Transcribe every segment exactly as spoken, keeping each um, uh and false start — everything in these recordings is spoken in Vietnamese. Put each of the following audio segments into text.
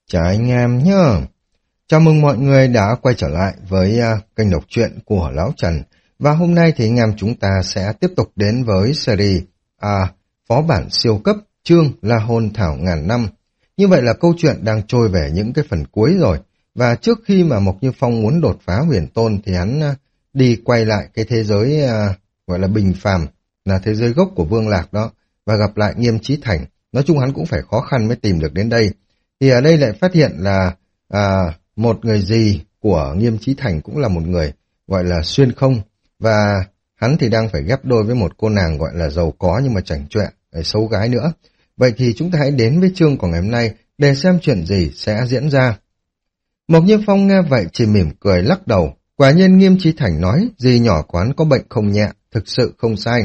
Chào anh em nhá. Chào mừng mọi người đã quay trở lại với uh, kênh đọc truyện của Lão Trần. Và hôm nay thì anh em chúng ta sẽ tiếp tục đến với series uh, Phó bản siêu cấp, chương là Hồn Thảo Ngàn Năm. Như vậy là câu chuyện đang trôi về những cái phần cuối rồi. Và trước khi mà Mộc Như Phong muốn đột phá huyền tôn thì hắn uh, đi quay lại cái thế giới uh, gọi là bình phàm, là thế giới gốc của Vương Lạc đó, và gặp lại Nghiêm Chí Thành. Nói chung hắn cũng phải khó khăn mới tìm được đến đây. Thì ở đây lại phát hiện là à, một người dì của Nghiêm Chí Thành cũng là một người gọi là xuyên không, và hắn thì đang phải ghép đôi với một cô nàng gọi là giàu có nhưng mà chảnh chọe, xấu gái nữa. Vậy thì chúng ta hãy đến với chương của ngày hôm nay để xem chuyện gì sẽ diễn ra. Mộc Như Phong nghe vậy chỉ mỉm cười lắc đầu. Quả nhiên Nghiêm Chí Thành nói dì nhỏ quán có bệnh không nhẹ, thực sự không sai.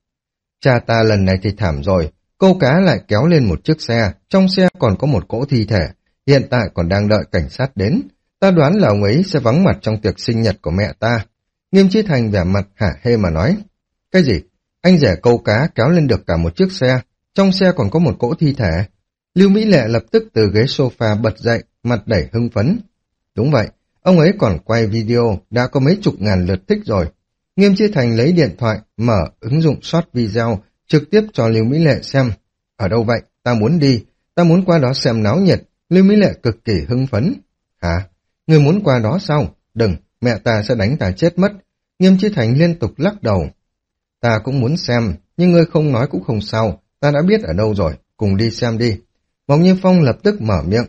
Cha ta lần này thì thảm rồi. Câu cá lại kéo lên một chiếc xe, trong xe còn có một cỗ thi thể, hiện tại còn đang đợi cảnh sát đến. Ta đoán là ông ấy sẽ vắng mặt trong tiệc sinh nhật của mẹ ta. Nghiêm Chí Thành vẻ mặt hả hê mà nói. Cái gì? Anh rể câu cá kéo lên được cả một chiếc xe, trong xe còn có một cỗ thi thể. Lưu Mỹ Lệ lập tức từ ghế sofa bật dậy, mặt đầy hưng phấn. Đúng vậy, ông ấy còn quay video, đã có mấy chục ngàn lượt thích rồi. Nghiêm Chí Thành lấy điện thoại, mở ứng dụng short video, trực tiếp cho Lưu Mỹ Lệ xem. Ở đâu vậy? Ta muốn đi. Ta muốn qua đó xem náo nhiệt. Lưu Mỹ Lệ cực kỳ hưng phấn. Hả? Người muốn qua đó sao? Đừng, mẹ ta sẽ đánh ta chết mất. Nghiêm Chí Thành liên tục lắc đầu. Ta cũng muốn xem, nhưng ngươi không nói cũng không sao. Ta đã biết ở đâu rồi. Cùng đi xem đi. Mộc Như Phong lập tức mở miệng.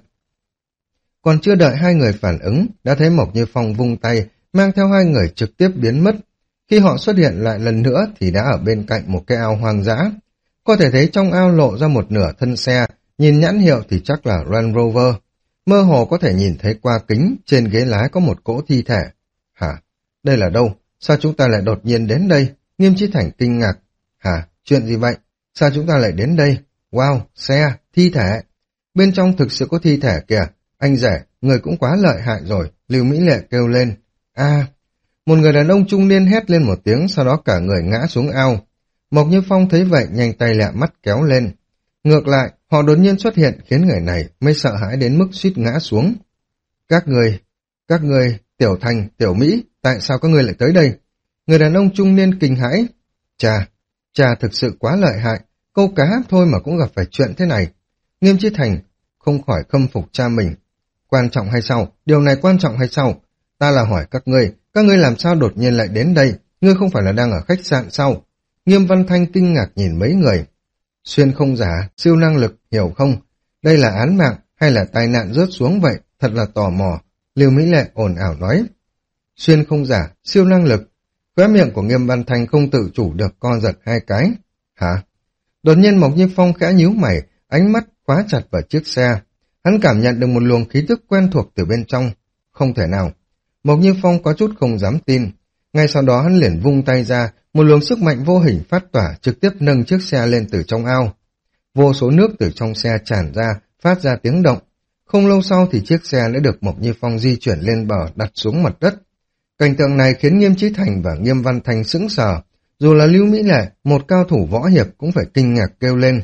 Còn chưa đợi hai người phản ứng, đã thấy Mộc Như Phong vung tay, mang theo hai người trực tiếp biến mất. Khi họ xuất hiện lại lần nữa thì đã ở bên cạnh một cái ao hoang dã. Có thể thấy trong ao lộ ra một nửa thân xe, nhìn nhãn hiệu thì chắc là Range Rover. Mơ hồ có thể nhìn thấy qua kính, trên ghế lái có một cỗ thi thể. Hả? Đây là đâu? Sao chúng ta lại đột nhiên đến đây? Nghiêm Chí Thành kinh ngạc. Hả? Chuyện gì vậy? Sao chúng ta lại đến đây? Wow, xe, thi thể. Bên trong thực sự có thi thể kìa. Anh rể, người cũng quá lợi hại rồi. Lưu Mỹ Lệ kêu lên. A, một người đàn ông trung niên hét lên một tiếng, sau đó cả người ngã xuống ao. Mộc Như Phong thấy vậy nhanh tay lẹ mắt kéo lên. Ngược lại, họ đột nhiên xuất hiện khiến người này mới sợ hãi đến mức suýt ngã xuống. Các người, các người, Tiểu Thành, Tiểu Mỹ, tại sao các người lại tới đây? Người đàn ông trung niên kinh hãi. Chà, chà thực sự quá lợi hại, câu cá thôi mà cũng gặp phải chuyện thế này. Nghiêm Chí Thành không khỏi khâm phục cha mình. Quan trọng hay sao? Điều này quan trọng hay sao? Ta là hỏi các ngươi, các ngươi làm sao đột nhiên lại đến đây? Ngươi không phải là đang ở khách sạn sao? Nghiêm Văn Thanh kinh ngạc nhìn mấy người. Xuyên không giả, siêu năng lực, hiểu không? Đây là án mạng hay là tai nạn rớt xuống vậy? Thật là tò mò. Lưu Mỹ Lệ ồn ào nói. Xuyên không giả, siêu năng lực. Khóe miệng của Nghiêm Văn Thanh không tự chủ được co giật hai cái. Hả? Đột nhiên Mộc Như Phong khẽ nhíu mày, ánh mắt khóa chặt vào chiếc xe. Hắn cảm nhận được một luồng khí tức quen thuộc từ bên trong. Không thể nào. Mộc Như Phong có chút không dám tin. Ngay sau đó hắn liền vung tay ra, một luồng sức mạnh vô hình phát tỏa trực tiếp nâng chiếc xe lên từ trong ao. Vô số nước từ trong xe tràn ra, phát ra tiếng động. Không lâu sau thì chiếc xe đã được Mộc Như Phong di chuyển lên bờ, đặt xuống mặt đất. Cảnh tượng này khiến Nghiêm Chí Thành và Nghiêm Văn Thanh sững sờ. Dù là Lưu Mỹ Lệ, một cao thủ võ hiệp cũng phải kinh ngạc kêu lên.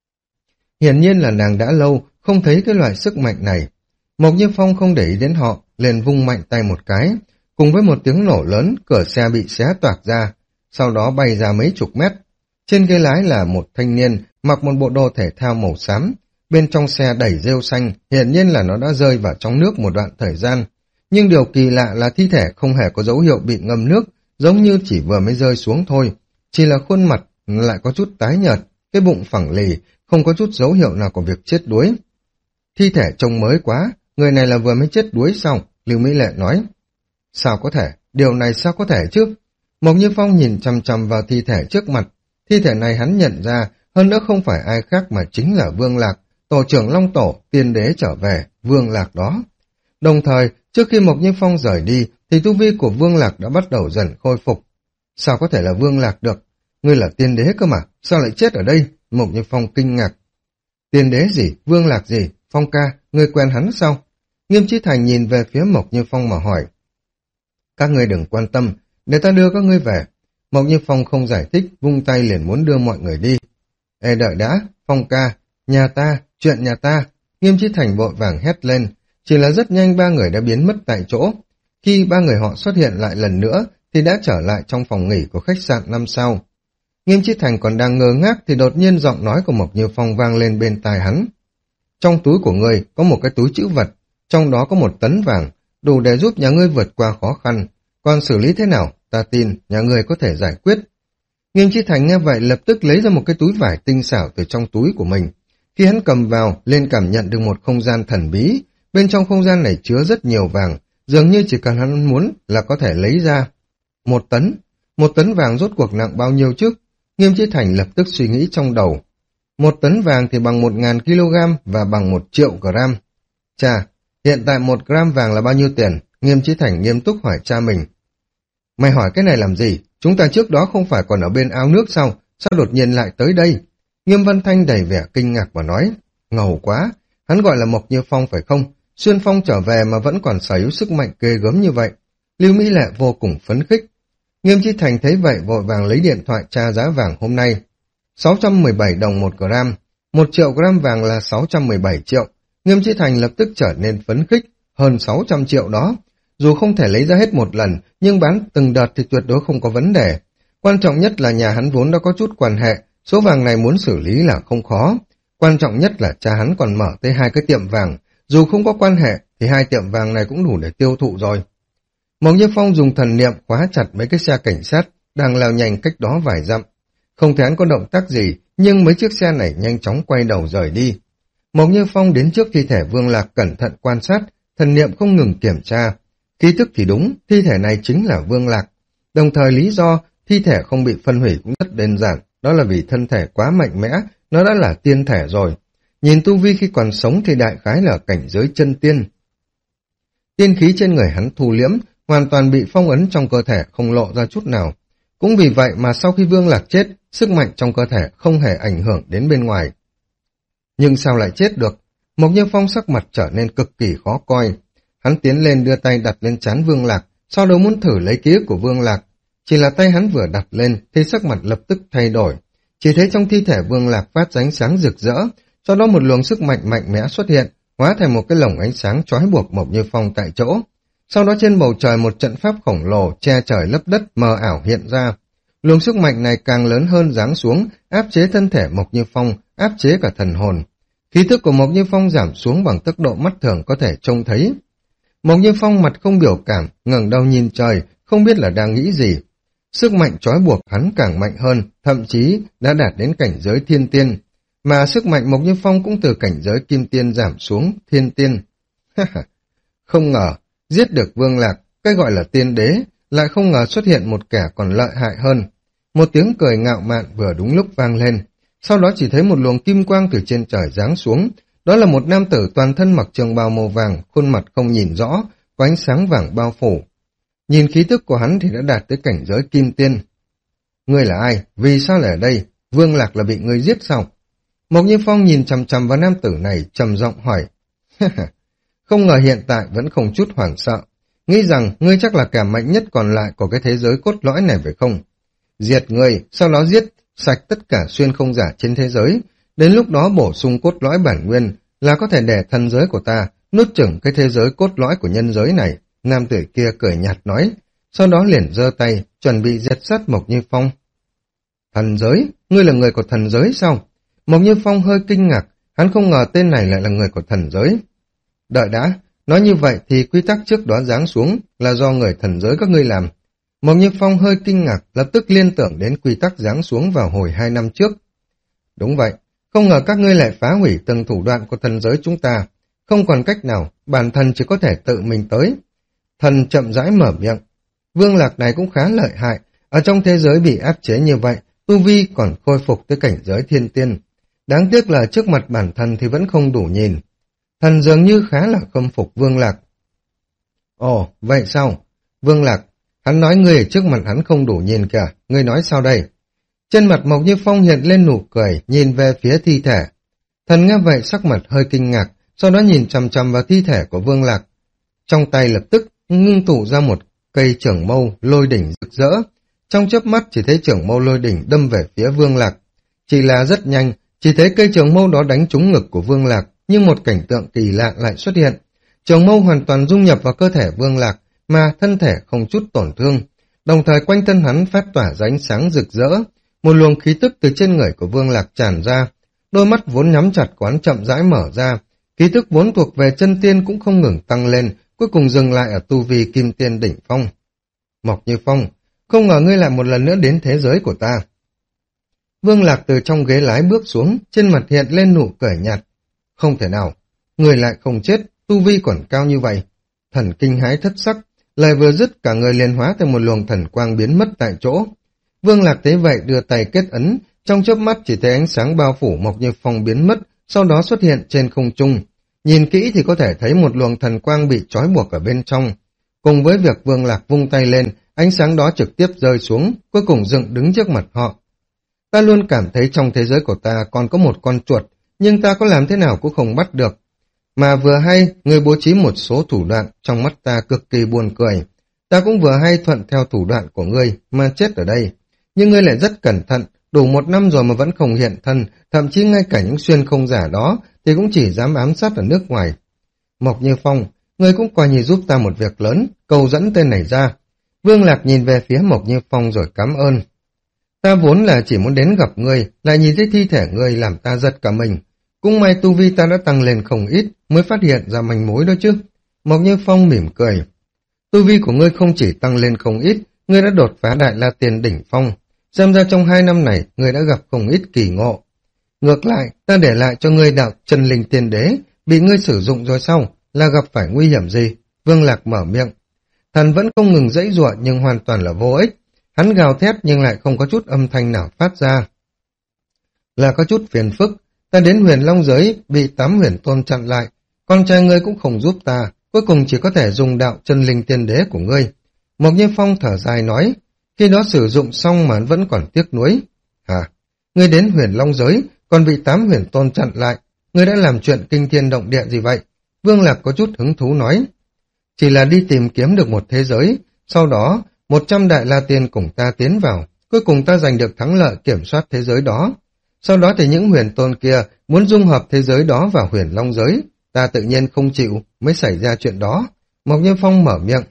Hiển nhiên là nàng đã lâu không thấy cái loại sức mạnh này. Mộc Như Phong không để ý đến họ, liền vung mạnh tay một cái. Cùng với một tiếng nổ lớn, cửa xe bị xé toạc ra, sau đó bay ra mấy chục mét. Trên ghế lái là một thanh niên mặc một bộ đồ thể thao màu xám. Bên trong xe đẩy rêu xanh, hiển nhiên là nó đã rơi vào trong nước một đoạn thời gian. Nhưng điều kỳ lạ là thi thể không hề có dấu hiệu bị ngâm nước, giống như chỉ vừa mới rơi xuống thôi. Chỉ là khuôn mặt lại có chút tái nhợt, cái bụng phẳng lì, không có chút dấu hiệu nào của việc chết đuối. Thi thể trông mới quá, người này là vừa mới chết đuối xong, Lưu Mỹ Lệ nói. Sao có thể? Điều này sao có thể chứ? Mộc Như Phong nhìn chằm chằm vào thi thể trước mặt. Thi thể này hắn nhận ra, hơn nữa không phải ai khác mà chính là Vương Lạc, tổ trưởng Long Tổ, tiên đế trở về, Vương Lạc đó. Đồng thời, trước khi Mộc Như Phong rời đi, thì tu vi của Vương Lạc đã bắt đầu dần khôi phục. Sao có thể là Vương Lạc được? Ngươi là tiên đế cơ mà, sao lại chết ở đây? Mộc Như Phong kinh ngạc. Tiên đế gì? Vương Lạc gì? Phong ca, ngươi quen hắn sao? Nghiêm Chí Thành nhìn về phía Mộc Như Phong mà hỏi. Các ngươi đừng quan tâm, để ta đưa các ngươi về. Mộc Như Phong không giải thích, vung tay liền muốn đưa mọi người đi. Ê đợi đã, Phong ca, nhà ta, chuyện nhà ta. Nghiêm Chí Thành vội vàng hét lên, chỉ là rất nhanh ba người đã biến mất tại chỗ. Khi ba người họ xuất hiện lại lần nữa thì đã trở lại trong phòng nghỉ của khách sạn năm sao. Nghiêm Chí Thành còn đang ngơ ngác thì đột nhiên giọng nói của Mộc Như Phong vang lên bên tai hắn. Trong túi của ngươi có một cái túi trữ vật, trong đó có một tấn vàng, đủ để giúp nhà ngươi vượt qua khó khăn. Còn xử lý thế nào, ta tin nhà ngươi có thể giải quyết. Nghiêm Chí Thành nghe vậy lập tức lấy ra một cái túi vải tinh xảo từ trong túi của mình. Khi hắn cầm vào, lên cảm nhận được một không gian thần bí. Bên trong không gian này chứa rất nhiều vàng, dường như chỉ cần hắn muốn là có thể lấy ra. Một tấn, một tấn vàng rốt cuộc nặng bao nhiêu chứ? Nghiêm Chí Thành lập tức suy nghĩ trong đầu. Một tấn vàng thì bằng một ngàn kg và bằng một triệu gram. Chà, hiện tại một gram vàng là bao nhiêu tiền? Nghiêm Chí Thành nghiêm túc hỏi cha mình. Mày hỏi cái này làm gì? Chúng ta trước đó không phải còn ở bên ao nước sao? Sao đột nhiên lại tới đây? Nghiêm Văn Thanh đầy vẻ kinh ngạc và nói. Ngầu quá, hắn gọi là Mộc Như Phong phải không? Xuyên Phong trở về mà vẫn còn sở hữu sức mạnh ghê gớm như vậy. Lưu Mỹ Lệ vô cùng phấn khích. Nghiêm Chí Thành thấy vậy vội vàng lấy điện thoại tra giá vàng hôm nay. sáu trăm mười bảy đồng một gram, một triệu gram vàng là sáu trăm mười bảy triệu. Nghiêm Chí Thành lập tức trở nên phấn khích, hơn sáu trăm triệu đó. Dù không thể lấy ra hết một lần, nhưng bán từng đợt thì tuyệt đối không có vấn đề. Quan trọng nhất là nhà hắn vốn đã có chút quan hệ, số vàng này muốn xử lý là không khó. Quan trọng nhất là cha hắn còn mở tới hai cái tiệm vàng, dù không có quan hệ thì hai tiệm vàng này cũng đủ để tiêu thụ rồi. Mộc Như Phong dùng thần niệm khóa chặt mấy cái xe cảnh sát đang lao nhanh cách đó vài dặm. Không thấy hắn có động tác gì, nhưng mấy chiếc xe này nhanh chóng quay đầu rời đi. Mộc Như Phong đến trước thi thể Vương Lạc cẩn thận quan sát, thần niệm không ngừng kiểm tra. Ký tức thì đúng, thi thể này chính là Vương Lạc. Đồng thời lý do thi thể không bị phân hủy cũng rất đơn giản, đó là vì thân thể quá mạnh mẽ, nó đã là tiên thể rồi. Nhìn tu vi khi còn sống thì đại khái là cảnh giới chân tiên. Tiên khí trên người hắn thu liễm, hoàn toàn bị phong ấn trong cơ thể không lộ ra chút nào. Cũng vì vậy mà sau khi Vương Lạc chết, sức mạnh trong cơ thể không hề ảnh hưởng đến bên ngoài. Nhưng sao lại chết được? Mộc Như Phong sắc mặt trở nên cực kỳ khó coi. Hắn tiến lên đưa tay đặt lên trán Vương Lạc, sau đó muốn thử lấy ký ức của Vương Lạc. Chỉ là tay hắn vừa đặt lên thì sắc mặt lập tức thay đổi. Chỉ thấy trong thi thể Vương Lạc phát ra ánh sáng rực rỡ, sau đó một luồng sức mạnh mạnh mẽ xuất hiện, hóa thành một cái lồng ánh sáng trói buộc Mộc Như Phong tại chỗ. Sau đó trên bầu trời một trận pháp khổng lồ che trời lấp đất mờ ảo hiện ra. Luồng sức mạnh này càng lớn hơn giáng xuống, áp chế thân thể Mộc Như Phong, áp chế cả thần hồn. Khí thức của Mộc Như Phong giảm xuống bằng tốc độ mắt thường có thể trông thấy. Mộc Như Phong mặt không biểu cảm, ngẩng đầu nhìn trời, không biết là đang nghĩ gì. Sức mạnh trói buộc hắn càng mạnh hơn, thậm chí đã đạt đến cảnh giới thiên tiên. Mà sức mạnh Mộc Như Phong cũng từ cảnh giới kim tiên giảm xuống thiên tiên. Không ngờ, giết được Vương Lạc, cái gọi là tiên đế, lại không ngờ xuất hiện một kẻ còn lợi hại hơn. Một tiếng cười ngạo mạn vừa đúng lúc vang lên. Sau đó chỉ thấy một luồng kim quang từ trên trời giáng xuống. Đó là một nam tử toàn thân mặc trường bào màu vàng, khuôn mặt không nhìn rõ, có ánh sáng vàng bao phủ. Nhìn khí tức của hắn thì đã đạt tới cảnh giới kim tiên. Ngươi là ai? Vì sao lại ở đây? Vương Lạc là bị ngươi giết sao? Mộc Như Phong nhìn chằm chằm vào nam tử này, trầm giọng hỏi. Không ngờ hiện tại vẫn không chút hoảng sợ. Nghĩ rằng ngươi chắc là kẻ mạnh nhất còn lại của cái thế giới cốt lõi này phải không? Diệt ngươi, sau đó giết sạch tất cả xuyên không giả trên thế giới. Đến lúc đó bổ sung cốt lõi bản nguyên là có thể để thần giới của ta nuốt chửng cái thế giới cốt lõi của nhân giới này. Nam tử kia cười nhạt nói, sau đó liền giơ tay, chuẩn bị diệt sát Mộc Như Phong. Thần giới? Ngươi là người của thần giới sao? Mộc Như Phong hơi kinh ngạc, hắn không ngờ tên này lại là người của thần giới. Đợi đã, nói như vậy thì quy tắc trước đó giáng xuống là do người thần giới các ngươi làm. Mộc Như Phong hơi kinh ngạc, lập tức liên tưởng đến quy tắc giáng xuống vào hồi hai năm trước. Đúng vậy, không ngờ các ngươi lại phá hủy từng thủ đoạn của thần giới chúng ta. Không còn cách nào, bản thân chỉ có thể tự mình tới. Thần chậm rãi mở miệng. Vương Lạc này cũng khá lợi hại, ở trong thế giới bị áp chế như vậy, tu vi còn khôi phục tới cảnh giới thiên tiên. Đáng tiếc là trước mặt bản thân thì vẫn không đủ nhìn. Thần dường như khá là khâm phục Vương Lạc. Ồ, vậy sao? Vương Lạc, hắn nói ngươi ở trước mặt hắn không đủ nhìn kìa, ngươi nói sao đây? Trên mặt Mộc Như Phong hiện lên nụ cười, nhìn về phía thi thể. Thần nghe vậy sắc mặt hơi kinh ngạc, sau đó nhìn chằm chằm vào thi thể của Vương Lạc. Trong tay lập tức ngưng tụ ra một cây trưởng mâu lôi đỉnh rực rỡ. Trong chớp mắt chỉ thấy trưởng mâu lôi đỉnh đâm về phía Vương Lạc. Chỉ là rất nhanh, chỉ thấy cây trưởng mâu đó đánh trúng ngực của Vương Lạc, nhưng một cảnh tượng kỳ lạ lại xuất hiện. Trường mâu hoàn toàn dung nhập vào cơ thể Vương Lạc, mà thân thể không chút tổn thương. Đồng thời quanh thân hắn phát tỏa ra ánh sáng rực rỡ, một luồng khí tức từ trên người của Vương Lạc tràn ra. Đôi mắt vốn nhắm chặt của hắn chậm rãi mở ra, khí tức vốn thuộc về chân tiên cũng không ngừng tăng lên, cuối cùng dừng lại ở tu vi kim tiên đỉnh phong. Mộc Như Phong, không ngờ ngươi lại một lần nữa đến thế giới của ta. Vương Lạc từ trong ghế lái bước xuống, trên mặt hiện lên nụ cười nhạt. Không thể nào, người lại không chết, tu vi còn cao như vậy. Thần kinh hãi thất sắc, lời vừa dứt cả người liền hóa thành một luồng thần quang biến mất tại chỗ. Vương Lạc thấy vậy đưa tay kết ấn, trong chớp mắt chỉ thấy ánh sáng bao phủ Mộc Như Phong biến mất, sau đó xuất hiện trên không trung. Nhìn kỹ thì có thể thấy một luồng thần quang bị trói buộc ở bên trong. Cùng với việc Vương Lạc vung tay lên, ánh sáng đó trực tiếp rơi xuống, cuối cùng dựng đứng trước mặt họ. Ta luôn cảm thấy trong thế giới của ta còn có một con chuột, nhưng ta có làm thế nào cũng không bắt được. Mà vừa hay, người bố trí một số thủ đoạn, trong mắt ta cực kỳ buồn cười. Ta cũng vừa hay thuận theo thủ đoạn của ngươi, mà chết ở đây. Nhưng ngươi lại rất cẩn thận, đủ một năm rồi mà vẫn không hiện thân, thậm chí ngay cả những xuyên không giả đó, thì cũng chỉ dám ám sát ở nước ngoài. Mộc Như Phong, ngươi cũng coi như giúp ta một việc lớn, cầu dẫn tên này ra. Vương Lạc nhìn về phía Mộc Như Phong rồi cảm ơn. Ta vốn là chỉ muốn đến gặp ngươi, lại nhìn thấy thi thể ngươi làm ta giật cả mình. Cũng may tu vi ta đã tăng lên không ít, mới phát hiện ra manh mối đó chứ. Mộc Như Phong mỉm cười. Tu vi của ngươi không chỉ tăng lên không ít, ngươi đã đột phá Đại La Tiên đỉnh phong. Xem ra trong hai năm này, ngươi đã gặp không ít kỳ ngộ. Ngược lại, ta để lại cho ngươi đạo chân linh tiên đế, bị ngươi sử dụng rồi sau, là gặp phải nguy hiểm gì? Vương Lạc mở miệng. Thần vẫn không ngừng dãy giụa nhưng hoàn toàn là vô ích. Hắn gào thét nhưng lại không có chút âm thanh nào phát ra. Là có chút phiền phức, ta đến huyền long giới bị tám huyền tôn chặn lại, con trai ngươi cũng không giúp ta, cuối cùng chỉ có thể dùng đạo chân linh tiên đế của ngươi. Mộc Như Phong thở dài nói, khi đó sử dụng xong mà vẫn còn tiếc nuối. Hả? Ngươi đến huyền long giới, còn bị tám huyền tôn chặn lại, ngươi đã làm chuyện kinh thiên động địa gì vậy? Vương Lạc có chút hứng thú nói. Chỉ là đi tìm kiếm được một thế giới, sau đó một trăm đại la tiên cùng ta tiến vào, cuối cùng ta giành được thắng lợi kiểm soát thế giới đó. Sau đó thì những huyền tôn kia muốn dung hợp thế giới đó vào huyền long giới, ta tự nhiên không chịu, mới xảy ra chuyện đó. Mộc Như Phong mở miệng.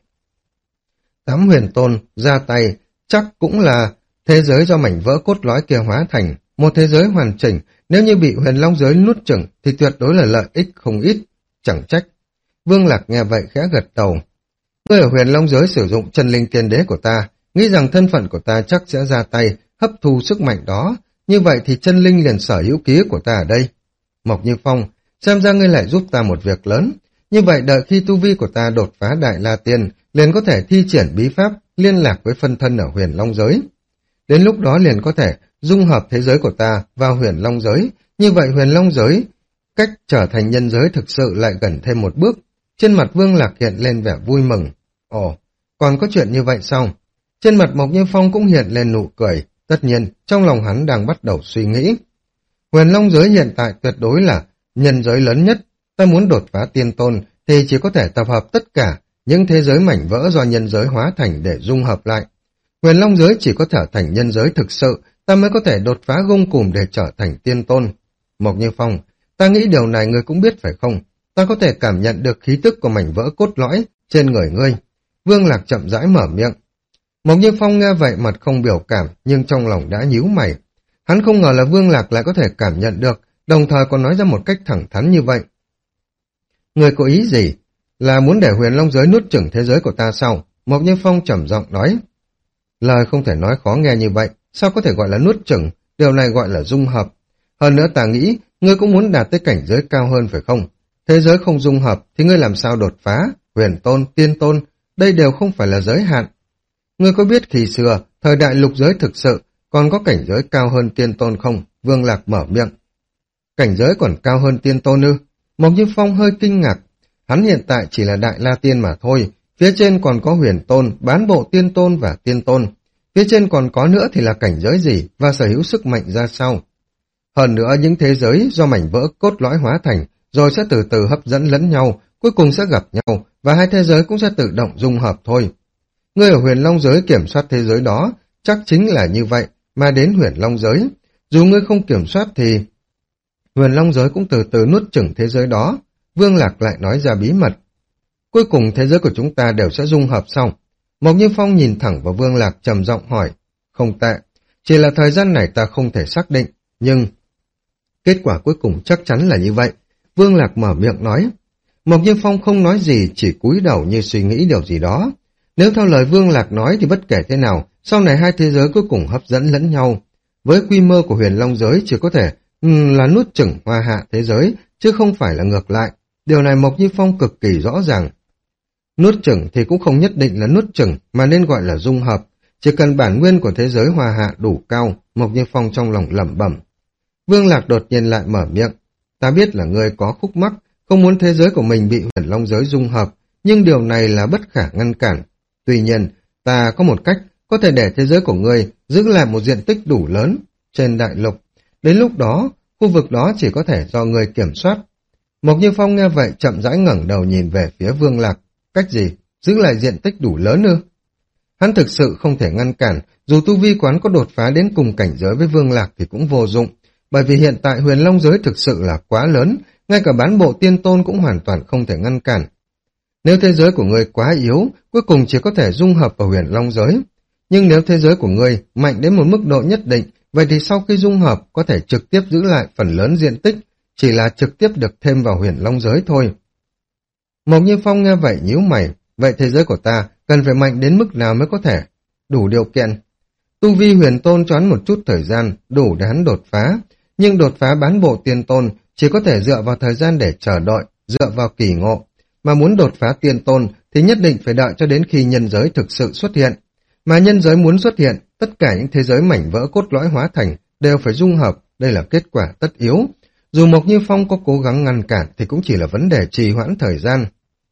Tám huyền tôn ra tay, chắc cũng là thế giới do mảnh vỡ cốt lõi kia hóa thành, một thế giới hoàn chỉnh, nếu như bị huyền long giới nuốt chửng thì tuyệt đối là lợi ích không ít, chẳng trách. Vương Lạc nghe vậy khẽ gật đầu. Ngươi ở huyền long giới sử dụng chân linh tiên đế của ta, nghĩ rằng thân phận của ta chắc sẽ ra tay, hấp thu sức mạnh đó, như vậy thì chân linh liền sở hữu ký của ta ở đây. Mộc Như Phong, xem ra ngươi lại giúp ta một việc lớn, như vậy đợi khi tu vi của ta đột phá Đại La Tiên, liền có thể thi triển bí pháp liên lạc với phân thân ở huyền long giới. Đến lúc đó liền có thể dung hợp thế giới của ta vào huyền long giới, như vậy huyền long giới cách trở thành nhân giới thực sự lại gần thêm một bước. Trên mặt Vương Lạc hiện lên vẻ vui mừng. Ồ, còn có chuyện như vậy sao? Trên mặt Mộc Như Phong cũng hiện lên nụ cười, tất nhiên trong lòng hắn đang bắt đầu suy nghĩ. Huyền long giới hiện tại tuyệt đối là nhân giới lớn nhất, ta muốn đột phá tiên tôn thì chỉ có thể tập hợp tất cả những thế giới mảnh vỡ do nhân giới hóa thành để dung hợp lại. Huyền long giới chỉ có trở thành nhân giới thực sự, ta mới có thể đột phá gông cùm để trở thành tiên tôn. Mộc Như Phong, ta nghĩ điều này ngươi cũng biết phải không? Ta có thể cảm nhận được khí tức của mảnh vỡ cốt lõi trên người ngươi. Vương Lạc chậm rãi mở miệng. Mộc Như Phong nghe vậy mặt không biểu cảm, nhưng trong lòng đã nhíu mày. Hắn không ngờ là Vương Lạc lại có thể cảm nhận được, đồng thời còn nói ra một cách thẳng thắn như vậy. Người có ý gì? Là muốn để huyền long giới nuốt chửng thế giới của ta sao? Mộc Như Phong trầm giọng nói. Lời không thể nói khó nghe như vậy, sao có thể gọi là nuốt chửng, điều này gọi là dung hợp. Hơn nữa ta nghĩ, ngươi cũng muốn đạt tới cảnh giới cao hơn phải không? Thế giới không dung hợp thì ngươi làm sao đột phá, huyền tôn, tiên tôn, đây đều không phải là giới hạn. Ngươi có biết khi xưa, thời đại lục giới thực sự, còn có cảnh giới cao hơn tiên tôn không? Vương Lạc mở miệng. Cảnh giới còn cao hơn tiên tôn ư? Mộc Như Phong hơi kinh ngạc. Hắn hiện tại chỉ là Đại La Tiên mà thôi, phía trên còn có huyền tôn, bán bộ tiên tôn và tiên tôn. Phía trên còn có nữa thì là cảnh giới gì và sở hữu sức mạnh ra sao? Hơn nữa những thế giới do mảnh vỡ cốt lõi hóa thành, rồi sẽ từ từ hấp dẫn lẫn nhau, cuối cùng sẽ gặp nhau, và hai thế giới cũng sẽ tự động dung hợp thôi. Ngươi ở huyền long giới kiểm soát thế giới đó, chắc chính là như vậy, mà đến huyền long giới. Dù ngươi không kiểm soát thì Huyền Long giới cũng từ từ nuốt chửng thế giới đó. Vương Lạc lại nói ra bí mật. Cuối cùng thế giới của chúng ta đều sẽ dung hợp xong. Mộc Như Phong nhìn thẳng vào Vương Lạc trầm giọng hỏi. Không tệ, chỉ là thời gian này ta không thể xác định, nhưng kết quả cuối cùng chắc chắn là như vậy. Vương Lạc mở miệng nói. Mộc Như Phong không nói gì, chỉ cúi đầu như suy nghĩ điều gì đó. Nếu theo lời Vương Lạc nói thì bất kể thế nào, sau này hai thế giới cuối cùng hấp dẫn lẫn nhau. Với quy mô của Huyền Long giới chỉ có thể um, là nuốt chửng Hoa Hạ thế giới, chứ không phải là ngược lại. Điều này Mộc Như Phong cực kỳ rõ ràng. Nuốt chửng thì cũng không nhất định là nuốt chửng, mà nên gọi là dung hợp. Chỉ cần bản nguyên của thế giới Hoa Hạ đủ cao, Mộc Như Phong trong lòng lẩm bẩm. Vương Lạc đột nhiên lại mở miệng. Ta biết là ngươi có khúc mắc, không muốn thế giới của mình bị Huyền Long giới dung hợp, nhưng điều này là bất khả ngăn cản. Tuy nhiên, ta có một cách có thể để thế giới của ngươi giữ lại một diện tích đủ lớn trên đại lục. Đến lúc đó, khu vực đó chỉ có thể do ngươi kiểm soát. Mộc Như Phong nghe vậy chậm rãi ngẩng đầu nhìn về phía Vương Lạc. Cách gì? Giữ lại diện tích đủ lớn ư? Hắn thực sự không thể ngăn cản, dù tu vi quán có đột phá đến cùng cảnh giới với Vương Lạc thì cũng vô dụng, bởi vì hiện tại Huyền Long giới thực sự là quá lớn, ngay cả bán bộ tiên tôn cũng hoàn toàn không thể ngăn cản. Nếu thế giới của ngươi quá yếu, cuối cùng chỉ có thể dung hợp vào Huyền Long giới. Nhưng nếu thế giới của ngươi mạnh đến một mức độ nhất định, vậy thì sau khi dung hợp có thể trực tiếp giữ lại phần lớn diện tích, chỉ là trực tiếp được thêm vào Huyền Long giới thôi. Mộc Như Phong nghe vậy nhíu mày, vậy thế giới của ta cần phải mạnh đến mức nào mới có thể? Đủ điều kiện. Tu vi huyền tôn cho hắn một chút thời gian, đủ để hắn đột phá, nhưng đột phá bán bộ tiên tôn chỉ có thể dựa vào thời gian để chờ đợi, dựa vào kỳ ngộ. Mà muốn đột phá tiên tôn thì nhất định phải đợi cho đến khi nhân giới thực sự xuất hiện. Mà nhân giới muốn xuất hiện, tất cả những thế giới mảnh vỡ cốt lõi hóa thành đều phải dung hợp, đây là kết quả tất yếu. Dù Mộc Như Phong có cố gắng ngăn cản thì cũng chỉ là vấn đề trì hoãn thời gian.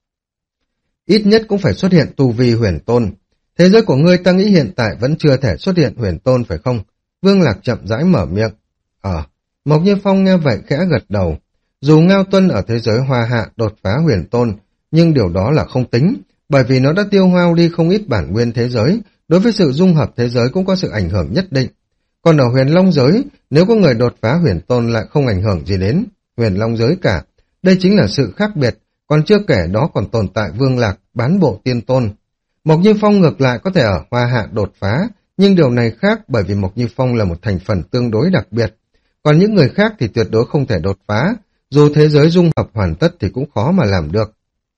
Ít nhất cũng phải xuất hiện tu vi huyền tôn. Thế giới của ngươi ta nghĩ hiện tại vẫn chưa thể xuất hiện huyền tôn phải không? Vương Lạc chậm rãi mở miệng. Ờ, Mộc Như Phong nghe vậy khẽ gật đầu. Dù Ngao Tuân ở thế giới Hoa Hạ đột phá huyền tôn, nhưng điều đó là không tính, bởi vì nó đã tiêu hao đi không ít bản nguyên thế giới, đối với sự dung hợp thế giới cũng có sự ảnh hưởng nhất định. Còn ở Huyền Long giới, nếu có người đột phá huyền tôn lại không ảnh hưởng gì đến Huyền Long giới cả. Đây chính là sự khác biệt, còn chưa kể đó còn tồn tại Vương Lạc, bán bộ tiên tôn. Mộc Như Phong ngược lại có thể ở Hoa Hạ đột phá, nhưng điều này khác bởi vì Mộc Như Phong là một thành phần tương đối đặc biệt. Còn những người khác thì tuyệt đối không thể đột phá, dù thế giới dung hợp hoàn tất thì cũng khó mà làm được.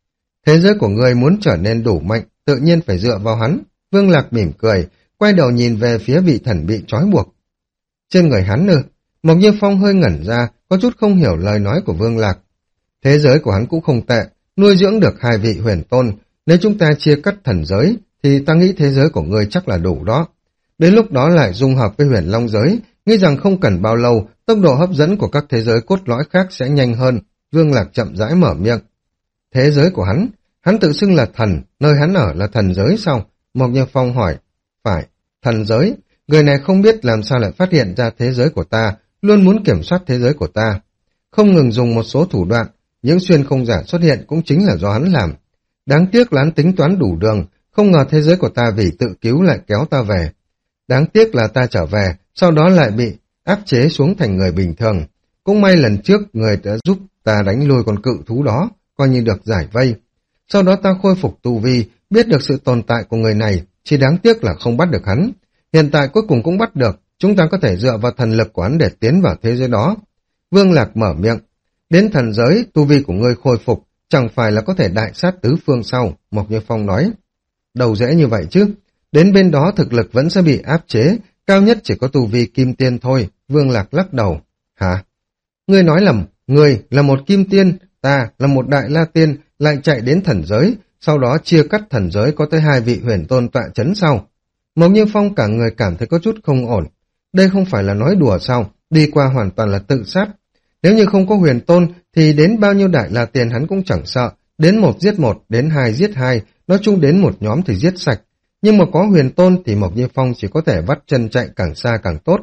Thế giới của người muốn trở nên đủ mạnh, tự nhiên phải dựa vào hắn. Vương Lạc mỉm cười, quay đầu nhìn về phía vị thần bị trói buộc. Trên người hắn ư? Mộc Như Phong hơi ngẩn ra, có chút không hiểu lời nói của Vương Lạc. Thế giới của hắn cũng không tệ, nuôi dưỡng được hai vị huyền tôn. Nếu chúng ta chia cắt thần giới, thì ta nghĩ thế giới của ngươi chắc là đủ đó. Đến lúc đó lại dung hợp với Huyền Long giới, nghĩ rằng không cần bao lâu, tốc độ hấp dẫn của các thế giới cốt lõi khác sẽ nhanh hơn. Vương Lạc chậm rãi mở miệng. Thế giới của hắn, hắn tự xưng là thần, nơi hắn ở là thần giới sao? Mộc Như Phong hỏi. Phải, thần giới. Người này không biết làm sao lại phát hiện ra thế giới của ta, luôn muốn kiểm soát thế giới của ta. Không ngừng dùng một số thủ đoạn, những xuyên không giả xuất hiện cũng chính là do hắn làm. Đáng tiếc là hắn tính toán đủ đường, không ngờ thế giới của ta vì tự cứu lại kéo ta về. Đáng tiếc là ta trở về, sau đó lại bị áp chế xuống thành người bình thường. Cũng may lần trước người đã giúp ta đánh lui con cự thú đó, coi như được giải vây. Sau đó ta khôi phục tu vi, biết được sự tồn tại của người này, chỉ đáng tiếc là không bắt được hắn. Hiện tại cuối cùng cũng bắt được, chúng ta có thể dựa vào thần lực của hắn để tiến vào thế giới đó. Vương Lạc mở miệng. Đến thần giới, tu vi của ngươi khôi phục, chẳng phải là có thể đại sát tứ phương sau, Mộc Như Phong nói. Đầu dễ như vậy chứ, đến bên đó thực lực vẫn sẽ bị áp chế, cao nhất chỉ có tu vi kim tiên thôi, Vương Lạc lắc đầu. Hả? Ngươi nói là, ngươi là một kim tiên, ta là một đại la tiên, lại chạy đến thần giới, sau đó chia cắt thần giới có tới hai vị huyền tôn tọa chấn sau. Mộc Như Phong cả người cảm thấy có chút không ổn. Đây không phải là nói đùa sao, đi qua hoàn toàn là tự sát. Nếu như không có huyền tôn thì đến bao nhiêu đại la tiên hắn cũng chẳng sợ, đến một giết một, đến hai giết hai, nói chung đến một nhóm thì giết sạch. Nhưng mà có huyền tôn thì Mộc Như Phong chỉ có thể vắt chân chạy càng xa càng tốt.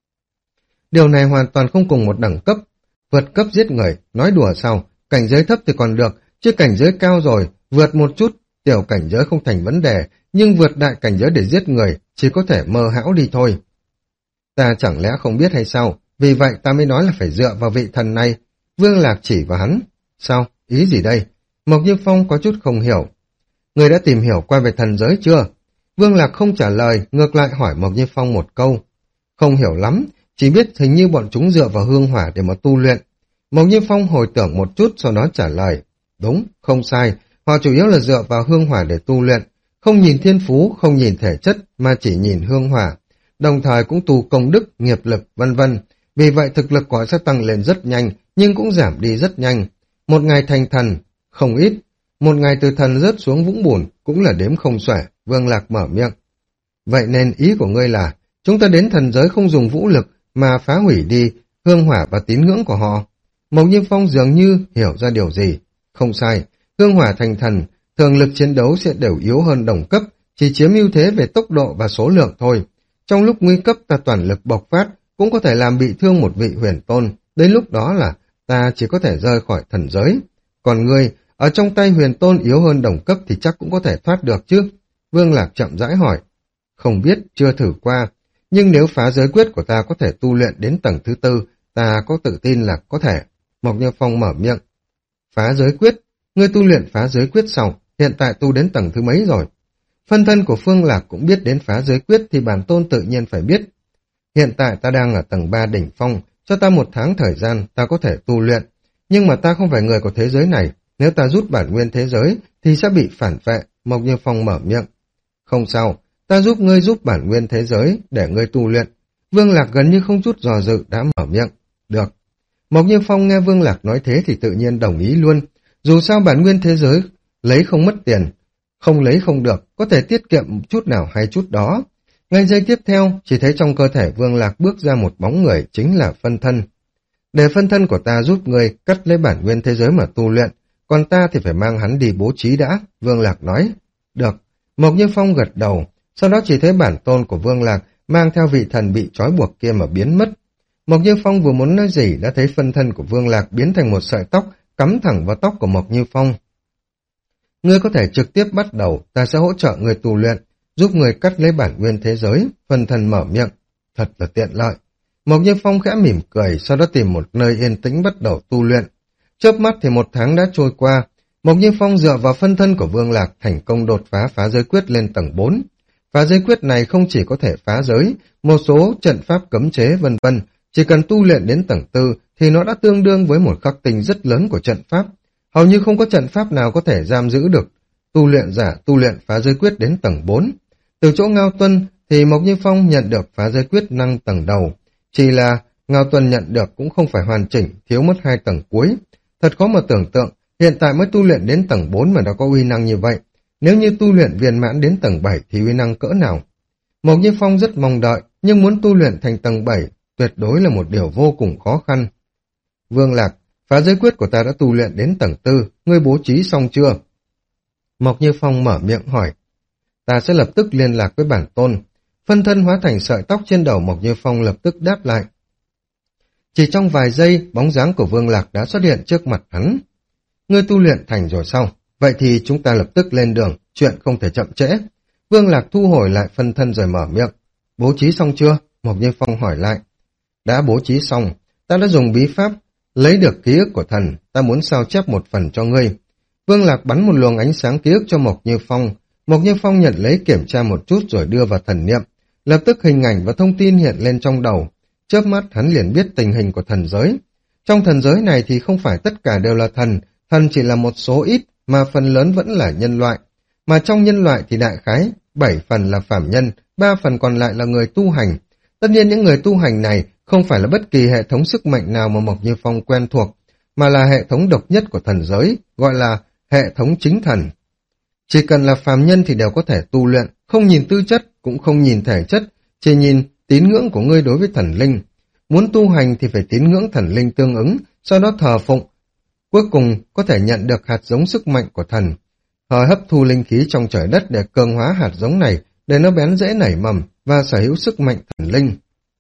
Điều này hoàn toàn không cùng một đẳng cấp. Vượt cấp giết người, nói đùa sao, cảnh giới thấp thì còn được, chứ cảnh giới cao rồi, vượt một chút, tiểu cảnh giới không thành vấn đề, nhưng vượt đại cảnh giới để giết người, chỉ có thể mơ hão đi thôi. Ta chẳng lẽ không biết hay sao, vì vậy ta mới nói là phải dựa vào vị thần này. Vương Lạc chỉ vào hắn. Sao? Ý gì đây? Mộc Như Phong có chút không hiểu. Người đã tìm hiểu qua về thần giới chưa? Vương Lạc không trả lời, ngược lại hỏi Mộc Như Phong một câu. Không hiểu lắm, chỉ biết hình như bọn chúng dựa vào hương hỏa để mà tu luyện. Mộc Như Phong hồi tưởng một chút sau đó trả lời. Đúng, không sai, họ chủ yếu là dựa vào hương hỏa để tu luyện, không nhìn thiên phú, không nhìn thể chất, mà chỉ nhìn hương hỏa. Đồng thời cũng tu công đức, nghiệp lực, vân vân. Vì vậy thực lực của họ sẽ tăng lên rất nhanh, nhưng cũng giảm đi rất nhanh. Một ngày thành thần, không ít. Một ngày từ thần rớt xuống vũng bùn, cũng là đếm không xuể. Vương Lạc mở miệng. Vậy nên ý của ngươi là, chúng ta đến thần giới không dùng vũ lực, mà phá hủy đi hương hỏa và tín ngưỡng của họ. Mộc Như Phong dường như hiểu ra điều gì. Không sai, hương hỏa thành thần, thường lực chiến đấu sẽ đều yếu hơn đồng cấp, chỉ chiếm ưu thế về tốc độ và số lượng thôi. Trong lúc nguy cấp ta toàn lực bộc phát, cũng có thể làm bị thương một vị huyền tôn. Đến lúc đó là ta chỉ có thể rời khỏi thần giới. Còn ngươi, ở trong tay huyền tôn yếu hơn đồng cấp thì chắc cũng có thể thoát được chứ? Vương Lạc chậm rãi hỏi. Không biết, chưa thử qua. Nhưng nếu phá giới quyết của ta có thể tu luyện đến tầng thứ tư, ta có tự tin là có thể. Mộc Như Phong mở miệng. Phá giới quyết? Ngươi tu luyện phá giới quyết sau, hiện tại tu đến tầng thứ mấy rồi? Phân thân của Phương Lạc cũng biết đến phá giới quyết thì bản tôn tự nhiên phải biết. Hiện tại ta đang ở tầng ba đỉnh phong, cho ta một tháng thời gian ta có thể tu luyện. Nhưng mà ta không phải người của thế giới này, nếu ta rút bản nguyên thế giới thì sẽ bị phản vệ. Mộc Như Phong mở miệng. Không sao, ta giúp ngươi giúp bản nguyên thế giới để ngươi tu luyện. Vương Lạc gần như không chút dò dự đã mở miệng. Được. Mộc Như Phong nghe Vương Lạc nói thế thì tự nhiên đồng ý luôn. Dù sao bản nguyên thế giới lấy không mất tiền, không lấy không được, có thể tiết kiệm chút nào hay chút đó. Ngay giây tiếp theo, chỉ thấy trong cơ thể Vương Lạc bước ra một bóng người, chính là phân thân. Để phân thân của ta giúp ngươi cắt lấy bản nguyên thế giới mà tu luyện, còn ta thì phải mang hắn đi bố trí đã, Vương Lạc nói. Được. Mộc Như Phong gật đầu, sau đó chỉ thấy bản tôn của Vương Lạc mang theo vị thần bị trói buộc kia mà biến mất. Mộc Như Phong vừa muốn nói gì đã thấy phân thân của Vương Lạc biến thành một sợi tóc cắm thẳng vào tóc của Mộc Như Phong. Ngươi có thể trực tiếp bắt đầu, ta sẽ hỗ trợ ngươi tu luyện, giúp ngươi cắt lấy bản nguyên thế giới. Phân thân mở miệng. Thật là tiện lợi. Mộc Như Phong khẽ mỉm cười, sau đó tìm một nơi yên tĩnh bắt đầu tu luyện. Chớp mắt thì một tháng đã trôi qua. Mộc Như Phong dựa vào phân thân của Vương Lạc thành công đột phá phá giới quyết lên tầng bốn. Phá giới quyết này không chỉ có thể phá giới, một số trận pháp cấm chế vân vân, chỉ cần tu luyện đến tầng tư thì nó đã tương đương với một khắc tinh rất lớn của trận pháp. Hầu như không có trận pháp nào có thể giam giữ được tu luyện giả tu luyện phá giới quyết đến tầng bốn. Từ chỗ Ngao Tuân thì Mộc Như Phong nhận được phá giới quyết năng tầng đầu. Chỉ là Ngao Tuân nhận được cũng không phải hoàn chỉnh, thiếu mất hai tầng cuối. Thật khó mà tưởng tượng, hiện tại mới tu luyện đến tầng bốn mà đã có uy năng như vậy. Nếu như tu luyện viên mãn đến tầng bảy thì uy năng cỡ nào? Mộc Như Phong rất mong đợi, nhưng muốn tu luyện thành tầng bảy tuyệt đối là một điều vô cùng khó khăn. Vương Lạc, phá giới quyết của ta đã tu luyện đến tầng tư, ngươi bố trí xong chưa? Mộc Như Phong mở miệng hỏi. Ta sẽ lập tức liên lạc với bản tôn. Phân thân hóa thành sợi tóc trên đầu Mộc Như Phong lập tức đáp lại. Chỉ trong vài giây, bóng dáng của Vương Lạc đã xuất hiện trước mặt hắn. Ngươi tu luyện thành rồi sao? Vậy thì chúng ta lập tức lên đường, chuyện không thể chậm trễ. Vương Lạc thu hồi lại phân thân rồi mở miệng. Bố trí xong chưa? Mộc Như Phong hỏi lại. Đã bố trí xong, ta đã dùng bí pháp lấy được ký ức của thần, ta muốn sao chép một phần cho ngươi. Vương Lạc bắn một luồng ánh sáng ký ức cho Mộc Như Phong. Mộc Như Phong nhận lấy kiểm tra một chút rồi đưa vào thần niệm. Lập tức hình ảnh và thông tin hiện lên trong đầu. Chớp mắt hắn liền biết tình hình của thần giới. Trong thần giới này thì không phải tất cả đều là thần, thần chỉ là một số ít, mà phần lớn vẫn là nhân loại. Mà trong nhân loại thì đại khái, bảy phần là phàm nhân, ba phần còn lại là người tu hành. Tất nhiên những người tu hành này không phải là bất kỳ hệ thống sức mạnh nào mà Mộc Như Phong quen thuộc, mà là hệ thống độc nhất của thần giới, gọi là hệ thống chính thần. Chỉ cần là phàm nhân thì đều có thể tu luyện, không nhìn tư chất, cũng không nhìn thể chất, chỉ nhìn tín ngưỡng của ngươi đối với thần linh. Muốn tu hành thì phải tín ngưỡng thần linh tương ứng, sau đó thờ phụng. Cuối cùng có thể nhận được hạt giống sức mạnh của thần. Hờ hấp thu linh khí trong trời đất để cường hóa hạt giống này, để nó bén rễ nảy mầm và sở hữu sức mạnh thần linh.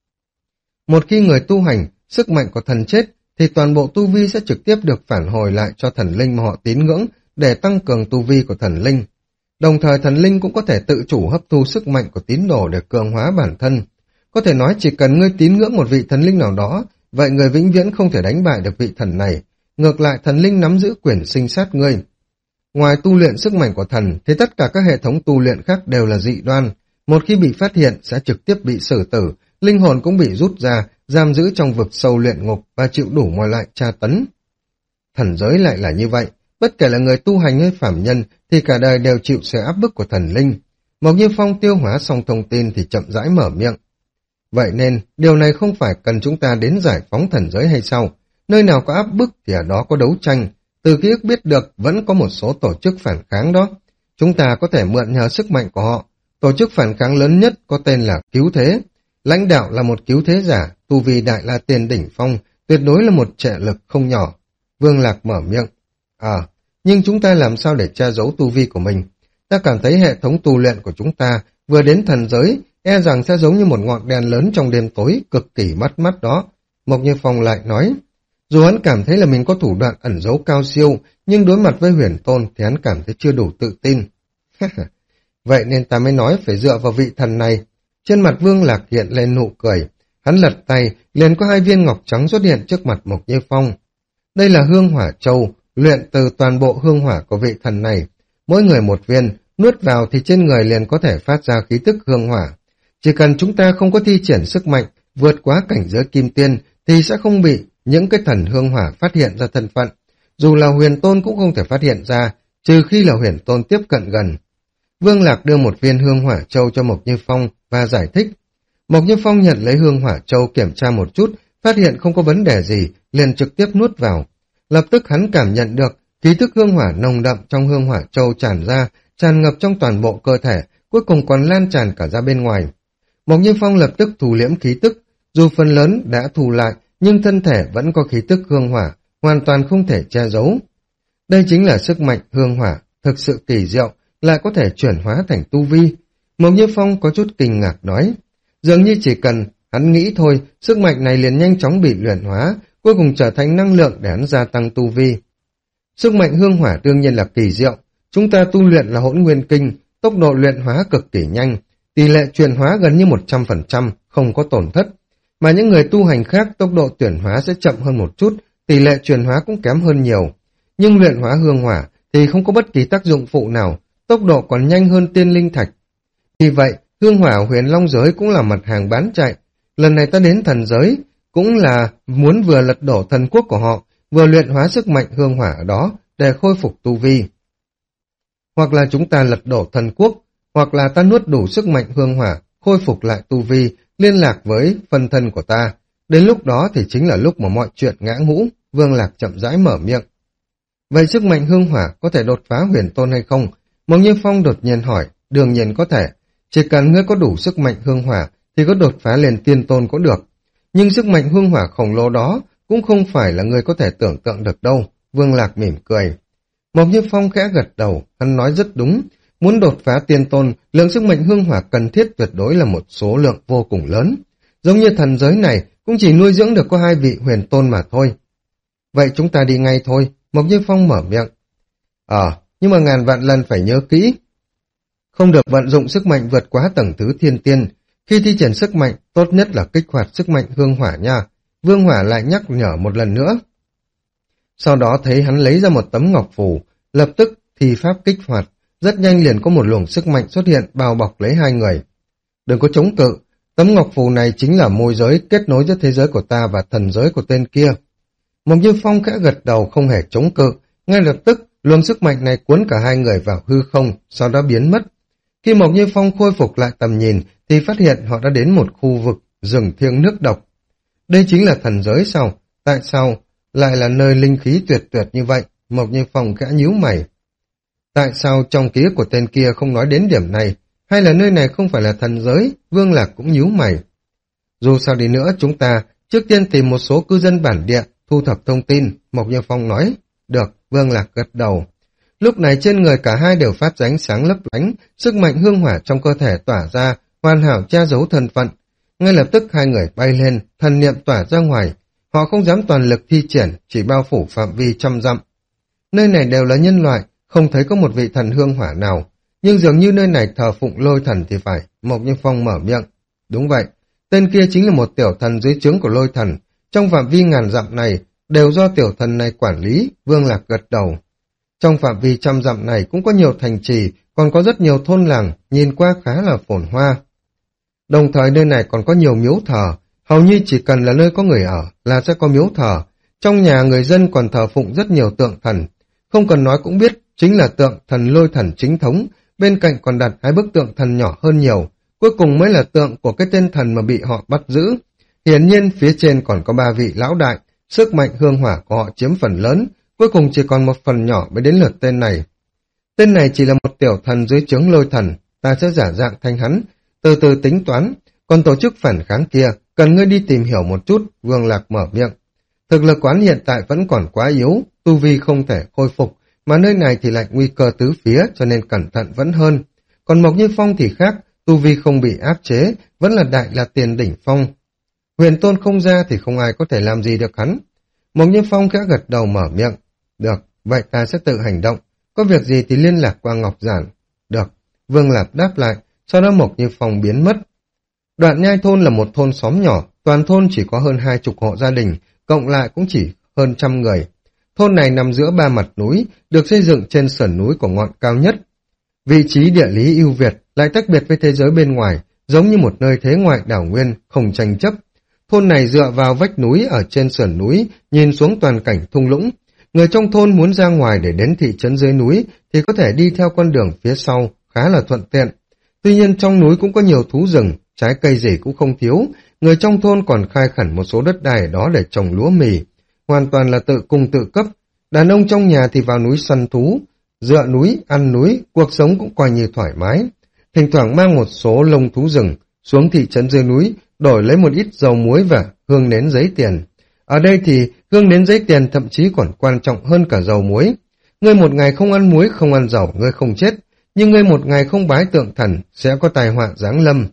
Một khi người tu hành, sức mạnh của thần chết, thì toàn bộ tu vi sẽ trực tiếp được phản hồi lại cho thần linh mà họ tín ngưỡng để tăng cường tu vi của thần linh. Đồng thời thần linh cũng có thể tự chủ hấp thu sức mạnh của tín đồ để cường hóa bản thân. Có thể nói chỉ cần ngươi tín ngưỡng một vị thần linh nào đó, vậy người vĩnh viễn không thể đánh bại được vị thần này. Ngược lại thần linh nắm giữ quyền sinh sát ngươi. Ngoài tu luyện sức mạnh của thần, thì tất cả các hệ thống tu luyện khác đều là dị đoan. Một khi bị phát hiện sẽ trực tiếp bị xử tử, linh hồn cũng bị rút ra, giam giữ trong vực sâu luyện ngục và chịu đủ mọi loại tra tấn. Thần giới lại là như vậy, bất kể là người tu hành hay phàm nhân thì cả đời đều chịu sự áp bức của thần linh. Mộc Như Phong tiêu hóa xong thông tin thì chậm rãi mở miệng. Vậy nên, điều này không phải cần chúng ta đến giải phóng thần giới hay sao? Nơi nào có áp bức thì ở đó có đấu tranh. Từ ký ức biết được vẫn có một số tổ chức phản kháng đó. Chúng ta có thể mượn nhờ sức mạnh của họ. Tổ chức phản kháng lớn nhất có tên là Cứu Thế. Lãnh đạo là một cứu thế giả, tu vi đại la tiền đỉnh phong, tuyệt đối là một trẻ lực không nhỏ. Vương Lạc mở miệng. À, nhưng chúng ta làm sao để che giấu tu vi của mình? Ta cảm thấy hệ thống tu luyện của chúng ta vừa đến thần giới, e rằng sẽ giống như một ngọn đèn lớn trong đêm tối, cực kỳ bắt mắt đó. Mộc Như Phong lại nói, dù hắn cảm thấy là mình có thủ đoạn ẩn giấu cao siêu, nhưng đối mặt với Huyền Tôn thì hắn cảm thấy chưa đủ tự tin. Vậy nên ta mới nói phải dựa vào vị thần này. Trên mặt Vương Lạc hiện lên nụ cười. Hắn lật tay, liền có hai viên ngọc trắng xuất hiện trước mặt Mộc Như Phong. Đây là hương hỏa châu, luyện từ toàn bộ hương hỏa của vị thần này. Mỗi người một viên, nuốt vào thì trên người liền có thể phát ra khí tức hương hỏa. Chỉ cần chúng ta không có thi triển sức mạnh, vượt quá cảnh giới kim tiên, thì sẽ không bị những cái thần hương hỏa phát hiện ra thân phận. Dù là Huyền Tôn cũng không thể phát hiện ra, trừ khi là Huyền Tôn tiếp cận gần. Vương Lạc đưa một viên hương hỏa châu cho Mộc Như Phong và giải thích. Mộc Như Phong nhận lấy hương hỏa châu kiểm tra một chút, phát hiện không có vấn đề gì, liền trực tiếp nuốt vào. Lập tức hắn cảm nhận được khí thức hương hỏa nồng đậm trong hương hỏa châu tràn ra, tràn ngập trong toàn bộ cơ thể, cuối cùng còn lan tràn cả ra bên ngoài. Mộc Như Phong lập tức thu liễm khí tức, dù phần lớn đã thu lại, nhưng thân thể vẫn có khí tức hương hỏa, hoàn toàn không thể che giấu. Đây chính là sức mạnh hương hỏa, thực sự kỳ diệu, lại có thể chuyển hóa thành tu vi. Mộc Như Phong có chút kinh ngạc nói, dường như chỉ cần hắn nghĩ thôi, sức mạnh này liền nhanh chóng bị luyện hóa, cuối cùng trở thành năng lượng để hắn gia tăng tu vi. Sức mạnh hương hỏa đương nhiên là kỳ diệu, chúng ta tu luyện là hỗn nguyên kinh, tốc độ luyện hóa cực kỳ nhanh, tỷ lệ chuyển hóa gần như một trăm phần trăm, không có tổn thất. Mà những người tu hành khác tốc độ chuyển hóa sẽ chậm hơn một chút, tỷ lệ chuyển hóa cũng kém hơn nhiều. Nhưng luyện hóa hương hỏa thì không có bất kỳ tác dụng phụ nào, tốc độ còn nhanh hơn tiên linh thạch. Vì vậy, hương hỏa Huyền Long giới cũng là mặt hàng bán chạy. Lần này ta đến thần giới, cũng là muốn vừa lật đổ thần quốc của họ, vừa luyện hóa sức mạnh hương hỏa ở đó để khôi phục tu vi. Hoặc là chúng ta lật đổ thần quốc, hoặc là ta nuốt đủ sức mạnh hương hỏa, khôi phục lại tu vi, liên lạc với phân thân của ta. Đến lúc đó thì chính là lúc mà mọi chuyện ngã ngũ. Vương Lạc chậm rãi mở miệng. Vậy sức mạnh hương hỏa có thể đột phá Huyền Tôn hay không? Mộc Như Phong đột nhiên hỏi. Đương nhiên có thể. Chỉ cần ngươi có đủ sức mạnh hương hỏa thì có đột phá lên tiên tôn có được. Nhưng sức mạnh hương hỏa khổng lồ đó cũng không phải là ngươi có thể tưởng tượng được đâu. Vương Lạc mỉm cười. Mộc Như Phong khẽ gật đầu, hắn nói rất đúng. Muốn đột phá tiên tôn, lượng sức mạnh hương hỏa cần thiết tuyệt đối là một số lượng vô cùng lớn. Giống như thần giới này cũng chỉ nuôi dưỡng được có hai vị huyền tôn mà thôi. Vậy chúng ta đi ngay thôi, Mộc Như Phong mở miệng. Ờ, à, nhưng mà ngàn vạn lần phải nhớ kỹ. Không được vận dụng sức mạnh vượt quá tầng thứ thiên tiên. Khi thi triển sức mạnh, tốt nhất là kích hoạt sức mạnh hương hỏa nha. Vương Hỏa lại nhắc nhở một lần nữa. Sau đó thấy hắn lấy ra một tấm ngọc phù, lập tức thi pháp kích hoạt. Rất nhanh liền có một luồng sức mạnh xuất hiện bao bọc lấy hai người. Đừng có chống cự, tấm ngọc phù này chính là môi giới kết nối giữa thế giới của ta và thần giới của tên kia. Mộc Như Phong khẽ gật đầu không hề chống cự, ngay lập tức luồng sức mạnh này cuốn cả hai người vào hư không, sau đó biến mất. Khi Mộc Như Phong khôi phục lại tầm nhìn thì phát hiện họ đã đến một khu vực rừng thiêng nước độc. Đây chính là thần giới sao? Tại sao lại là nơi linh khí tuyệt tuyệt như vậy? Mộc Như Phong khẽ nhíu mày. Tại sao trong ký ức của tên kia không nói đến điểm này? Hay là nơi này không phải là thần giới? Vương Lạc cũng nhíu mày. Dù sao đi nữa chúng ta trước tiên tìm một số cư dân bản địa thu thập thông tin, Mộc Như Phong nói. Được, Vương Lạc gật đầu. Lúc này trên người cả hai đều phát ra ánh sáng lấp lánh, sức mạnh hương hỏa trong cơ thể tỏa ra, hoàn hảo che giấu thân phận. Ngay lập tức hai người bay lên, thần niệm tỏa ra ngoài. Họ không dám toàn lực thi triển, chỉ bao phủ phạm vi trăm dặm. Nơi này đều là nhân loại, không thấy có một vị thần hương hỏa nào. Nhưng dường như nơi này thờ phụng lôi thần thì phải, Mộc Như Phong mở miệng. Đúng vậy, tên kia chính là một tiểu thần dưới trướng của lôi thần, trong phạm vi ngàn dặm này đều do tiểu thần này quản lý. Vương Lạc gật đầu. Trong phạm vi trăm dặm này cũng có nhiều thành trì, còn có rất nhiều thôn làng, nhìn qua khá là phồn hoa. Đồng thời nơi này còn có nhiều miếu thờ, hầu như chỉ cần là nơi có người ở là sẽ có miếu thờ. Trong nhà người dân còn thờ phụng rất nhiều tượng thần, không cần nói cũng biết chính là tượng thần lôi thần chính thống, bên cạnh còn đặt hai bức tượng thần nhỏ hơn nhiều, cuối cùng mới là tượng của cái tên thần mà bị họ bắt giữ. Hiển nhiên phía trên còn có ba vị lão đại, sức mạnh hương hỏa của họ chiếm phần lớn, cuối cùng chỉ còn một phần nhỏ mới đến lượt tên này. Tên này chỉ là một tiểu thần dưới trướng lôi thần, ta sẽ giả dạng thành hắn, từ từ tính toán, còn tổ chức phản kháng kia, cần ngươi đi tìm hiểu một chút. Vương Lạc mở miệng. Thực lực quán hiện tại vẫn còn quá yếu, tu vi không thể khôi phục, mà nơi này thì lại nguy cơ tứ phía, cho nên cẩn thận vẫn hơn. Còn Mộc Như Phong thì khác, tu vi không bị áp chế, vẫn là đại là tiền đỉnh phong. Huyền Tôn không ra thì không ai có thể làm gì được hắn. Mộc Như Phong khẽ gật đầu mở miệng. Được, vậy ta sẽ tự hành động, có việc gì thì liên lạc qua Ngọc Giản. Được, Vương Lạc đáp lại, sau đó Mộc Như Phong biến mất. Đoạn Nhai thôn là một thôn xóm nhỏ, toàn thôn chỉ có hơn hai chục hộ gia đình, cộng lại cũng chỉ hơn trăm người. Thôn này nằm giữa ba mặt núi, được xây dựng trên sườn núi của ngọn cao nhất. Vị trí địa lý ưu việt lại tách biệt với thế giới bên ngoài, giống như một nơi thế ngoại đảo nguyên, không tranh chấp. Thôn này dựa vào vách núi ở trên sườn núi, nhìn xuống toàn cảnh thung lũng. Người trong thôn muốn ra ngoài để đến thị trấn dưới núi thì có thể đi theo con đường phía sau, khá là thuận tiện. Tuy nhiên trong núi cũng có nhiều thú rừng, trái cây gì cũng không thiếu. Người trong thôn còn khai khẩn một số đất đai đó để trồng lúa mì, hoàn toàn là tự cung tự cấp. Đàn ông trong nhà thì vào núi săn thú, dựa núi, ăn núi, cuộc sống cũng coi như thoải mái. Thỉnh thoảng mang một số lông thú rừng xuống thị trấn dưới núi, đổi lấy một ít dầu muối và hương nến giấy tiền. Ở đây thì hương nến giấy tiền thậm chí còn quan trọng hơn cả dầu muối. Ngươi một ngày không ăn muối, không ăn dầu, ngươi không chết, nhưng ngươi một ngày không bái tượng thần sẽ có tai họa giáng lâm.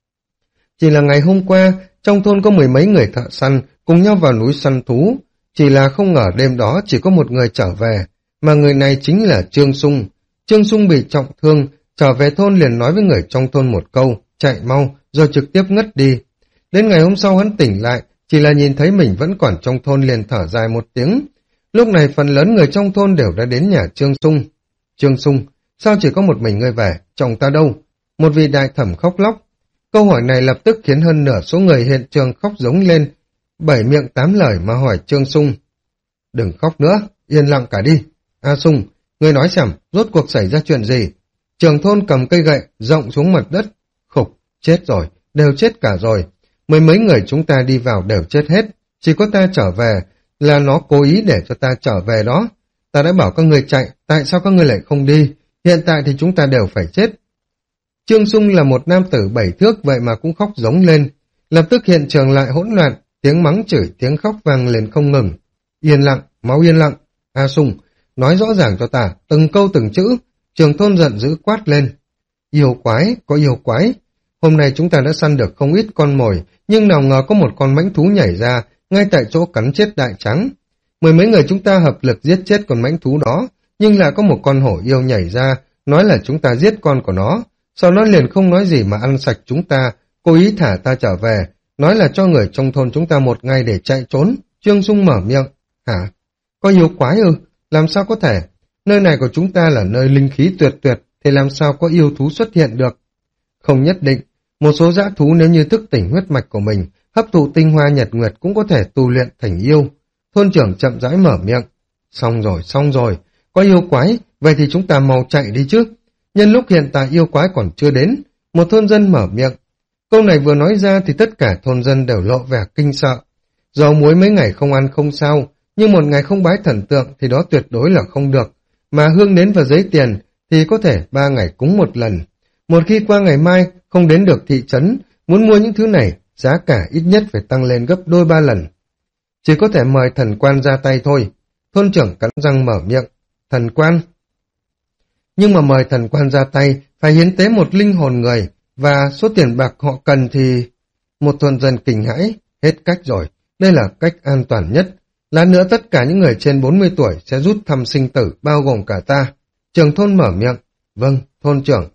Chỉ là ngày hôm qua, trong thôn có mười mấy người thợ săn cùng nhau vào núi săn thú, chỉ là không ngờ đêm đó chỉ có một người trở về, mà người này chính là Trương Sung. Trương Sung bị trọng thương, trở về thôn liền nói với người trong thôn một câu, chạy mau, rồi trực tiếp ngất đi. Đến ngày hôm sau hắn tỉnh lại, chỉ là nhìn thấy mình vẫn còn trong thôn liền thở dài một tiếng. Lúc này phần lớn người trong thôn đều đã đến nhà Trương Sung. Trương Sung, sao chỉ có một mình ngươi về, chồng ta đâu? Một vị đại thẩm khóc lóc. Câu hỏi này lập tức khiến hơn nửa số người hiện trường khóc giống lên, bảy miệng tám lời mà hỏi Trương Sung. Đừng khóc nữa, yên lặng cả đi. A Sung, ngươi nói xem, rốt cuộc xảy ra chuyện gì? Trưởng thôn cầm cây gậy, rộng xuống mặt đất. Khục, chết rồi, đều chết cả rồi. Mười mấy người chúng ta đi vào đều chết hết, chỉ có ta trở về, là nó cố ý để cho ta trở về đó. Ta đã bảo các ngươi chạy, tại sao các ngươi lại không đi? Hiện tại thì chúng ta đều phải chết. Trương Sung là một nam tử bảy thước, vậy mà cũng khóc giống lên. Lập tức hiện trường lại hỗn loạn, tiếng mắng chửi, tiếng khóc vang lên không ngừng. Yên lặng, máu yên lặng. A Sung, nói rõ ràng cho ta, từng câu từng chữ. Trường thôn giận dữ quát lên. Yêu quái, có yêu quái. Hôm nay chúng ta đã săn được không ít con mồi, nhưng nào ngờ có một con mãnh thú nhảy ra, ngay tại chỗ cắn chết đại trắng. Mười mấy người chúng ta hợp lực giết chết con mãnh thú đó, nhưng lại có một con hổ yêu nhảy ra, nói là chúng ta giết con của nó. Sau nó liền không nói gì mà ăn sạch chúng ta, cố ý thả ta trở về, nói là cho người trong thôn chúng ta một ngày để chạy trốn. Trương Sung mở miệng. Hả? Có yêu quái ư? Làm sao có thể? Nơi này của chúng ta là nơi linh khí tuyệt tuyệt, thì làm sao có yêu thú xuất hiện được? Không nhất định. Một số dã thú nếu như thức tỉnh huyết mạch của mình, hấp thụ tinh hoa nhật nguyệt cũng có thể tu luyện thành yêu. Thôn trưởng chậm rãi mở miệng. Xong rồi, xong rồi. Có yêu quái, vậy thì chúng ta mau chạy đi chứ. Nhân lúc hiện tại yêu quái còn chưa đến, một thôn dân mở miệng. Câu này vừa nói ra thì tất cả thôn dân đều lộ vẻ kinh sợ. Dầu muối mấy ngày không ăn không sao, nhưng một ngày không bái thần tượng thì đó tuyệt đối là không được. Mà hương nến và giấy tiền thì có thể ba ngày cúng một lần. Một khi qua ngày mai không đến được thị trấn, muốn mua những thứ này, giá cả ít nhất phải tăng lên gấp đôi ba lần. Chỉ có thể mời thần quan ra tay thôi. Thôn trưởng cắn răng mở miệng. Thần quan? Nhưng mà mời thần quan ra tay phải hiến tế một linh hồn người, và số tiền bạc họ cần thì... Một thôn dân kinh hãi, hết cách rồi, đây là cách an toàn nhất. Lát nữa tất cả những người trên bốn mươi tuổi sẽ rút thăm sinh tử, bao gồm cả ta. Trưởng thôn mở miệng. Vâng, thôn trưởng.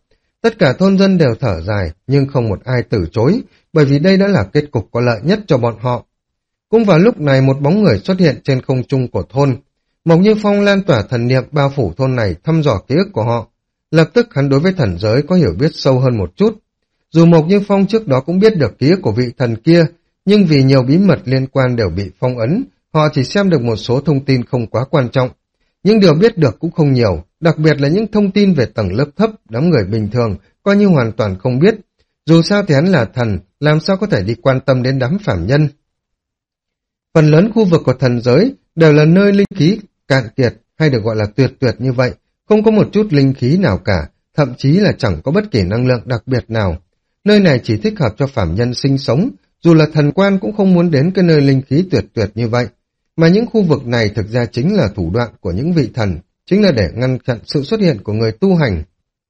Tất cả thôn dân đều thở dài, nhưng không một ai từ chối, bởi vì đây đã là kết cục có lợi nhất cho bọn họ. Cũng vào lúc này một bóng người xuất hiện trên không trung của thôn. Mộc Như Phong lan tỏa thần niệm bao phủ thôn này thăm dò ký ức của họ. Lập tức hắn đối với thần giới có hiểu biết sâu hơn một chút. Dù Mộc Như Phong trước đó cũng biết được ký ức của vị thần kia, nhưng vì nhiều bí mật liên quan đều bị phong ấn, họ chỉ xem được một số thông tin không quá quan trọng. Những điều biết được cũng không nhiều, đặc biệt là những thông tin về tầng lớp thấp, đám người bình thường, coi như hoàn toàn không biết. Dù sao thì hắn là thần, làm sao có thể đi quan tâm đến đám phàm nhân. Phần lớn khu vực của thần giới đều là nơi linh khí cạn kiệt, hay được gọi là tuyệt tuyệt như vậy, không có một chút linh khí nào cả, thậm chí là chẳng có bất kỳ năng lượng đặc biệt nào. Nơi này chỉ thích hợp cho phàm nhân sinh sống, dù là thần quan cũng không muốn đến cái nơi linh khí tuyệt tuyệt như vậy. Mà những khu vực này thực ra chính là thủ đoạn của những vị thần, chính là để ngăn chặn sự xuất hiện của người tu hành.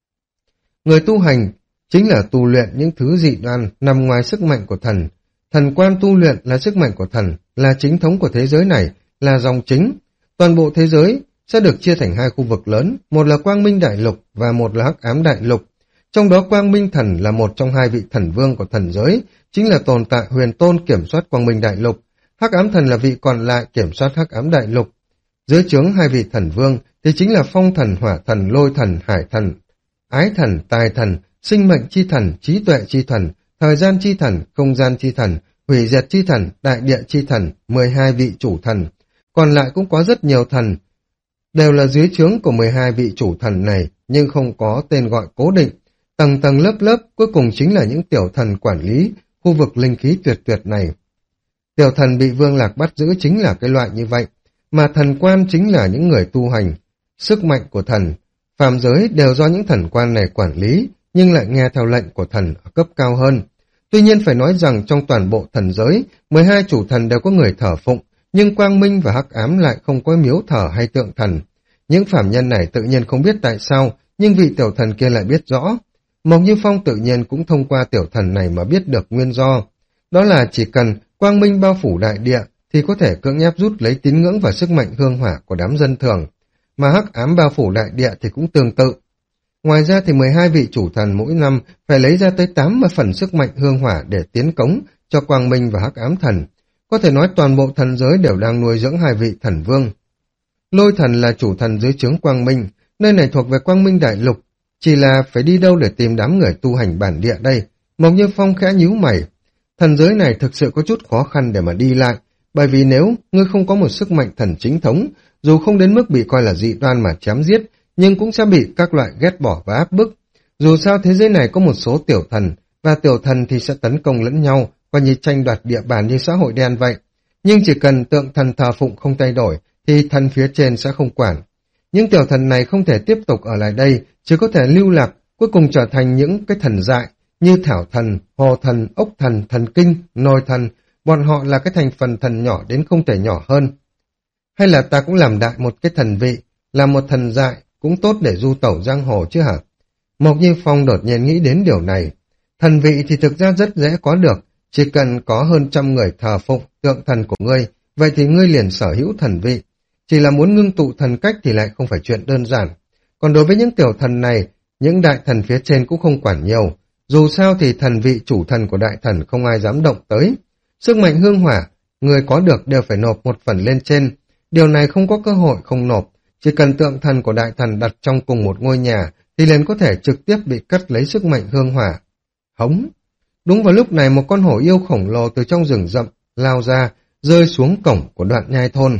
Người tu hành chính là tu luyện những thứ dị đoan nằm ngoài sức mạnh của thần. Thần quan tu luyện là sức mạnh của thần, là chính thống của thế giới này, là dòng chính. Toàn bộ thế giới sẽ được chia thành hai khu vực lớn, một là Quang Minh Đại Lục và một là Hắc Ám Đại Lục. Trong đó Quang Minh Thần là một trong hai vị thần vương của thần giới, chính là tồn tại huyền tôn kiểm soát Quang Minh Đại Lục. Hắc Ám Thần là vị còn lại kiểm soát Hắc Ám Đại Lục. Dưới trướng hai vị thần vương thì chính là Phong Thần, Hỏa Thần, Lôi Thần, Hải Thần, Ái Thần, Tài Thần, Sinh Mệnh Chi Thần, Trí Tuệ Chi Thần, Thời Gian Chi Thần, Không Gian Chi Thần, Hủy Diệt Chi Thần, Đại Địa Chi Thần, mười hai vị chủ thần. Còn lại cũng có rất nhiều thần, đều là dưới trướng của mười hai vị chủ thần này, nhưng không có tên gọi cố định. Tầng tầng lớp lớp, cuối cùng chính là những tiểu thần quản lý khu vực linh khí tuyệt tuyệt này. Tiểu thần bị Vương Lạc bắt giữ chính là cái loại như vậy, mà thần quan chính là những người tu hành. Sức mạnh của thần, phàm giới đều do những thần quan này quản lý, nhưng lại nghe theo lệnh của thần ở cấp cao hơn. Tuy nhiên phải nói rằng trong toàn bộ thần giới, mười hai chủ thần đều có người thờ phụng, nhưng Quang Minh và Hắc Ám lại không có miếu thờ hay tượng thần. Những phàm nhân này tự nhiên không biết tại sao, nhưng vị tiểu thần kia lại biết rõ. Mộc Như Phong tự nhiên cũng thông qua tiểu thần này mà biết được nguyên do. Đó là chỉ cần Quang Minh bao phủ đại địa thì có thể cưỡng ép rút lấy tín ngưỡng và sức mạnh hương hỏa của đám dân thường, mà Hắc Ám bao phủ đại địa thì cũng tương tự. Ngoài ra thì mười hai vị chủ thần mỗi năm phải lấy ra tới tám mươi phần sức mạnh hương hỏa để tiến cống cho Quang Minh và Hắc Ám thần. Có thể nói toàn bộ thần giới đều đang nuôi dưỡng hai vị thần vương. Lôi thần là chủ thần dưới trướng Quang Minh, nơi này thuộc về Quang Minh Đại Lục. Chỉ là phải đi đâu để tìm đám người tu hành bản địa đây? Mộc Như Phong khẽ nhíu mày. Thần giới này thực sự có chút khó khăn để mà đi lại, bởi vì nếu ngươi không có một sức mạnh thần chính thống, dù không đến mức bị coi là dị đoan mà chém giết, nhưng cũng sẽ bị các loại ghét bỏ và áp bức. Dù sao thế giới này có một số tiểu thần, và tiểu thần thì sẽ tấn công lẫn nhau, coi như tranh đoạt địa bàn như xã hội đen vậy. Nhưng chỉ cần tượng thần thờ phụng không thay đổi, thì thần phía trên sẽ không quản. Những tiểu thần này không thể tiếp tục ở lại đây, chỉ có thể lưu lạc, cuối cùng trở thành những cái thần dại, như thảo thần, hồ thần, ốc thần, thần kinh, nôi thần. Bọn họ là cái thành phần thần nhỏ đến không thể nhỏ hơn. Hay là ta cũng làm đại một cái thần vị, làm một thần dại, cũng tốt để du tẩu giang hồ chứ hả? Mộc Như Phong đột nhiên nghĩ đến điều này. Thần vị thì thực ra rất dễ có được, chỉ cần có hơn trăm người thờ phụng tượng thần của ngươi, vậy thì ngươi liền sở hữu thần vị. Chỉ là muốn ngưng tụ thần cách thì lại không phải chuyện đơn giản. Còn đối với những tiểu thần này, những đại thần phía trên cũng không quản nhiều. Dù sao thì thần vị chủ thần của đại thần không ai dám động tới. Sức mạnh hương hỏa, người có được đều phải nộp một phần lên trên. Điều này không có cơ hội không nộp. Chỉ cần tượng thần của đại thần đặt trong cùng một ngôi nhà thì liền có thể trực tiếp bị cắt lấy sức mạnh hương hỏa. Hống! Đúng vào lúc này một con hổ yêu khổng lồ từ trong rừng rậm lao ra, rơi xuống cổng của đoạn nhai thôn.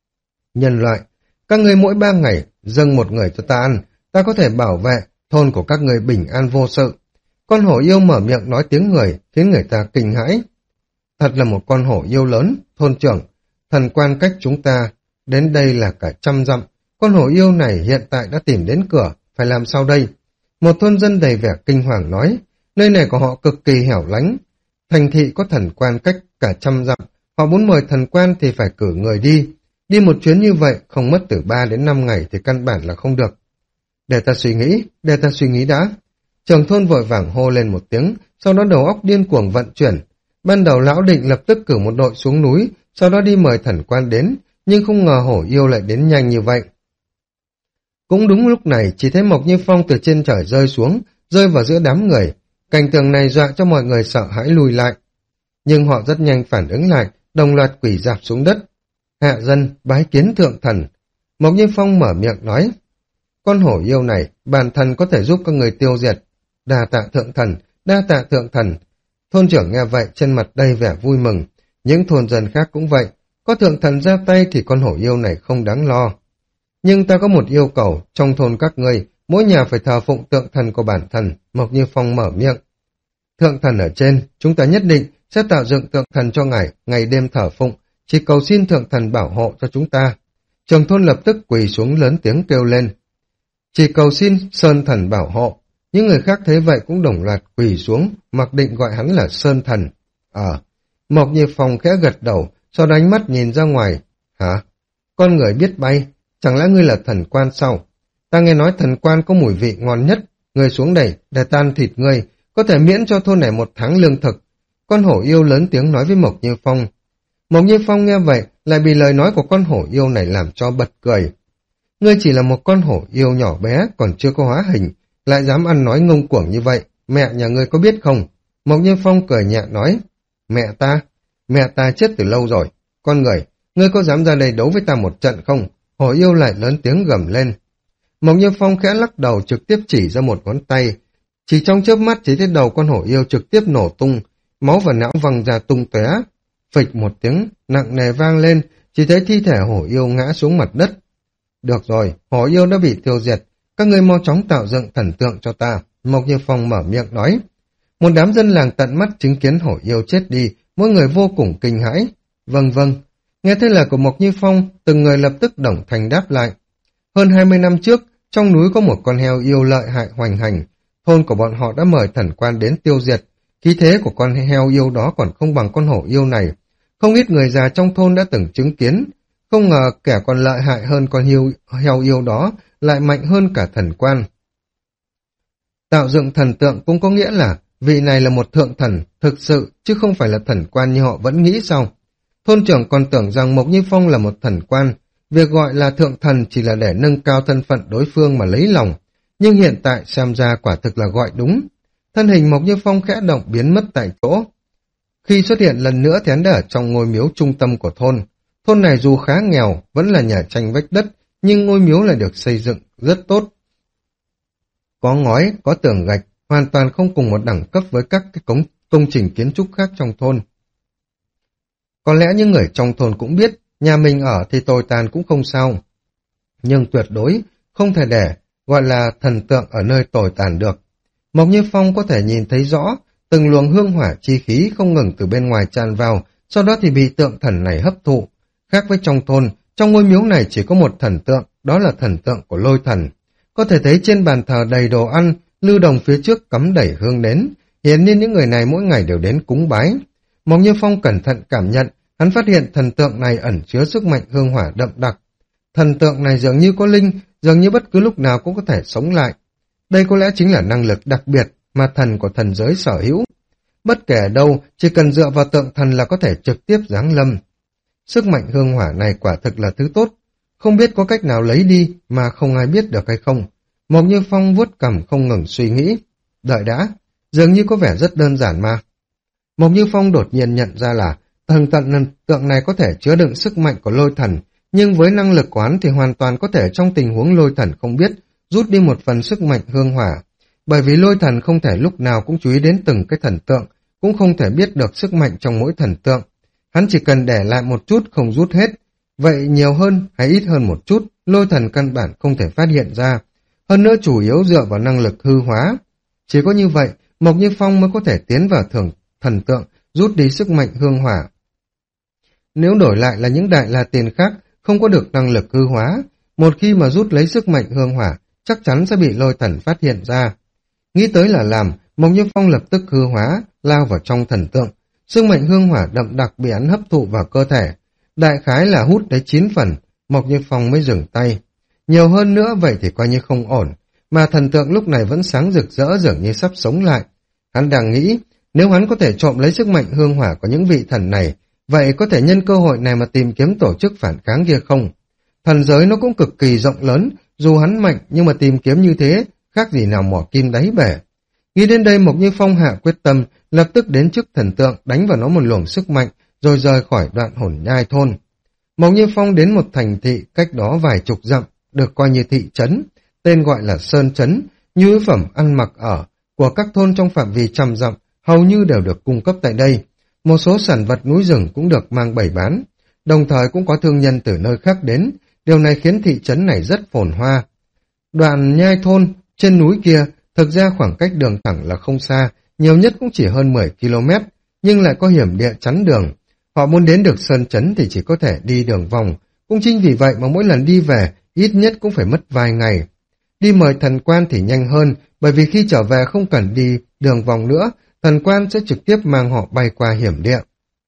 Nhân loại, các ngươi mỗi ba ngày dâng một người cho ta ăn, ta có thể bảo vệ thôn của các ngươi bình an vô sự. Con hổ yêu mở miệng nói tiếng người, khiến người ta kinh hãi. Thật là một con hổ yêu lớn, thôn trưởng, thần quan cách chúng ta đến đây là cả trăm dặm. Con hổ yêu này hiện tại đã tìm đến cửa, phải làm sao đây? Một thôn dân đầy vẻ kinh hoàng nói, nơi này của họ cực kỳ hẻo lánh. Thành thị có thần quan cách cả trăm dặm, họ muốn mời thần quan thì phải cử người đi. Đi một chuyến như vậy, không mất từ ba đến năm ngày thì căn bản là không được. Để ta suy nghĩ, để ta suy nghĩ đã. Trưởng thôn vội vàng hô lên một tiếng, sau đó đầu óc điên cuồng vận chuyển. Ban đầu lão định lập tức cử một đội xuống núi, sau đó đi mời thần quan đến, nhưng không ngờ hổ yêu lại đến nhanh như vậy. Cũng đúng lúc này, chỉ thấy Mộc Như Phong từ trên trời rơi xuống, rơi vào giữa đám người. Cảnh tượng này dọa cho mọi người sợ hãi lùi lại. Nhưng họ rất nhanh phản ứng lại, đồng loạt quỳ rạp xuống đất. Hạ dân, bái kiến thượng thần. Mộc Như Phong mở miệng nói, con hổ yêu này, bản thần có thể giúp các người tiêu diệt. Đa tạ thượng thần, đa tạ thượng thần. Thôn trưởng nghe vậy trên mặt đầy vẻ vui mừng. Những thôn dân khác cũng vậy. Có thượng thần ra tay thì con hổ yêu này không đáng lo. Nhưng ta có một yêu cầu, trong thôn các ngươi, mỗi nhà phải thờ phụng tượng thần của bản thần. Mộc Như Phong mở miệng. Thượng thần ở trên, chúng ta nhất định sẽ tạo dựng tượng thần cho ngài, ngày đêm thờ phụng, chỉ cầu xin thượng thần bảo hộ cho chúng ta. Trường thôn lập tức quỳ xuống lớn tiếng kêu lên. Chỉ cầu xin Sơn thần bảo hộ. Những người khác thấy vậy cũng đồng loạt quỳ xuống, mặc định gọi hắn là Sơn thần. Ờ, Mộc Như Phong khẽ gật đầu, sau đó ánh mắt nhìn ra ngoài. Hả? Con người biết bay, chẳng lẽ ngươi là thần quan sao? Ta nghe nói thần quan có mùi vị ngon nhất, ngươi xuống đây để tan thịt ngươi, có thể miễn cho thôn này một tháng lương thực. Con hổ yêu lớn tiếng nói với Mộc Như Phong. Mộc Như Phong nghe vậy, lại bị lời nói của con hổ yêu này làm cho bật cười. Ngươi chỉ là một con hổ yêu nhỏ bé, còn chưa có hóa hình, lại dám ăn nói ngông cuồng như vậy, mẹ nhà ngươi có biết không? Mộc Như Phong cười nhẹ nói, mẹ ta, mẹ ta chết từ lâu rồi. Con người, ngươi có dám ra đây đấu với ta một trận không? Hổ yêu lại lớn tiếng gầm lên. Mộc Như Phong khẽ lắc đầu trực tiếp chỉ ra một ngón tay. Chỉ trong chớp mắt chỉ thấy đầu con hổ yêu trực tiếp nổ tung, máu và não văng ra tung tóe. Phịch một tiếng, nặng nề vang lên, chỉ thấy thi thể hổ yêu ngã xuống mặt đất. Được rồi, hổ yêu đã bị tiêu diệt, các ngươi mau chóng tạo dựng thần tượng cho ta. Mộc Như Phong mở miệng nói. Một đám dân làng tận mắt chứng kiến hổ yêu chết đi, mỗi người vô cùng kinh hãi. Vâng vâng, nghe thấy lời của Mộc Như Phong, từng người lập tức đồng thanh đáp lại. Hơn hai mươi năm trước, trong núi có một con heo yêu lợi hại hoành hành, thôn của bọn họ đã mời thần quan đến tiêu diệt. Khí thế của con heo yêu đó còn không bằng con hổ yêu này. Không ít người già trong thôn đã từng chứng kiến. Không ngờ kẻ còn lợi hại hơn con heo, heo yêu đó lại mạnh hơn cả thần quan. Tạo dựng thần tượng cũng có nghĩa là vị này là một thượng thần thực sự, chứ không phải là thần quan như họ vẫn nghĩ sao. Thôn trưởng còn tưởng rằng Mộc Như Phong là một thần quan, việc gọi là thượng thần chỉ là để nâng cao thân phận đối phương mà lấy lòng. Nhưng hiện tại xem ra quả thực là gọi đúng. Thân hình Mộc Như Phong khẽ động biến mất tại chỗ. Khi xuất hiện lần nữa thì hắn đã ở trong ngôi miếu trung tâm của thôn. Thôn này dù khá nghèo, vẫn là nhà tranh vách đất, nhưng ngôi miếu lại được xây dựng rất tốt. Có ngói, có tường gạch, hoàn toàn không cùng một đẳng cấp với các cái công, công trình kiến trúc khác trong thôn. Có lẽ những người trong thôn cũng biết, nhà mình ở thì tồi tàn cũng không sao. Nhưng tuyệt đối không thể để gọi là thần tượng ở nơi tồi tàn được. Mộc Như Phong có thể nhìn thấy rõ, từng luồng hương hỏa chi khí không ngừng từ bên ngoài tràn vào, sau đó thì bị tượng thần này hấp thụ. Khác với trong thôn, trong ngôi miếu này chỉ có một thần tượng, đó là thần tượng của Lôi Thần. Có thể thấy trên bàn thờ đầy đồ ăn, lưu đồng phía trước cắm đầy hương nến, hiển nhiên những người này mỗi ngày đều đến cúng bái. Mộc Như Phong cẩn thận cảm nhận, hắn phát hiện thần tượng này ẩn chứa sức mạnh hương hỏa đậm đặc. Thần tượng này dường như có linh, dường như bất cứ lúc nào cũng có thể sống lại. Đây có lẽ chính là năng lực đặc biệt mà thần của thần giới sở hữu. Bất kể ở đâu, chỉ cần dựa vào tượng thần là có thể trực tiếp giáng lâm. Sức mạnh hương hỏa này quả thực là thứ tốt, không biết có cách nào lấy đi mà không ai biết được hay không. Mộc Như Phong vuốt cằm không ngừng suy nghĩ. Đợi đã, dường như có vẻ rất đơn giản mà. Mộc Như Phong đột nhiên nhận ra là thần tận tượng này có thể chứa đựng sức mạnh của Lôi Thần, nhưng với năng lực của hắn thì hoàn toàn có thể trong tình huống Lôi Thần không biết, rút đi một phần sức mạnh hương hỏa. Bởi vì Lôi Thần không thể lúc nào cũng chú ý đến từng cái thần tượng, cũng không thể biết được sức mạnh trong mỗi thần tượng. Hắn chỉ cần để lại một chút không rút hết, vậy nhiều hơn hay ít hơn một chút, Lôi Thần căn bản không thể phát hiện ra. Hơn nữa chủ yếu dựa vào năng lực hư hóa. Chỉ có như vậy, Mộc Như Phong mới có thể tiến vào thường thần tượng, rút đi sức mạnh hương hỏa. Nếu đổi lại là những đại la tiền khác, không có được năng lực hư hóa, một khi mà rút lấy sức mạnh hương hỏa, chắc chắn sẽ bị Lôi Thần phát hiện ra. Nghĩ tới là làm, Mộc Như Phong lập tức hư hóa, lao vào trong thần tượng. Sức mạnh hương hỏa đậm đặc bị hắn hấp thụ vào cơ thể. Đại khái là hút tới chín phần, Mộc Như Phong mới dừng tay. Nhiều hơn nữa vậy thì coi như không ổn, mà thần tượng lúc này vẫn sáng rực rỡ dường như sắp sống lại. Hắn đang nghĩ, nếu hắn có thể trộm lấy sức mạnh hương hỏa của những vị thần này, vậy có thể nhân cơ hội này mà tìm kiếm tổ chức phản kháng kia không? Thần giới nó cũng cực kỳ rộng lớn, dù hắn mạnh nhưng mà tìm kiếm như thế, khác gì nào mỏ kim đáy bể. Nghĩ đến đây Mộc Như Phong hạ quyết tâm, lập tức đến trước thần tượng đánh vào nó một luồng sức mạnh, rồi rời khỏi đoạn hồn nhai thôn. Mộc Như Phong đến một thành thị cách đó vài chục dặm, được coi như thị trấn, tên gọi là Sơn Trấn, nhu yếu phẩm ăn mặc ở của các thôn trong phạm vi trăm dặm hầu như đều được cung cấp tại đây. Một số sản vật núi rừng cũng được mang bày bán, đồng thời cũng có thương nhân từ nơi khác đến, điều này khiến thị trấn này rất phồn hoa. Đoạn nhai thôn trên núi kia, thực ra khoảng cách đường thẳng là không xa, nhiều nhất cũng chỉ hơn mười ki lô mét, nhưng lại có hiểm địa chắn đường. Họ muốn đến được Sơn Trấn thì chỉ có thể đi đường vòng, cũng chính vì vậy mà mỗi lần đi về, ít nhất cũng phải mất vài ngày. Đi mời thần quan thì nhanh hơn, bởi vì khi trở về không cần đi đường vòng nữa, thần quan sẽ trực tiếp mang họ bay qua hiểm địa.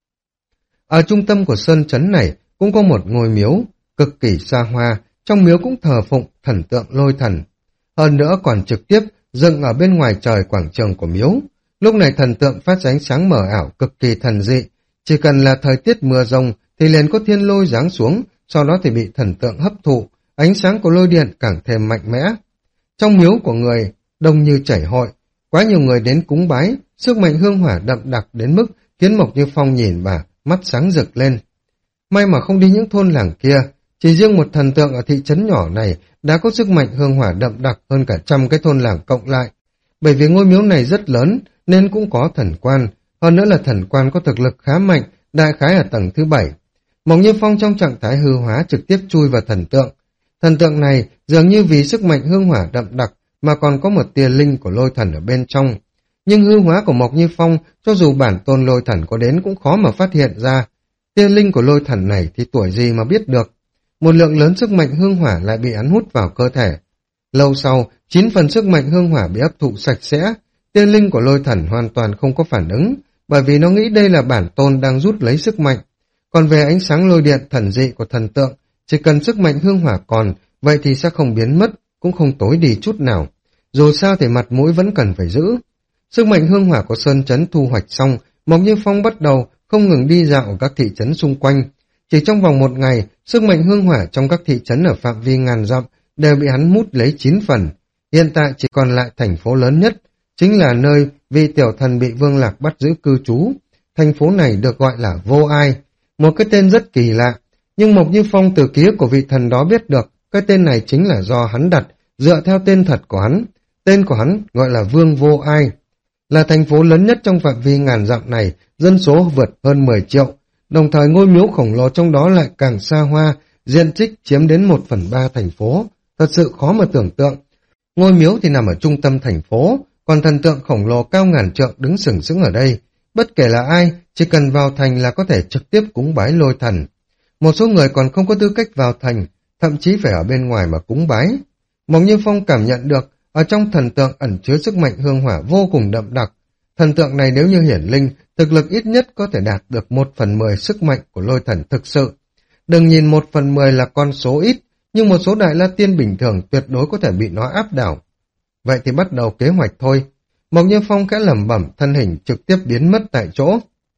Ở trung tâm của Sơn Trấn này cũng có một ngôi miếu, cực kỳ xa hoa, trong miếu cũng thờ phụng thần tượng Lôi Thần. Hơn nữa còn trực tiếp dựng ở bên ngoài trời quảng trường của miếu. Lúc này thần tượng phát ra ánh sáng mờ ảo cực kỳ thần dị, chỉ cần là thời tiết mưa rông thì liền có thiên lôi giáng xuống, sau đó thì bị thần tượng hấp thụ, ánh sáng của lôi điện càng thêm mạnh mẽ. Trong miếu của người đông như chảy hội, quá nhiều người đến cúng bái, sức mạnh hương hỏa đậm đặc đến mức khiến Mộc Như Phong nhìn và mắt sáng rực lên. May mà không đi những thôn làng kia, chỉ riêng một thần tượng ở thị trấn nhỏ này đã có sức mạnh hương hỏa đậm đặc hơn cả trăm cái thôn làng cộng lại. Bởi vì ngôi miếu này rất lớn nên cũng có thần quan, hơn nữa là thần quan có thực lực khá mạnh, đại khái ở tầng thứ bảy. Mộc Như Phong trong trạng thái hư hóa trực tiếp chui vào thần tượng. Thần tượng này dường như vì sức mạnh hương hỏa đậm đặc mà còn có một tia linh của Lôi Thần ở bên trong. Nhưng hư hóa của Mộc Như Phong, cho dù bản tôn Lôi Thần có đến cũng khó mà phát hiện ra. Tia linh của Lôi Thần này thì tuổi gì mà biết được. Một lượng lớn sức mạnh hương hỏa lại bị hắn hút vào cơ thể. Lâu sau, chín phần sức mạnh hương hỏa bị hấp thụ sạch sẽ. Tia linh của Lôi Thần hoàn toàn không có phản ứng, bởi vì nó nghĩ đây là bản tôn đang rút lấy sức mạnh. Còn về ánh sáng lôi điện thần dị của thần tượng, chỉ cần sức mạnh hương hỏa còn, vậy thì sẽ không biến mất, cũng không tối đi chút nào. Dù sao thì mặt mũi vẫn cần phải giữ. Sức mạnh hương hỏa của Sơn Trấn thu hoạch xong, Mộc Như Phong bắt đầu không ngừng đi dạo ở các thị trấn xung quanh. Chỉ trong vòng một ngày, sức mạnh hương hỏa trong các thị trấn ở phạm vi ngàn dặm đều bị hắn mút lấy chín phần. Hiện tại chỉ còn lại thành phố lớn nhất, chính là nơi vị tiểu thần bị Vương Lạc bắt giữ cư trú. Thành phố này được gọi là Vô Ai, một cái tên rất kỳ lạ, nhưng Mộc Như Phong từ ký ức của vị thần đó biết được cái tên này chính là do hắn đặt, dựa theo tên thật của hắn. Tên của hắn gọi là Vương Vô Ai, là thành phố lớn nhất trong phạm vi ngàn dặm này, dân số vượt hơn mười triệu, đồng thời ngôi miếu khổng lồ trong đó lại càng xa hoa, diện tích chiếm đến một phần ba thành phố, thật sự khó mà tưởng tượng. Ngôi miếu thì nằm ở trung tâm thành phố, còn thần tượng khổng lồ cao ngàn trượng đứng sừng sững ở đây. Bất kể là ai, chỉ cần vào thành là có thể trực tiếp cúng bái Lôi Thần. Một số người còn không có tư cách vào thành, thậm chí phải ở bên ngoài mà cúng bái. Mộc Như Phong cảm nhận được, ở trong thần tượng ẩn chứa sức mạnh hương hỏa vô cùng đậm đặc. Thần tượng này nếu như hiển linh, thực lực ít nhất có thể đạt được một phần mười sức mạnh của Lôi Thần thực sự. Đừng nhìn một phần mười là con số ít, nhưng một số đại la tiên bình thường tuyệt đối có thể bị nó áp đảo. Vậy thì bắt đầu kế hoạch thôi. Mộc Như Phong khẽ lẩm bẩm, thân hình trực tiếp biến mất tại chỗ.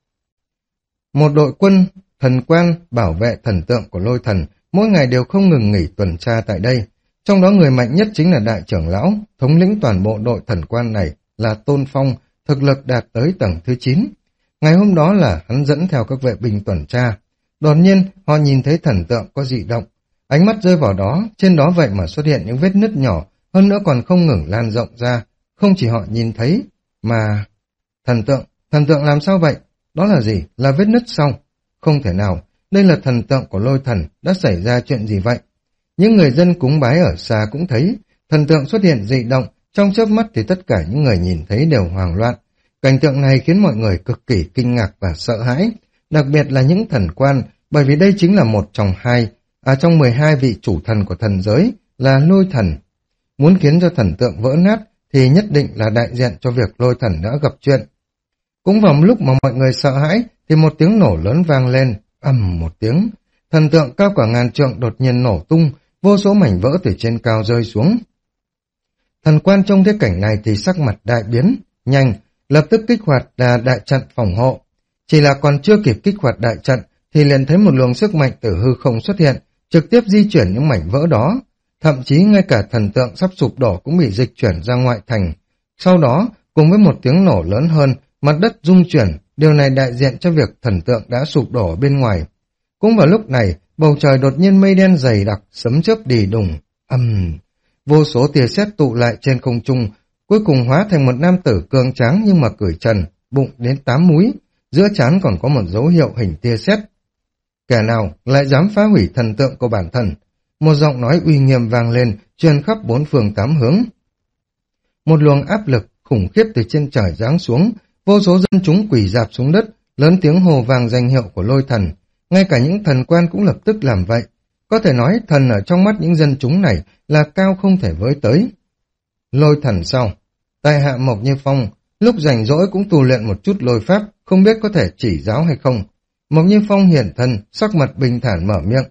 Một đội quân thần quan bảo vệ thần tượng của Lôi Thần mỗi ngày đều không ngừng nghỉ tuần tra tại đây. Trong đó người mạnh nhất chính là đại trưởng lão, thống lĩnh toàn bộ đội thần quan này là Tôn Phong, thực lực đạt tới tầng thứ chín. Ngày hôm đó là hắn dẫn theo các vệ binh tuần tra. Đột nhiên họ nhìn thấy thần tượng có dị động. Ánh mắt rơi vào đó, trên đó vậy mà xuất hiện những vết nứt nhỏ, hơn nữa còn không ngừng lan rộng ra. Không chỉ họ nhìn thấy, mà... Thần tượng, thần tượng làm sao vậy? Đó là gì? Là vết nứt sao? Không thể nào, đây là thần tượng của Lôi Thần, đã xảy ra chuyện gì vậy? Những người dân cúng bái ở xa cũng thấy, thần tượng xuất hiện dị động, trong chớp mắt thì tất cả những người nhìn thấy đều hoảng loạn. Cảnh tượng này khiến mọi người cực kỳ kinh ngạc và sợ hãi, đặc biệt là những thần quan, bởi vì đây chính là một trong hai, à trong mười hai vị chủ thần của thần giới, là Lôi Thần. Muốn khiến cho thần tượng vỡ nát, thì nhất định là đại diện cho việc Lôi Thần đã gặp chuyện. Cũng vào lúc mà mọi người sợ hãi, thì một tiếng nổ lớn vang lên, ầm một tiếng. Thần tượng cao cả ngàn trượng đột nhiên nổ tung, vô số mảnh vỡ từ trên cao rơi xuống. Thần quan trong thế cảnh này thì sắc mặt đại biến, nhanh, lập tức kích hoạt là đại trận phòng hộ. Chỉ là còn chưa kịp kích hoạt đại trận, thì liền thấy một luồng sức mạnh từ hư không xuất hiện, trực tiếp di chuyển những mảnh vỡ đó. Thậm chí ngay cả thần tượng sắp sụp đổ cũng bị dịch chuyển ra ngoại thành. Sau đó, Cùng với một tiếng nổ lớn hơn, mặt đất rung chuyển, điều này đại diện cho việc thần tượng đã sụp đổ ở bên ngoài. Cũng vào lúc này, bầu trời đột nhiên mây đen dày đặc, sấm chớp đì đùng, ầm, vô số tia sét tụ lại trên không trung, cuối cùng hóa thành một nam tử cường tráng nhưng mà cởi trần, bụng đến tám múi, giữa trán còn có một dấu hiệu hình tia sét. Kẻ nào lại dám phá hủy thần tượng của bản thân? Một giọng nói uy nghiêm vang lên, truyền khắp bốn phương tám hướng. Một luồng áp lực khủng khiếp từ trên trời giáng xuống, vô số dân chúng quỳ rạp xuống đất, lớn tiếng hô vang danh hiệu của Lôi Thần. Ngay cả những thần quan cũng lập tức làm vậy. Có thể nói thần ở trong mắt những dân chúng này là cao không thể với tới. Lôi Thần sau, tại hạ Mộc Như Phong, lúc rảnh rỗi cũng tu luyện một chút lôi pháp, không biết có thể chỉ giáo hay không. Mộc Như Phong hiển thân, sắc mặt bình thản mở miệng.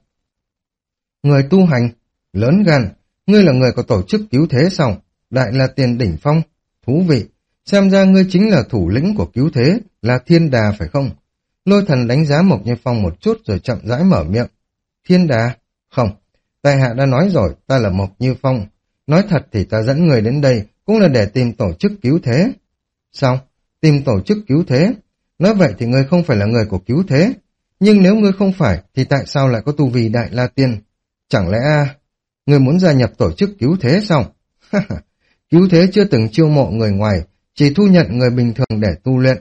Người tu hành, lớn gan, ngươi là người của tổ chức cứu thế sao? Đại là tiền đỉnh phong, thú vị, xem ra ngươi chính là thủ lĩnh của cứu thế, là thiên đà phải không? Lôi Thần đánh giá Mộc Như Phong một chút rồi chậm rãi mở miệng. Thiên đà? Không, tại hạ đã nói rồi, ta là Mộc Như Phong. Nói thật thì ta dẫn người đến đây cũng là để tìm tổ chức cứu thế. Sao? Tìm tổ chức cứu thế? Nói vậy thì ngươi không phải là người của cứu thế. Nhưng nếu ngươi không phải thì tại sao lại có tu vi Đại La Tiên? Chẳng lẽ à, ngươi muốn gia nhập tổ chức cứu thế sao? Cứu thế chưa từng chiêu mộ người ngoài, chỉ thu nhận người bình thường để tu luyện.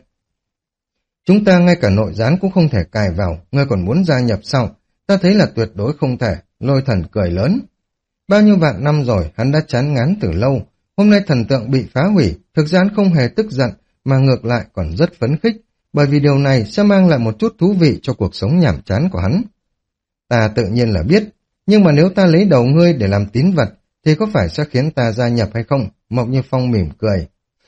Chúng ta ngay cả nội gián cũng không thể cài vào, ngươi còn muốn gia nhập sao? Ta thấy là tuyệt đối không thể. Lôi Thần cười lớn. Bao nhiêu vạn năm rồi, hắn đã chán ngán từ lâu. Hôm nay thần tượng bị phá hủy, thực ra hắn không hề tức giận, mà ngược lại còn rất phấn khích, bởi vì điều này sẽ mang lại một chút thú vị cho cuộc sống nhảm chán của hắn. Ta tự nhiên là biết, nhưng mà nếu ta lấy đầu ngươi để làm tín vật, thì có phải sẽ khiến ta gia nhập hay không? Mộc Như Phong mỉm cười.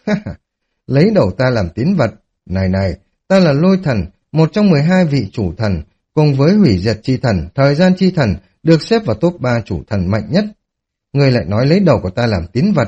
Lấy đầu ta làm tín vật? Này này, ta là Lôi Thần, một trong mười hai vị chủ thần, cùng với hủy diệt chi thần, thời gian chi thần, được xếp vào top ba chủ thần mạnh nhất. Ngươi lại nói lấy đầu của ta làm tín vật.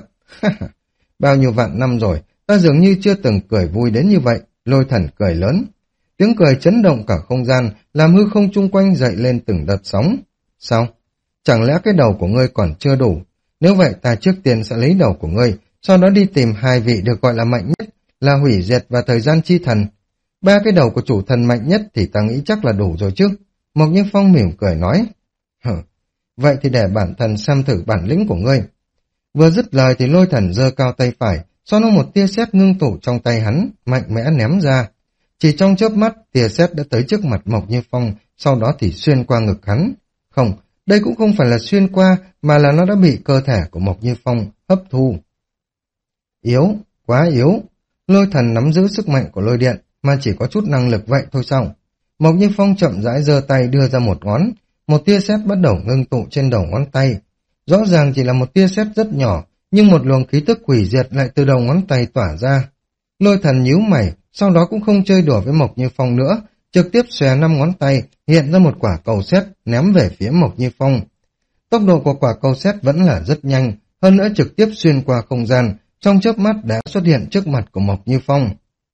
Bao nhiêu vạn năm rồi, ta dường như chưa từng cười vui đến như vậy. Lôi Thần cười lớn. Tiếng cười chấn động cả không gian, làm hư không chung quanh dậy lên từng đợt sóng. Sao? Chẳng lẽ cái đầu của ngươi còn chưa đủ? Nếu vậy ta trước tiên sẽ lấy đầu của ngươi, sau đó đi tìm hai vị được gọi là mạnh nhất, là hủy diệt và thời gian chi thần. Ba cái đầu của chủ thần mạnh nhất thì ta nghĩ chắc là đủ rồi chứ. Mộc Như Phong mỉm cười nói. Hừ, vậy thì để bản thân xem thử bản lĩnh của ngươi. Vừa dứt lời thì Lôi Thần giơ cao tay phải, sau đó một tia sét ngưng tụ trong tay hắn, mạnh mẽ ném ra. Chỉ trong chớp mắt, tia sét đã tới trước mặt Mộc Như Phong, sau đó thì xuyên qua ngực hắn. Không, đây cũng không phải là xuyên qua, mà là nó đã bị cơ thể của Mộc Như Phong hấp thu. Yếu, quá yếu. Lôi Thần nắm giữ sức mạnh của lôi điện, mà chỉ có chút năng lực vậy thôi sao? Mộc Như Phong chậm rãi giơ tay đưa ra một ngón, một tia sét bắt đầu ngưng tụ trên đầu ngón tay. Rõ ràng chỉ là một tia sét rất nhỏ, nhưng một luồng khí tức hủy diệt lại từ đầu ngón tay tỏa ra. Lôi Thần nhíu mày, sau đó cũng không chơi đùa với Mộc Như Phong nữa, trực tiếp xòe năm ngón tay, hiện ra một quả cầu sét ném về phía Mộc Như Phong. Tốc độ của quả cầu sét vẫn là rất nhanh, hơn nữa trực tiếp xuyên qua không gian, trong chớp mắt đã xuất hiện trước mặt của Mộc Như Phong.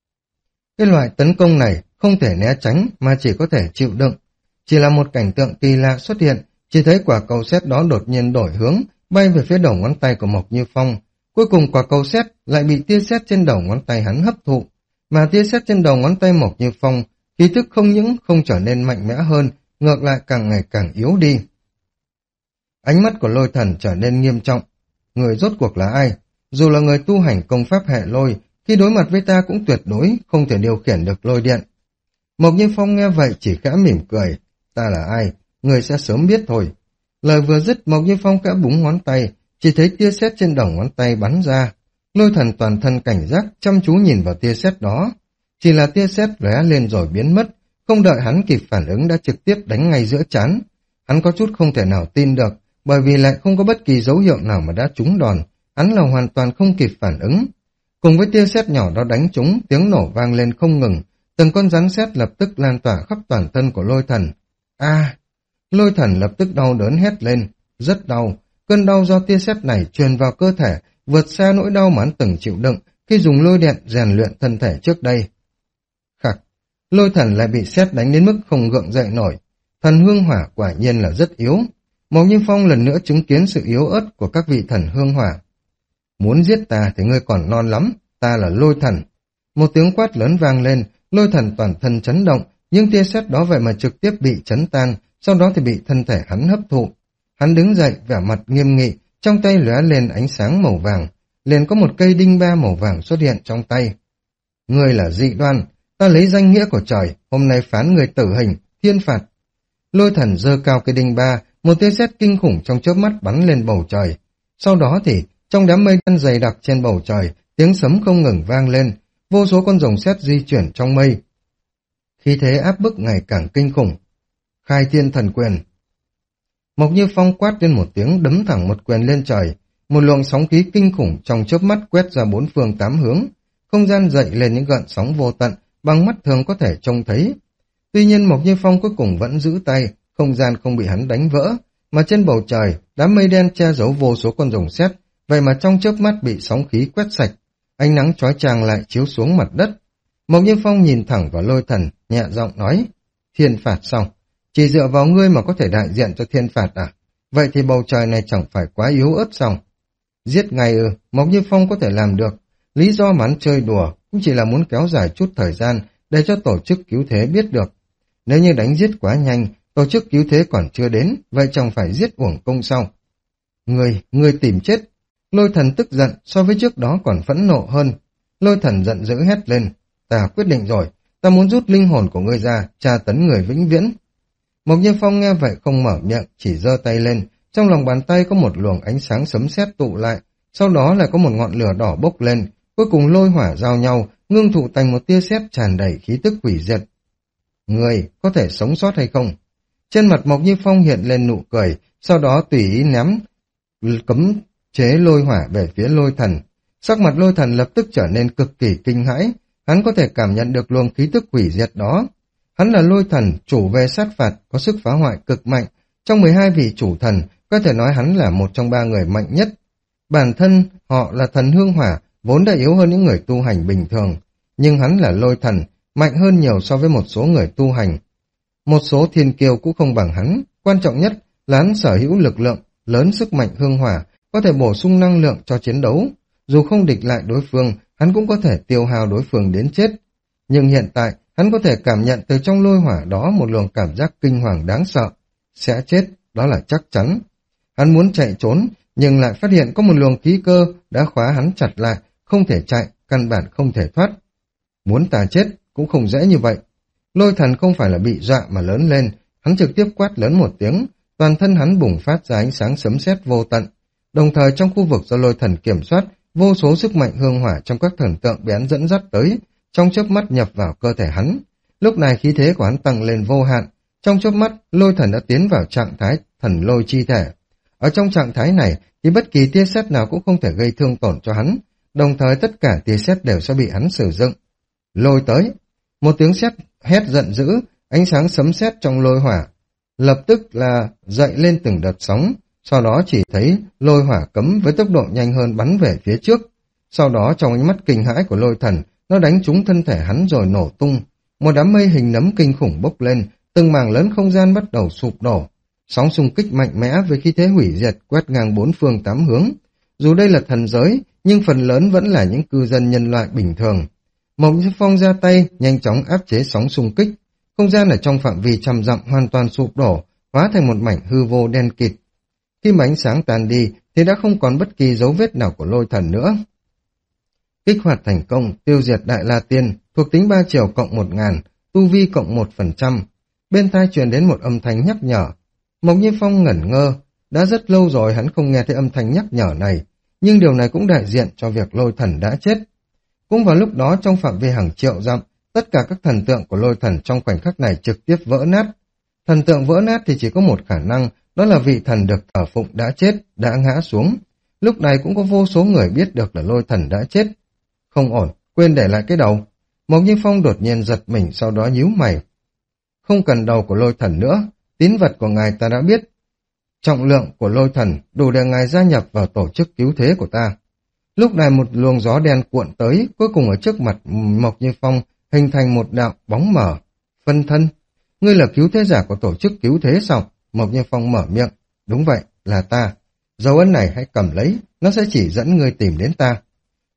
Cái loại tấn công này không thể né tránh mà chỉ có thể chịu đựng. Chỉ là một cảnh tượng kỳ lạ xuất hiện, chỉ thấy quả cầu sét đó đột nhiên đổi hướng, bay về phía đầu ngón tay của Mộc Như Phong. Cuối cùng quả cầu sét lại bị tia sét trên đầu ngón tay hắn hấp thụ, mà tia sét trên đầu ngón tay Mộc Như Phong, khí thức không những không trở nên mạnh mẽ hơn, ngược lại càng ngày càng yếu đi. Ánh mắt của Lôi Thần trở nên nghiêm trọng. Người rốt cuộc là ai? Dù là người tu hành công pháp hệ lôi, khi đối mặt với ta cũng tuyệt đối không thể điều khiển được lôi điện. Mộc Như Phong nghe vậy chỉ khẽ mỉm cười. Ta là ai? Người sẽ sớm biết thôi. Lời vừa dứt, Mộc Như Phong khẽ búng ngón tay, chỉ thấy tia sét trên đầu ngón tay bắn ra. Lôi Thần toàn thân cảnh giác, chăm chú nhìn vào tia sét đó. Chỉ là tia sét lóe lên rồi biến mất, không đợi hắn kịp phản ứng đã trực tiếp đánh ngay giữa trán. Hắn có chút không thể nào tin được, bởi vì lại không có bất kỳ dấu hiệu nào mà đã trúng đòn. Hắn là hoàn toàn không kịp phản ứng. Cùng với tia sét nhỏ đó đánh trúng, tiếng nổ vang lên không ngừng. Từng con rắn sét lập tức lan tỏa khắp toàn thân của Lôi Thần. A! Lôi Thần lập tức đau đớn hét lên, rất đau. Cơn đau do tia sét này truyền vào cơ thể, vượt xa nỗi đau mà hắn từng chịu đựng khi dùng lôi điện rèn luyện thân thể trước đây. Khắc! Lôi Thần lại bị sét đánh đến mức không gượng dậy nổi. Thần hương hỏa quả nhiên là rất yếu. Mộc Như Phong lần nữa chứng kiến sự yếu ớt của các vị thần hương hỏa. Muốn giết ta thì ngươi còn non lắm, ta là lôi thần. Một tiếng quát lớn vang lên, lôi thần toàn thân chấn động, nhưng tia sét đó vậy mà trực tiếp bị chấn tan, sau đó thì bị thân thể hắn hấp thụ. Hắn đứng dậy, vẻ mặt nghiêm nghị, trong tay lóe lên ánh sáng màu vàng, liền có một cây đinh ba màu vàng xuất hiện trong tay. Ngươi là dị đoan, ta lấy danh nghĩa của trời, hôm nay phán người tử hình, thiên phạt. Lôi thần giơ cao cây đinh ba, một tia sét kinh khủng trong chớp mắt bắn lên bầu trời. Sau đó thì, trong đám mây đen dày đặc trên bầu trời, tiếng sấm không ngừng vang lên, vô số con rồng sét di chuyển trong mây. Khí thế áp bức ngày càng kinh khủng. Khai thiên thần quyền. Mộc Như Phong quát lên một tiếng, đấm thẳng một quyền lên trời, một luồng sóng khí kinh khủng trong chớp mắt quét ra bốn phương tám hướng, không gian dậy lên những gợn sóng vô tận, bằng mắt thường có thể trông thấy. Tuy nhiên Mộc Như Phong cuối cùng vẫn giữ tay, không gian không bị hắn đánh vỡ, mà trên bầu trời, đám mây đen che giấu vô số con rồng sét, vậy mà trong chớp mắt bị sóng khí quét sạch, ánh nắng chói chang lại chiếu xuống mặt đất. Mộc Như Phong nhìn thẳng vào lôi thần, nhẹ giọng nói, thiên phạt sao? Chỉ dựa vào ngươi mà có thể đại diện cho thiên phạt à? Vậy thì bầu trời này chẳng phải quá yếu ớt sao? Giết ngay ư, Mộc Như Phong có thể làm được. Lý do mà hắn chơi đùa cũng chỉ là muốn kéo dài chút thời gian để cho tổ chức cứu thế biết được. Nếu như đánh giết quá nhanh, tổ chức cứu thế còn chưa đến, vậy chẳng phải giết uổng công sao? Ngươi, ngươi tìm chết. Lôi thần tức giận, so với trước đó còn phẫn nộ hơn. Lôi thần giận dữ hét lên, ta quyết định rồi, ta muốn rút linh hồn của ngươi ra, tra tấn người vĩnh viễn. Mộc Như Phong nghe vậy không mở miệng, chỉ giơ tay lên, trong lòng bàn tay có một luồng ánh sáng sấm sét tụ lại, sau đó lại có một ngọn lửa đỏ bốc lên, cuối cùng lôi hỏa giao nhau, ngưng tụ thành một tia sét tràn đầy khí tức hủy diệt. Ngươi có thể sống sót hay không? Trên mặt Mộc Như Phong hiện lên nụ cười, sau đó tùy ý ném cấm chế lôi hỏa về phía lôi thần. Sắc mặt lôi thần lập tức trở nên cực kỳ kinh hãi, hắn có thể cảm nhận được luồng khí tức hủy diệt đó. Hắn là lôi thần, chủ về sát phạt, có sức phá hoại cực mạnh. Trong mười hai vị chủ thần, có thể nói hắn là một trong ba người mạnh nhất. Bản thân họ là thần hương hỏa, vốn đã yếu hơn những người tu hành bình thường. Nhưng hắn là lôi thần, mạnh hơn nhiều so với một số người tu hành. Một số thiên kiêu cũng không bằng hắn. Quan trọng nhất là hắn sở hữu lực lượng, lớn sức mạnh hương hỏa, có thể bổ sung năng lượng cho chiến đấu. Dù không địch lại đối phương, hắn cũng có thể tiêu hao đối phương đến chết. Nhưng hiện tại, hắn có thể cảm nhận từ trong lôi hỏa đó một luồng cảm giác kinh hoàng đáng sợ. Sẽ chết, đó là chắc chắn. Hắn muốn chạy trốn, nhưng lại phát hiện có một luồng khí cơ đã khóa hắn chặt lại, không thể chạy, căn bản không thể thoát. Muốn ta chết, cũng không dễ như vậy. Lôi thần không phải là bị dọa mà lớn lên, hắn trực tiếp quát lớn một tiếng, toàn thân hắn bùng phát ra ánh sáng sấm sét vô tận. Đồng thời trong khu vực do lôi thần kiểm soát, vô số sức mạnh hương hỏa trong các thần tượng bén dẫn dắt tới, trong chớp mắt nhập vào cơ thể hắn. Lúc này khí thế của hắn tăng lên vô hạn, trong chớp mắt lôi thần đã tiến vào trạng thái thần lôi chi thể. Ở trong trạng thái này thì bất kỳ tia sét nào cũng không thể gây thương tổn cho hắn, đồng thời tất cả tia sét đều sẽ bị hắn sử dụng. Lôi tới, một tiếng sét hét giận dữ, ánh sáng sấm sét trong lôi hỏa lập tức là dậy lên từng đợt sóng, sau đó chỉ thấy lôi hỏa cấm với tốc độ nhanh hơn bắn về phía trước. Sau đó trong ánh mắt kinh hãi của lôi thần, nó đánh trúng thân thể hắn rồi nổ tung. Một đám mây hình nấm kinh khủng bốc lên, từng mảng lớn không gian bắt đầu sụp đổ. Sóng xung kích mạnh mẽ với khí thế hủy diệt quét ngang bốn phương tám hướng. Dù đây là thần giới, nhưng phần lớn vẫn là những cư dân nhân loại bình thường. Mộc Như Phong ra tay, nhanh chóng áp chế sóng xung kích. Không gian ở trong phạm vi trăm dặm hoàn toàn sụp đổ, hóa thành một mảnh hư vô đen kịt. Khi mà ánh sáng tàn đi, thì đã không còn bất kỳ dấu vết nào của lôi thần nữa. Kích hoạt thành công, tiêu diệt Đại La Tiên, thuộc tính ba chiều cộng một ngàn, tu vi cộng một phần trăm. Bên tai truyền đến một âm thanh nhắc nhở. Mộc Như Phong ngẩn ngơ, đã rất lâu rồi hắn không nghe thấy âm thanh nhắc nhở này, nhưng điều này cũng đại diện cho việc lôi thần đã chết. Cũng vào lúc đó trong phạm vi hàng triệu dặm, tất cả các thần tượng của lôi thần trong khoảnh khắc này trực tiếp vỡ nát. Thần tượng vỡ nát thì chỉ có một khả năng, đó là vị thần được thờ phụng đã chết, đã ngã xuống. Lúc này cũng có vô số người biết được là lôi thần đã chết. Không ổn, quên để lại cái đầu. Mộc Như Phong đột nhiên giật mình, sau đó nhíu mày. Không cần đầu của lôi thần nữa, tín vật của ngài ta đã biết. Trọng lượng của lôi thần đủ để ngài gia nhập vào tổ chức cứu thế của ta. Lúc này một luồng gió đen cuộn tới, cuối cùng ở trước mặt Mộc Như Phong hình thành một đạo bóng mờ. Phân thân, ngươi là cứu thế giả của tổ chức cứu thế sao? Mộc Như Phong mở miệng. Đúng vậy, là ta. Dấu ấn này hãy cầm lấy, nó sẽ chỉ dẫn ngươi tìm đến ta.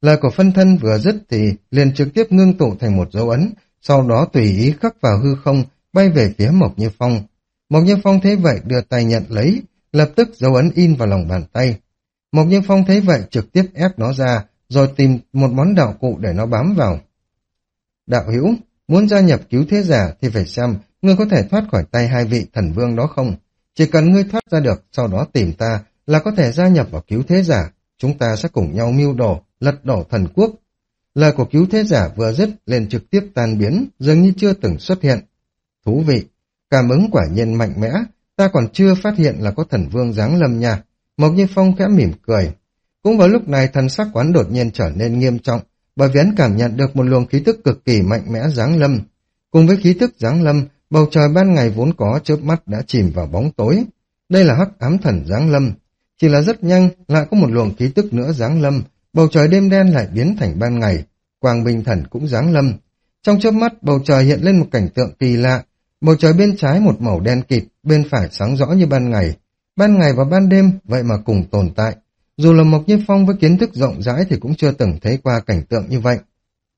Lời của phân thân vừa dứt thì liền trực tiếp ngưng tụ thành một dấu ấn, sau đó tùy ý khắc vào hư không, bay về phía Mộc Như Phong. Mộc Như Phong thấy vậy đưa tay nhận lấy, lập tức dấu ấn in vào lòng bàn tay. Mộc Như Phong thấy vậy trực tiếp ép nó ra, rồi tìm một món đạo cụ để nó bám vào. Đạo hữu, muốn gia nhập cứu thế giả thì phải xem ngươi có thể thoát khỏi tay hai vị thần vương đó không. Chỉ cần ngươi thoát ra được, sau đó tìm ta là có thể gia nhập vào cứu thế giả. Chúng ta sẽ cùng nhau mưu đồ, lật đổ thần quốc. Lời của cứu thế giả vừa dứt liền trực tiếp tan biến, dường như chưa từng xuất hiện. Thú vị, cảm ứng quả nhiên mạnh mẽ, ta còn chưa phát hiện là có thần vương giáng lâm nha. Mộc Như Phong khẽ mỉm cười. Cũng vào lúc này thần sắc quán đột nhiên trở nên nghiêm trọng, bởi vì hắn cảm nhận được một luồng khí tức cực kỳ mạnh mẽ giáng lâm. Cùng với khí tức giáng lâm, bầu trời ban ngày vốn có chớp mắt đã chìm vào bóng tối. Đây là hắc ám thần giáng lâm. Chỉ là rất nhanh lại có một luồng khí tức nữa giáng lâm, bầu trời đêm đen lại biến thành ban ngày. Quang Minh Thần cũng giáng lâm. Trong chớp mắt bầu trời hiện lên một cảnh tượng kỳ lạ. Bầu trời bên trái một màu đen kịt, bên phải sáng rõ như ban ngày. Ban ngày và ban đêm vậy mà cùng tồn tại. Dù là Mộc Như Phong với kiến thức rộng rãi thì cũng chưa từng thấy qua cảnh tượng như vậy.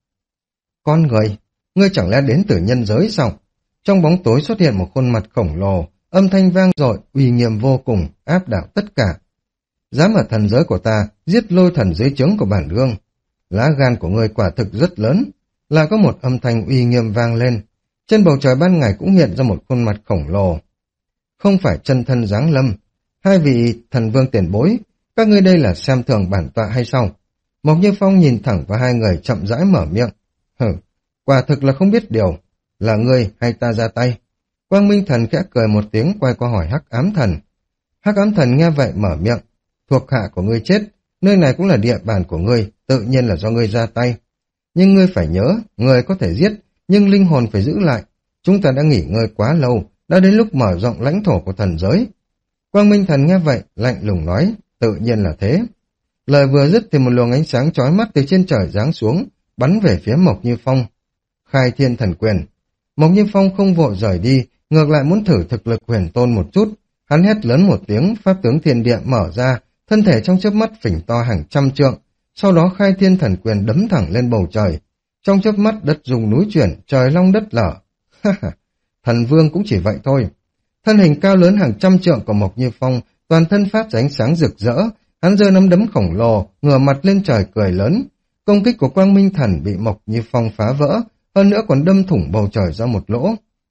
Con người, ngươi chẳng lẽ đến từ nhân giới sao? Trong bóng tối xuất hiện một khuôn mặt khổng lồ, âm thanh vang dội, uy nghiêm vô cùng, áp đảo tất cả. Dám ở thần giới của ta giết lôi thần dưới trướng của bản vương. Lá gan của ngươi quả thực rất lớn. Lại có một âm thanh uy nghiêm vang lên. Trên bầu trời ban ngày cũng hiện ra một khuôn mặt khổng lồ. Không phải chân thân giáng lâm. Hai vị thần vương tiền bối, các ngươi đây là xem thường bản tọa hay sao? Mộc Như Phong nhìn thẳng vào hai người chậm rãi mở miệng. Hừ, quả thực là không biết điều. Là ngươi hay ta ra tay? Quang Minh Thần khẽ cười một tiếng quay qua hỏi Hắc Ám Thần. Hắc Ám Thần nghe vậy mở miệng. Thuộc hạ của ngươi chết, nơi này cũng là địa bàn của ngươi, tự nhiên là do ngươi ra tay. Nhưng ngươi phải nhớ, ngươi có thể giết, nhưng linh hồn phải giữ lại. Chúng ta đã nghỉ ngơi quá lâu, đã đến lúc mở rộng lãnh thổ của thần giới. Quang Minh Thần nghe vậy, lạnh lùng nói, tự nhiên là thế. Lời vừa dứt thì một luồng ánh sáng chói mắt từ trên trời giáng xuống, bắn về phía Mộc Như Phong. Khai Thiên Thần Quyền. Mộc Như Phong không vội rời đi, ngược lại muốn thử thực lực huyền tôn một chút. Hắn hét lớn một tiếng, pháp tướng thiên địa mở ra, thân thể trong chớp mắt phình to hàng trăm trượng, sau đó Khai Thiên Thần Quyền đấm thẳng lên bầu trời. Trong chớp mắt đất rung núi chuyển, trời long đất lở. Thần vương cũng chỉ vậy thôi. Thân hình cao lớn hàng trăm trượng của Mộc Như Phong, toàn thân phát ra ánh sáng rực rỡ, hắn giơ nắm đấm khổng lồ, ngửa mặt lên trời cười lớn. Công kích của Quang Minh Thần bị Mộc Như Phong phá vỡ, hơn nữa còn đâm thủng bầu trời ra một lỗ.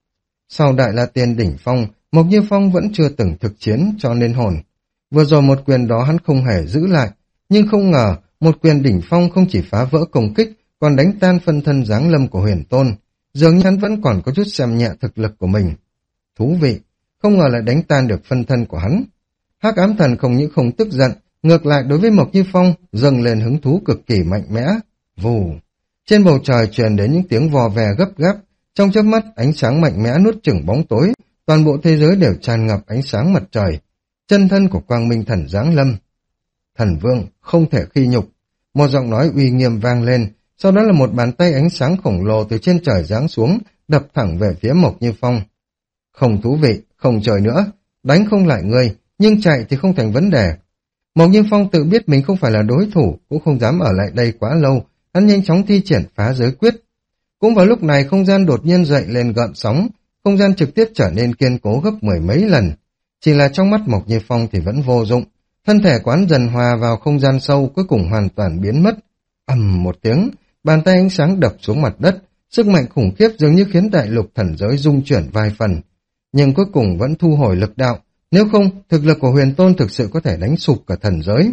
Sau Đại La Tiên đỉnh phong, Mộc Như Phong vẫn chưa từng thực chiến cho nên hồn. Vừa rồi một quyền đó hắn không hề giữ lại, nhưng không ngờ một quyền đỉnh phong không chỉ phá vỡ công kích, còn đánh tan phân thân giáng lâm của huyền tôn. Dường như hắn vẫn còn có chút xem nhẹ thực lực của mình. Thú vị, không ngờ lại đánh tan được phân thân của hắn. Hắc Ám Thần không những không tức giận, ngược lại đối với Mộc Như Phong dâng lên hứng thú cực kỳ mạnh mẽ. Vù! Trên bầu trời truyền đến những tiếng vò vè gấp gáp, trong chớp mắt ánh sáng mạnh mẽ nuốt chửng bóng tối, toàn bộ thế giới đều tràn ngập ánh sáng mặt trời. Chân thân của Quang Minh Thần giáng lâm. Thần vương không thể khi nhục. Một giọng nói uy nghiêm vang lên, sau đó là một bàn tay ánh sáng khổng lồ từ trên trời giáng xuống, đập thẳng về phía Mộc Như Phong. Không thú vị, không chơi nữa, đánh không lại ngươi, nhưng chạy thì không thành vấn đề. Mộc Như Phong tự biết mình không phải là đối thủ, cũng không dám ở lại đây quá lâu, hắn nhanh chóng thi triển phá giới quyết. Cũng vào lúc này không gian đột nhiên dậy lên gợn sóng, không gian trực tiếp trở nên kiên cố gấp mười mấy lần. Chỉ là trong mắt Mộc Như Phong thì vẫn vô dụng, thân thể quán dần hòa vào không gian sâu, cuối cùng hoàn toàn biến mất. Ầm một tiếng, bàn tay ánh sáng đập xuống mặt đất, sức mạnh khủng khiếp dường như khiến đại lục thần giới rung chuyển vài phần. Nhưng cuối cùng vẫn thu hồi lực đạo, nếu không, thực lực của huyền tôn thực sự có thể đánh sụp cả thần giới.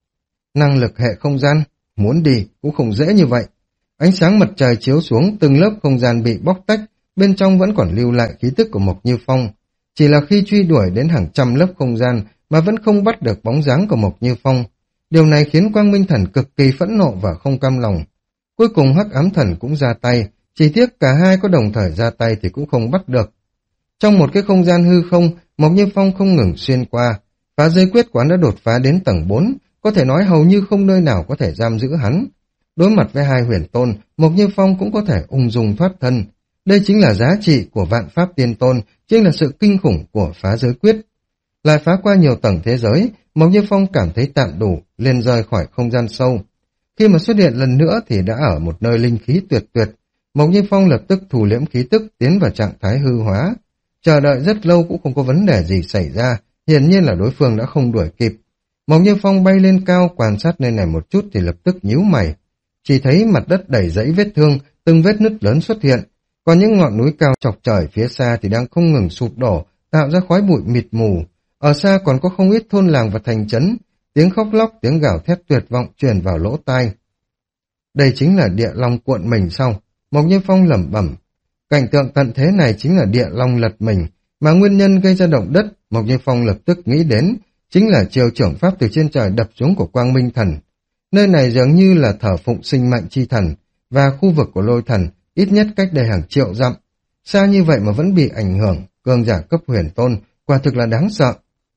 Năng lực hệ không gian, muốn đi cũng không dễ như vậy. Ánh sáng mặt trời chiếu xuống, từng lớp không gian bị bóc tách, bên trong vẫn còn lưu lại khí tức của Mộc Như Phong. Chỉ là khi truy đuổi đến hàng trăm lớp không gian mà vẫn không bắt được bóng dáng của Mộc Như Phong. Điều này khiến Quang Minh Thần cực kỳ phẫn nộ và không cam lòng. Cuối cùng Hắc Ám Thần cũng ra tay, chỉ tiếc cả hai có đồng thời ra tay thì cũng không bắt được. Trong một cái không gian hư không, Mộc Như Phong không ngừng xuyên qua, phá giới quyết quán đã đột phá đến tầng bốn, có thể nói hầu như không nơi nào có thể giam giữ hắn. Đối mặt với hai huyền tôn, Mộc Như Phong cũng có thể ung dung thoát thân. Đây chính là giá trị của vạn pháp tiên tôn, chính là sự kinh khủng của phá giới quyết. Lại phá qua nhiều tầng thế giới, Mộc Như Phong cảm thấy tạm đủ, liền rời khỏi không gian sâu. Khi mà xuất hiện lần nữa thì đã ở một nơi linh khí tuyệt tuyệt. Mộc Như Phong lập tức thu liễm khí tức tiến vào trạng thái hư hóa. Chờ đợi rất lâu cũng không có vấn đề gì xảy ra, hiển nhiên là đối phương đã không đuổi kịp. Mộc Như Phong bay lên cao quan sát nơi này một chút thì lập tức nhíu mày. Chỉ thấy mặt đất đầy dãy vết thương, từng vết nứt lớn xuất hiện. Còn những ngọn núi cao chọc trời phía xa thì đang không ngừng sụp đổ, tạo ra khói bụi mịt mù. Ở xa còn có không ít thôn làng và thành trấn, tiếng khóc lóc, tiếng gào thét tuyệt vọng truyền vào lỗ tai. Đây chính là địa long cuộn mình sao? Mộc Như Phong lẩm bẩm. Cảnh tượng tận thế này chính là địa long lật mình, mà nguyên nhân gây ra động đất, Mộc Như Phong lập tức nghĩ đến, chính là chiều trưởng pháp từ trên trời đập xuống của Quang Minh Thần. Nơi này dường như là thờ phụng sinh mệnh chi thần, và khu vực của Lôi Thần ít nhất cách đây hàng triệu dặm. Xa như vậy mà vẫn bị ảnh hưởng, cường giả cấp huyền tôn, quả thực là đáng sợ.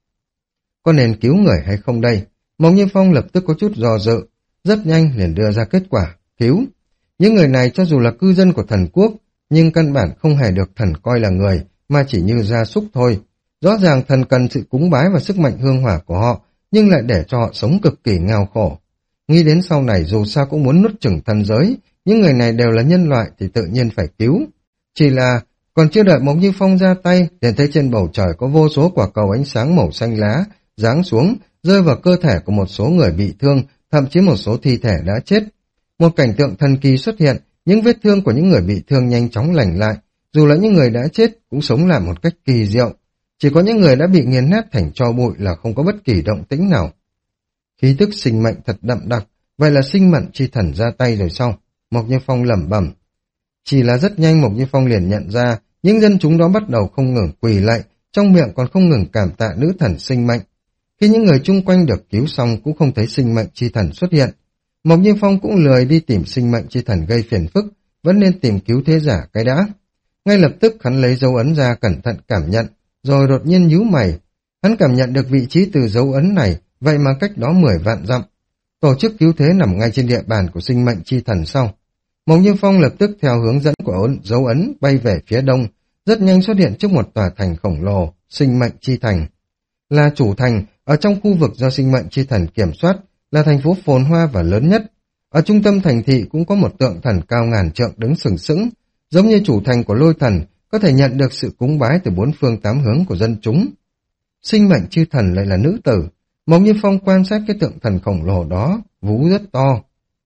Có nên cứu người hay không đây? Mộc Như Phong lập tức có chút do dự, rất nhanh liền đưa ra kết quả, cứu. Những người này cho dù là cư dân của thần quốc, nhưng căn bản không hề được thần coi là người, mà chỉ như gia súc thôi. Rõ ràng thần cần sự cúng bái và sức mạnh hương hỏa của họ, nhưng lại để cho họ sống cực kỳ nghèo khổ. Nghĩ đến sau này dù sao cũng muốn nuốt chửng thần giới, những người này đều là nhân loại thì tự nhiên phải cứu. Chỉ là còn chưa đợi Mộc Như Phong ra tay, liền thấy trên bầu trời có vô số quả cầu ánh sáng màu xanh lá giáng xuống, rơi vào cơ thể của một số người bị thương, thậm chí một số thi thể đã chết. Một cảnh tượng thần kỳ xuất hiện, những vết thương của những người bị thương nhanh chóng lành lại, dù là những người đã chết cũng sống lại một cách kỳ diệu. Chỉ có những người đã bị nghiền nát thành tro bụi là không có bất kỳ động tĩnh nào. Khí tức sinh mệnh thật đậm đặc, vậy là sinh mệnh chi thần ra tay rồi sao? Mộc Như Phong lẩm bẩm. Chỉ là rất nhanh Mộc Như Phong liền nhận ra, những dân chúng đó bắt đầu không ngừng quỳ lạy, trong miệng còn không ngừng cảm tạ nữ thần sinh mệnh. Khi những người chung quanh được cứu xong cũng không thấy sinh mệnh chi thần xuất hiện. Mộc Như Phong cũng lười đi tìm sinh mệnh chi thần gây phiền phức, vẫn nên tìm cứu thế giả cái đã. Ngay lập tức hắn lấy dấu ấn ra cẩn thận cảm nhận, rồi đột nhiên nhíu mày. Hắn cảm nhận được vị trí từ dấu ấn này, vậy mà cách đó mười vạn dặm. Tổ chức cứu thế nằm ngay trên địa bàn của sinh mệnh chi thần sau. Mộc Như Phong lập tức theo hướng dẫn của ấn, dấu ấn bay về phía đông, rất nhanh xuất hiện trước một tòa thành khổng lồ, sinh mệnh chi thành. Là chủ thành, ở trong khu vực do sinh mệnh chi thần kiểm soát, là thành phố phồn hoa và lớn nhất. Ở trung tâm thành thị cũng có một tượng thần cao ngàn trượng đứng sừng sững, giống như chủ thành của Lôi Thần, có thể nhận được sự cúng bái từ bốn phương tám hướng của dân chúng. Sinh mệnh chi thần lại là nữ tử. Mộc Như Phong quan sát cái tượng thần khổng lồ đó, vú rất to.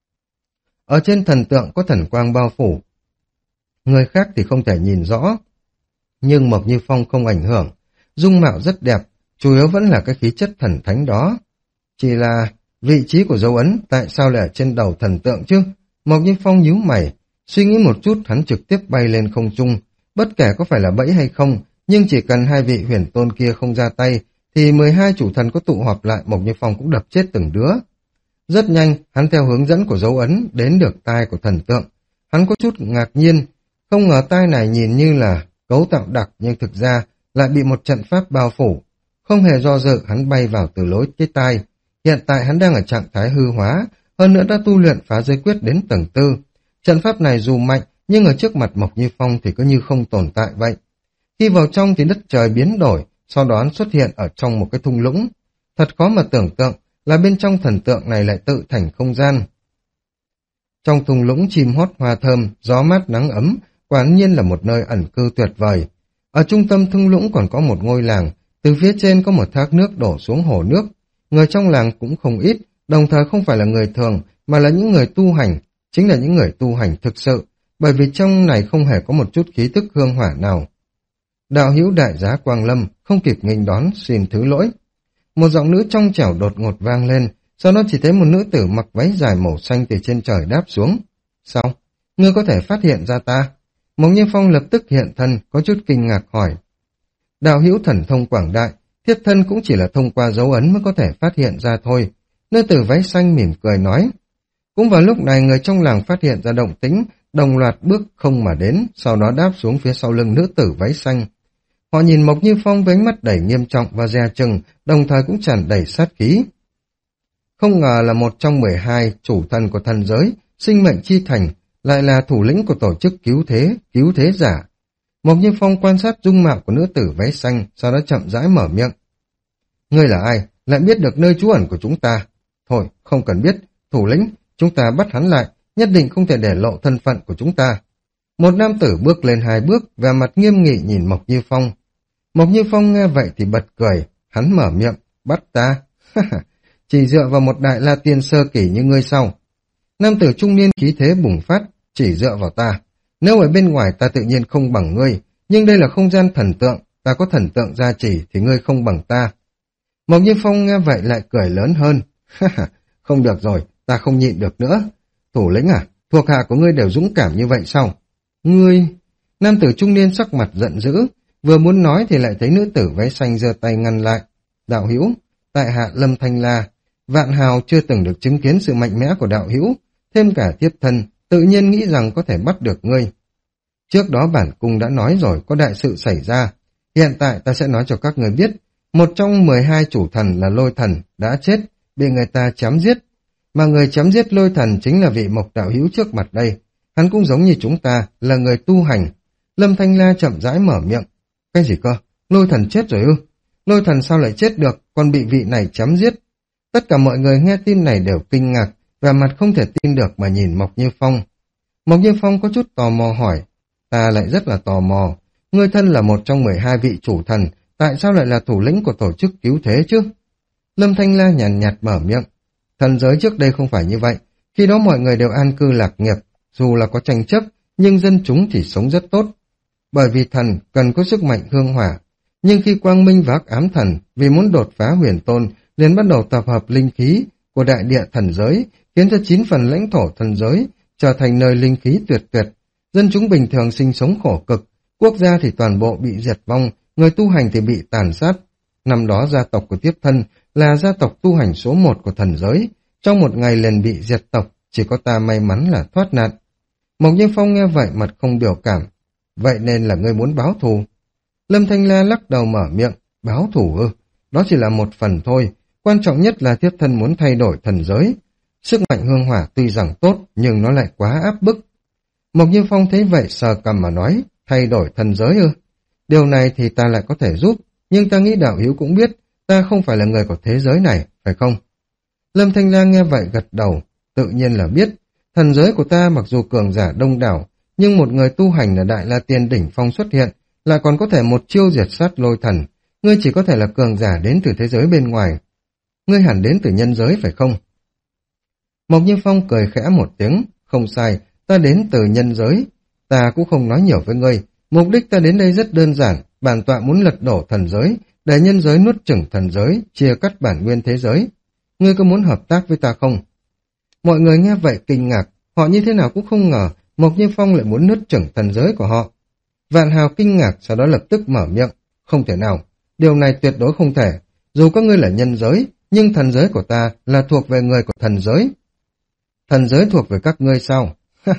Ở trên thần tượng có thần quang bao phủ. Người khác thì không thể nhìn rõ. Nhưng Mộc Như Phong không ảnh hưởng. Dung mạo rất đẹp, chủ yếu vẫn là cái khí chất thần thánh đó. Chỉ là vị trí của dấu ấn tại sao lại ở trên đầu thần tượng chứ? Mộc Như Phong nhíu mày, suy nghĩ một chút hắn trực tiếp bay lên không trung. Bất kể có phải là bẫy hay không, nhưng chỉ cần hai vị huyền tôn kia không ra tay, thì mười hai chủ thần có tụ họp lại Mộc Như Phong cũng đập chết từng đứa. Rất nhanh, hắn theo hướng dẫn của dấu ấn đến được tai của thần tượng. Hắn có chút ngạc nhiên, không ngờ tai này nhìn như là cấu tạo đặc nhưng thực ra lại bị một trận pháp bao phủ. Không hề do dự, hắn bay vào từ lối cái tai. Hiện tại hắn đang ở trạng thái hư hóa, hơn nữa đã tu luyện phá giới quyết đến tầng tư. Trận pháp này dù mạnh, nhưng ở trước mặt Mộc Như Phong thì cứ như không tồn tại vậy. Khi vào trong thì đất trời biến đổi, sau đó hắn xuất hiện ở trong một cái thung lũng. Thật khó mà tưởng tượng là bên trong thần tượng này lại tự thành không gian. Trong thung lũng chim hót hoa thơm, gió mát nắng ấm, quả nhiên là một nơi ẩn cư tuyệt vời. Ở trung tâm thung lũng còn có một ngôi làng, từ phía trên có một thác nước đổ xuống hồ nước. Người trong làng cũng không ít, đồng thời không phải là người thường, mà là những người tu hành, chính là những người tu hành thực sự, bởi vì trong này không hề có một chút khí tức hương hỏa nào. Đạo hữu đại giá Quang Lâm, không kịp nghênh đón, xin thứ lỗi. Một giọng nữ trong trẻo đột ngột vang lên, sau đó chỉ thấy một nữ tử mặc váy dài màu xanh từ trên trời đáp xuống. Sao? Ngươi có thể phát hiện ra ta? Mộc Như Phong lập tức hiện thân, có chút kinh ngạc hỏi. Đạo hữu thần thông quảng đại, thiết thân cũng chỉ là thông qua dấu ấn mới có thể phát hiện ra thôi. Nữ tử váy xanh mỉm cười nói. Cũng vào lúc này người trong làng phát hiện ra động tĩnh, đồng loạt bước không mà đến, sau đó đáp xuống phía sau lưng nữ tử váy xanh. Họ nhìn Mộc Như Phong với ánh mắt đầy nghiêm trọng và dè chừng, đồng thời cũng tràn đầy sát khí. Không ngờ là một trong mười hai chủ thần của thần giới, sinh mệnh chi thành, lại là thủ lĩnh của tổ chức cứu thế, cứu thế giả. Mộc Như Phong quan sát dung mạo của nữ tử váy xanh, sau đó chậm rãi mở miệng. Ngươi là ai? Lại biết được nơi trú ẩn của chúng ta? Thôi, không cần biết, thủ lĩnh, chúng ta bắt hắn lại, nhất định không thể để lộ thân phận của chúng ta. Một nam tử bước lên hai bước, vẻ mặt nghiêm nghị nhìn Mộc Như Phong. Mộc Như Phong nghe vậy thì bật cười, hắn mở miệng, bắt ta. Chỉ dựa vào một đại la tiên sơ kỳ như ngươi sau. Nam tử trung niên khí thế bùng phát, chỉ dựa vào ta. Nếu ở bên ngoài ta tự nhiên không bằng ngươi, nhưng đây là không gian thần tượng, ta có thần tượng gia trì thì ngươi không bằng ta. Mộc Như Phong nghe vậy lại cười lớn hơn. Không được rồi, ta không nhịn được nữa. Thủ lĩnh à, thuộc hạ của ngươi đều dũng cảm như vậy sao? Ngươi... Nam tử trung niên sắc mặt giận dữ, vừa muốn nói thì lại thấy nữ tử váy xanh giơ tay ngăn lại. Đạo hữu, tại hạ Lâm Thanh La, vạn hào chưa từng được chứng kiến sự mạnh mẽ của đạo hữu, thêm cả tiếp thân, tự nhiên nghĩ rằng có thể bắt được ngươi. Trước đó bản cung đã nói rồi có đại sự xảy ra, hiện tại ta sẽ nói cho các người biết, một trong mười hai chủ thần là Lôi Thần đã chết, bị người ta chém giết, mà người chém giết Lôi Thần chính là vị Mộc đạo hữu trước mặt đây, hắn cũng giống như chúng ta, là người tu hành. Lâm Thanh La chậm rãi mở miệng. Cái gì cơ? Lôi Thần chết rồi ư? Lôi Thần sao lại chết được, còn bị vị này chém giết? Tất cả mọi người nghe tin này đều kinh ngạc, và mặt không thể tin được mà nhìn Mộc Như Phong. Mộc Như Phong có chút tò mò hỏi, ta lại rất là tò mò, ngươi thân là một trong mười hai vị chủ thần, tại sao lại là thủ lĩnh của tổ chức cứu thế chứ? Lâm Thanh La nhàn nhạt mở miệng, thần giới trước đây không phải như vậy, khi đó mọi người đều an cư lạc nghiệp, dù là có tranh chấp, nhưng dân chúng thì sống rất tốt. Bởi vì thần cần có sức mạnh hương hỏa, nhưng khi Quang Minh và Ác Ám Thần vì muốn đột phá huyền tôn, liền bắt đầu tập hợp linh khí của đại địa thần giới, khiến cho chín phần lãnh thổ thần giới trở thành nơi linh khí tuyệt tuyệt. Dân chúng bình thường sinh sống khổ cực, quốc gia thì toàn bộ bị diệt vong, người tu hành thì bị tàn sát. Năm đó gia tộc của Tiếp Thân là gia tộc tu hành số một của thần giới, trong một ngày liền bị diệt tộc, chỉ có ta may mắn là thoát nạn. Mộc Như Phong nghe vậy mặt không biểu cảm, vậy nên là ngươi muốn báo thù. Lâm Thanh La lắc đầu mở miệng, báo thù ư, đó chỉ là một phần thôi, quan trọng nhất là Tiếp Thân muốn thay đổi thần giới. Sức mạnh hương hỏa tuy rằng tốt, nhưng nó lại quá áp bức. Mộc Như Phong thấy vậy sờ cằm mà nói, thay đổi thần giới ư? Điều này thì ta lại có thể giúp, nhưng ta nghĩ đạo hữu cũng biết, ta không phải là người của thế giới này, phải không? Lâm Thanh La nghe vậy gật đầu, tự nhiên là biết, thần giới của ta mặc dù cường giả đông đảo, nhưng một người tu hành là Đại La Tiên đỉnh phong xuất hiện, là còn có thể một chiêu diệt sát Lôi Thần, ngươi chỉ có thể là cường giả đến từ thế giới bên ngoài. Ngươi hẳn đến từ nhân giới phải không? Mộc Như Phong cười khẽ một tiếng, không sai, ta đến từ nhân giới, ta cũng không nói nhiều với ngươi, mục đích ta đến đây rất đơn giản, bản tọa muốn lật đổ thần giới, để nhân giới nuốt chửng thần giới, chia cắt bản nguyên thế giới. Ngươi có muốn hợp tác với ta không? Mọi người nghe vậy kinh ngạc, họ như thế nào cũng không ngờ Mộc Như Phong lại muốn nuốt chửng thần giới của họ. Vạn Hào kinh ngạc, sau đó lập tức mở miệng, không thể nào, điều này tuyệt đối không thể, dù các ngươi là nhân giới, nhưng thần giới của ta là thuộc về người của thần giới. Thần giới thuộc về các ngươi sao?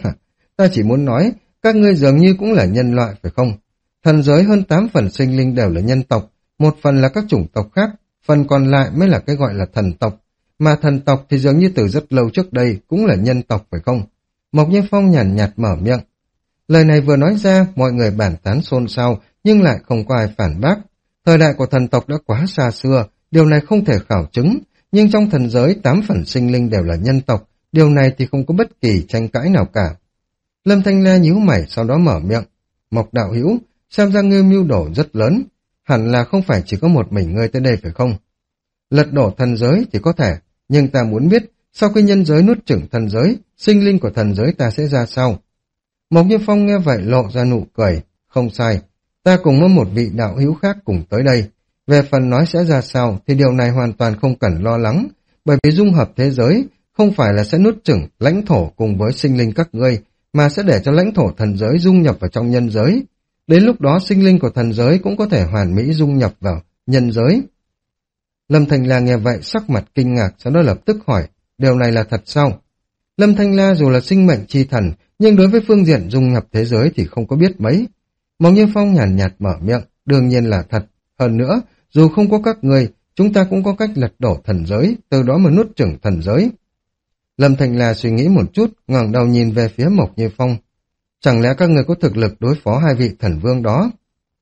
Ta chỉ muốn nói, các ngươi dường như cũng là nhân loại phải không? Thần giới hơn tám phần sinh linh đều là nhân tộc, một phần là các chủng tộc khác, phần còn lại mới là cái gọi là thần tộc. Mà thần tộc thì dường như từ rất lâu trước đây cũng là nhân tộc phải không? Mộc Như Phong nhàn nhạt mở miệng. Lời này vừa nói ra, mọi người bàn tán xôn xao, nhưng lại không có ai phản bác. Thời đại của thần tộc đã quá xa xưa, điều này không thể khảo chứng, nhưng trong thần giới tám phần sinh linh đều là nhân tộc, điều này thì không có bất kỳ tranh cãi nào cả. Lâm Thanh La nhíu mày sau đó mở miệng. Mộc đạo hữu, xem ra ngươi mưu đồ rất lớn, hẳn là không phải chỉ có một mình ngươi tới đây phải không? Lật đổ thần giới thì có thể, nhưng ta muốn biết, sau khi nhân giới nuốt chửng thần giới, sinh linh của thần giới ta sẽ ra sao? Mộc Như Phong nghe vậy lộ ra nụ cười, không sai, ta cùng với một vị đạo hữu khác cùng tới đây. Về phần nói sẽ ra sao thì điều này hoàn toàn không cần lo lắng, bởi vì dung hợp thế giới không phải là sẽ nuốt chửng lãnh thổ cùng với sinh linh các ngươi, mà sẽ để cho lãnh thổ thần giới dung nhập vào trong nhân giới. Đến lúc đó sinh linh của thần giới cũng có thể hoàn mỹ dung nhập vào nhân giới. Lâm Thanh La nghe vậy sắc mặt kinh ngạc, sau đó lập tức hỏi, điều này là thật sao? Lâm Thanh La dù là sinh mệnh chi thần, nhưng đối với phương diện dung nhập thế giới thì không có biết mấy. Mộc Như Phong nhàn nhạt mở miệng, đương nhiên là thật. Hơn nữa, dù không có các người, chúng ta cũng có cách lật đổ thần giới, từ đó mà nuốt chửng thần giới. Lâm Thanh La suy nghĩ một chút, ngẩng đầu nhìn về phía Mộc Như Phong. Chẳng lẽ các người có thực lực đối phó hai vị thần vương đó?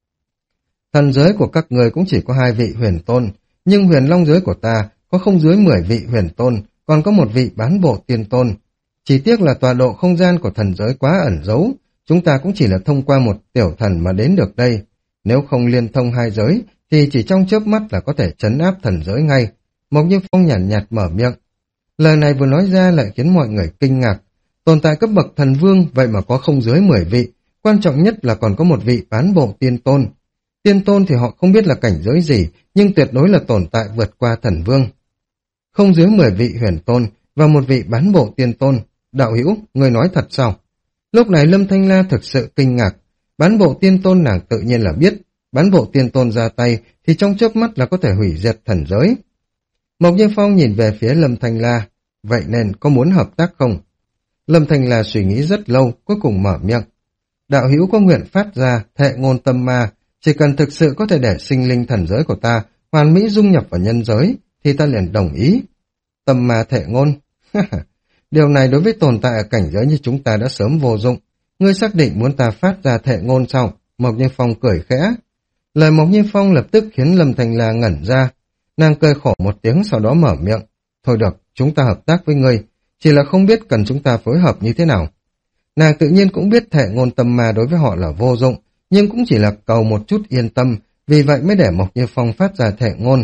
Thần giới của các người cũng chỉ có hai vị huyền tôn, nhưng huyền long giới của ta có không dưới mười vị huyền tôn, còn có một vị bán bộ tiên tôn. Chỉ tiếc là tọa độ không gian của thần giới quá ẩn giấu, chúng ta cũng chỉ là thông qua một tiểu thần mà đến được đây. Nếu không liên thông hai giới, thì chỉ trong chớp mắt là có thể trấn áp thần giới ngay. Mộc Như Phong nhàn nhạt, nhạt mở miệng. Lời này vừa nói ra lại khiến mọi người kinh ngạc. Tồn tại cấp bậc thần vương vậy mà có không dưới mười vị, quan trọng nhất là còn có một vị bán bộ tiên tôn. Tiên tôn thì họ không biết là cảnh giới gì, nhưng tuyệt đối là tồn tại vượt qua thần vương. Không dưới mười vị huyền tôn và một vị bán bộ tiên tôn. Đạo hữu, người nói thật sao? Lúc này Lâm Thanh La thực sự kinh ngạc. Bán bộ tiên tôn nàng tự nhiên là biết. Bán bộ tiên tôn ra tay thì trong chớp mắt là có thể hủy diệt thần giới. Mộc Như Phong nhìn về phía Lâm Thanh La. Vậy nên có muốn hợp tác không? Lâm Thanh La suy nghĩ rất lâu, cuối cùng mở miệng. Đạo hữu có nguyện phát ra thệ ngôn tâm ma, chỉ cần thực sự có thể để sinh linh thần giới của ta hoàn mỹ dung nhập vào nhân giới, thì ta liền đồng ý. Tâm ma thệ ngôn. Điều này đối với tồn tại ở cảnh giới như chúng ta đã sớm vô dụng. Ngươi xác định muốn ta phát ra thệ ngôn sao? Mộc Như Phong cười khẽ. Lời Mộc Như Phong lập tức khiến Lâm Thanh La ngẩn ra. Nàng cười khổ một tiếng sau đó mở miệng. Thôi được, chúng ta hợp tác với ngươi, chỉ là không biết cần chúng ta phối hợp như thế nào. Nàng tự nhiên cũng biết thệ ngôn tâm ma đối với họ là vô dụng, nhưng cũng chỉ là cầu một chút yên tâm, vì vậy mới để Mộc Như Phong phát ra thệ ngôn.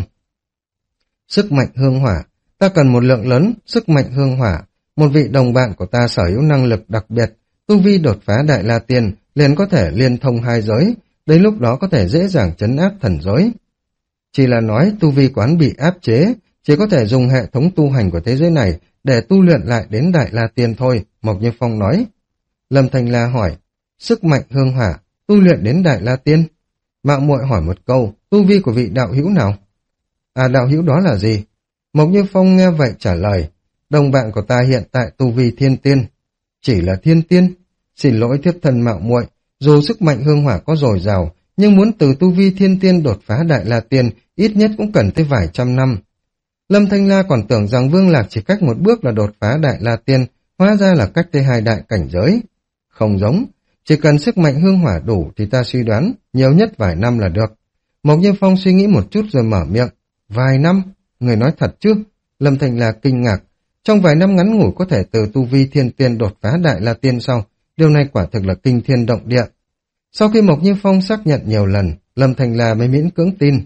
Sức mạnh hương hỏa, ta cần một lượng lớn sức mạnh hương hỏa. Một vị đồng bạn của ta sở hữu năng lực đặc biệt, tu vi đột phá Đại La Tiên, liền có thể liên thông hai giới, đến lúc đó có thể dễ dàng trấn áp thần giới. Chỉ là nói tu vi quán bị áp chế, chỉ có thể dùng hệ thống tu hành của thế giới này để tu luyện lại đến Đại La Tiên thôi, Mộc Như Phong nói. Lâm Thanh La hỏi, sức mạnh hương hỏa, tu luyện đến Đại La Tiên? Mạo muội hỏi một câu, tu vi của vị đạo hữu nào? À, đạo hữu đó là gì? Mộc Như Phong nghe vậy trả lời, đồng bạn của ta hiện tại tu vi thiên tiên. Chỉ là thiên tiên? Xin lỗi thiếp thân mạo muội, dù sức mạnh hương hỏa có dồi dào, nhưng muốn từ tu vi thiên tiên đột phá Đại La Tiên, ít nhất cũng cần tới vài trăm năm. Lâm Thanh La còn tưởng rằng Vương Lạc chỉ cách một bước là đột phá Đại La Tiên, hóa ra là cách tới hai đại cảnh giới. Không giống, chỉ cần sức mạnh hương hỏa đủ thì ta suy đoán nhiều nhất vài năm là được. Mộc Như Phong suy nghĩ một chút rồi mở miệng. Vài năm? Người nói thật chứ? Lâm Thanh La kinh ngạc. Trong vài năm ngắn ngủi có thể từ tu vi thiên tiên đột phá Đại La Tiên sau, điều này quả thực là kinh thiên động địa. Sau khi Mộc Như Phong xác nhận nhiều lần, Lâm Thanh La mới miễn cưỡng tin.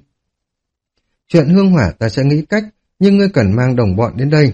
Chuyện hương hỏa ta sẽ nghĩ cách, nhưng ngươi cần mang đồng bọn đến đây.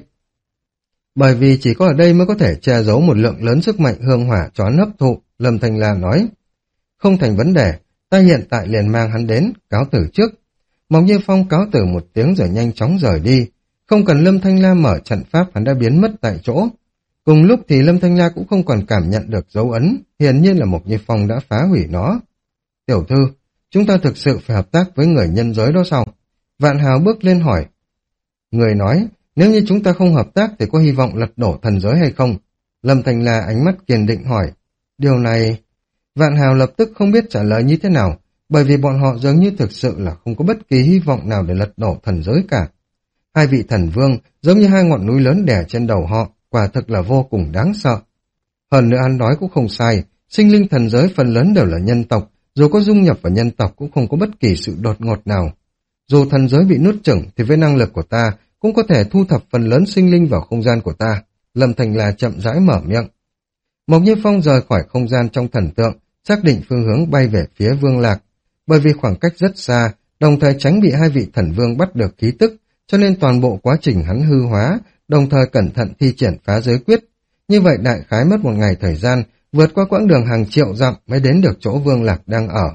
Bởi vì chỉ có ở đây mới có thể che giấu một lượng lớn sức mạnh hương hỏa cho hắn hấp thụ, Lâm Thanh La nói. Không thành vấn đề, ta hiện tại liền mang hắn đến, cáo tử trước. Mộc Như Phong cáo tử một tiếng rồi nhanh chóng rời đi. Không cần Lâm Thanh La mở trận pháp, hắn đã biến mất tại chỗ. Cùng lúc thì Lâm Thanh La cũng không còn cảm nhận được dấu ấn, hiển nhiên là Mộc Như Phong đã phá hủy nó. Tiểu thư, chúng ta thực sự phải hợp tác với người nhân giới đó sao? Vạn Hào bước lên hỏi. Người nói, nếu như chúng ta không hợp tác thì có hy vọng lật đổ thần giới hay không? Lâm Thanh La ánh mắt kiên định hỏi. Điều này... Vạn Hào lập tức không biết trả lời như thế nào, bởi vì bọn họ dường như thực sự là không có bất kỳ hy vọng nào để lật đổ thần giới cả. Hai vị thần vương giống như hai ngọn núi lớn đè trên đầu họ, quả thực là vô cùng đáng sợ. Hơn nữa hắn nói cũng không sai, sinh linh thần giới phần lớn đều là nhân tộc, dù có dung nhập vào nhân tộc cũng không có bất kỳ sự đột ngột nào. Dù thần giới bị nuốt chửng thì với năng lực của ta cũng có thể thu thập phần lớn sinh linh vào không gian của ta. Lâm Thành La chậm rãi mở miệng. Mộc Như Phong rời khỏi không gian trong thần tượng, xác định phương hướng bay về phía Vương Lạc. Bởi vì khoảng cách rất xa, đồng thời tránh bị hai vị thần vương bắt được khí tức, cho nên toàn bộ quá trình hắn hư hóa, đồng thời cẩn thận thi triển phá giới quyết. Như vậy đại khái mất một ngày thời gian, vượt qua quãng đường hàng triệu dặm mới đến được chỗ Vương Lạc đang ở.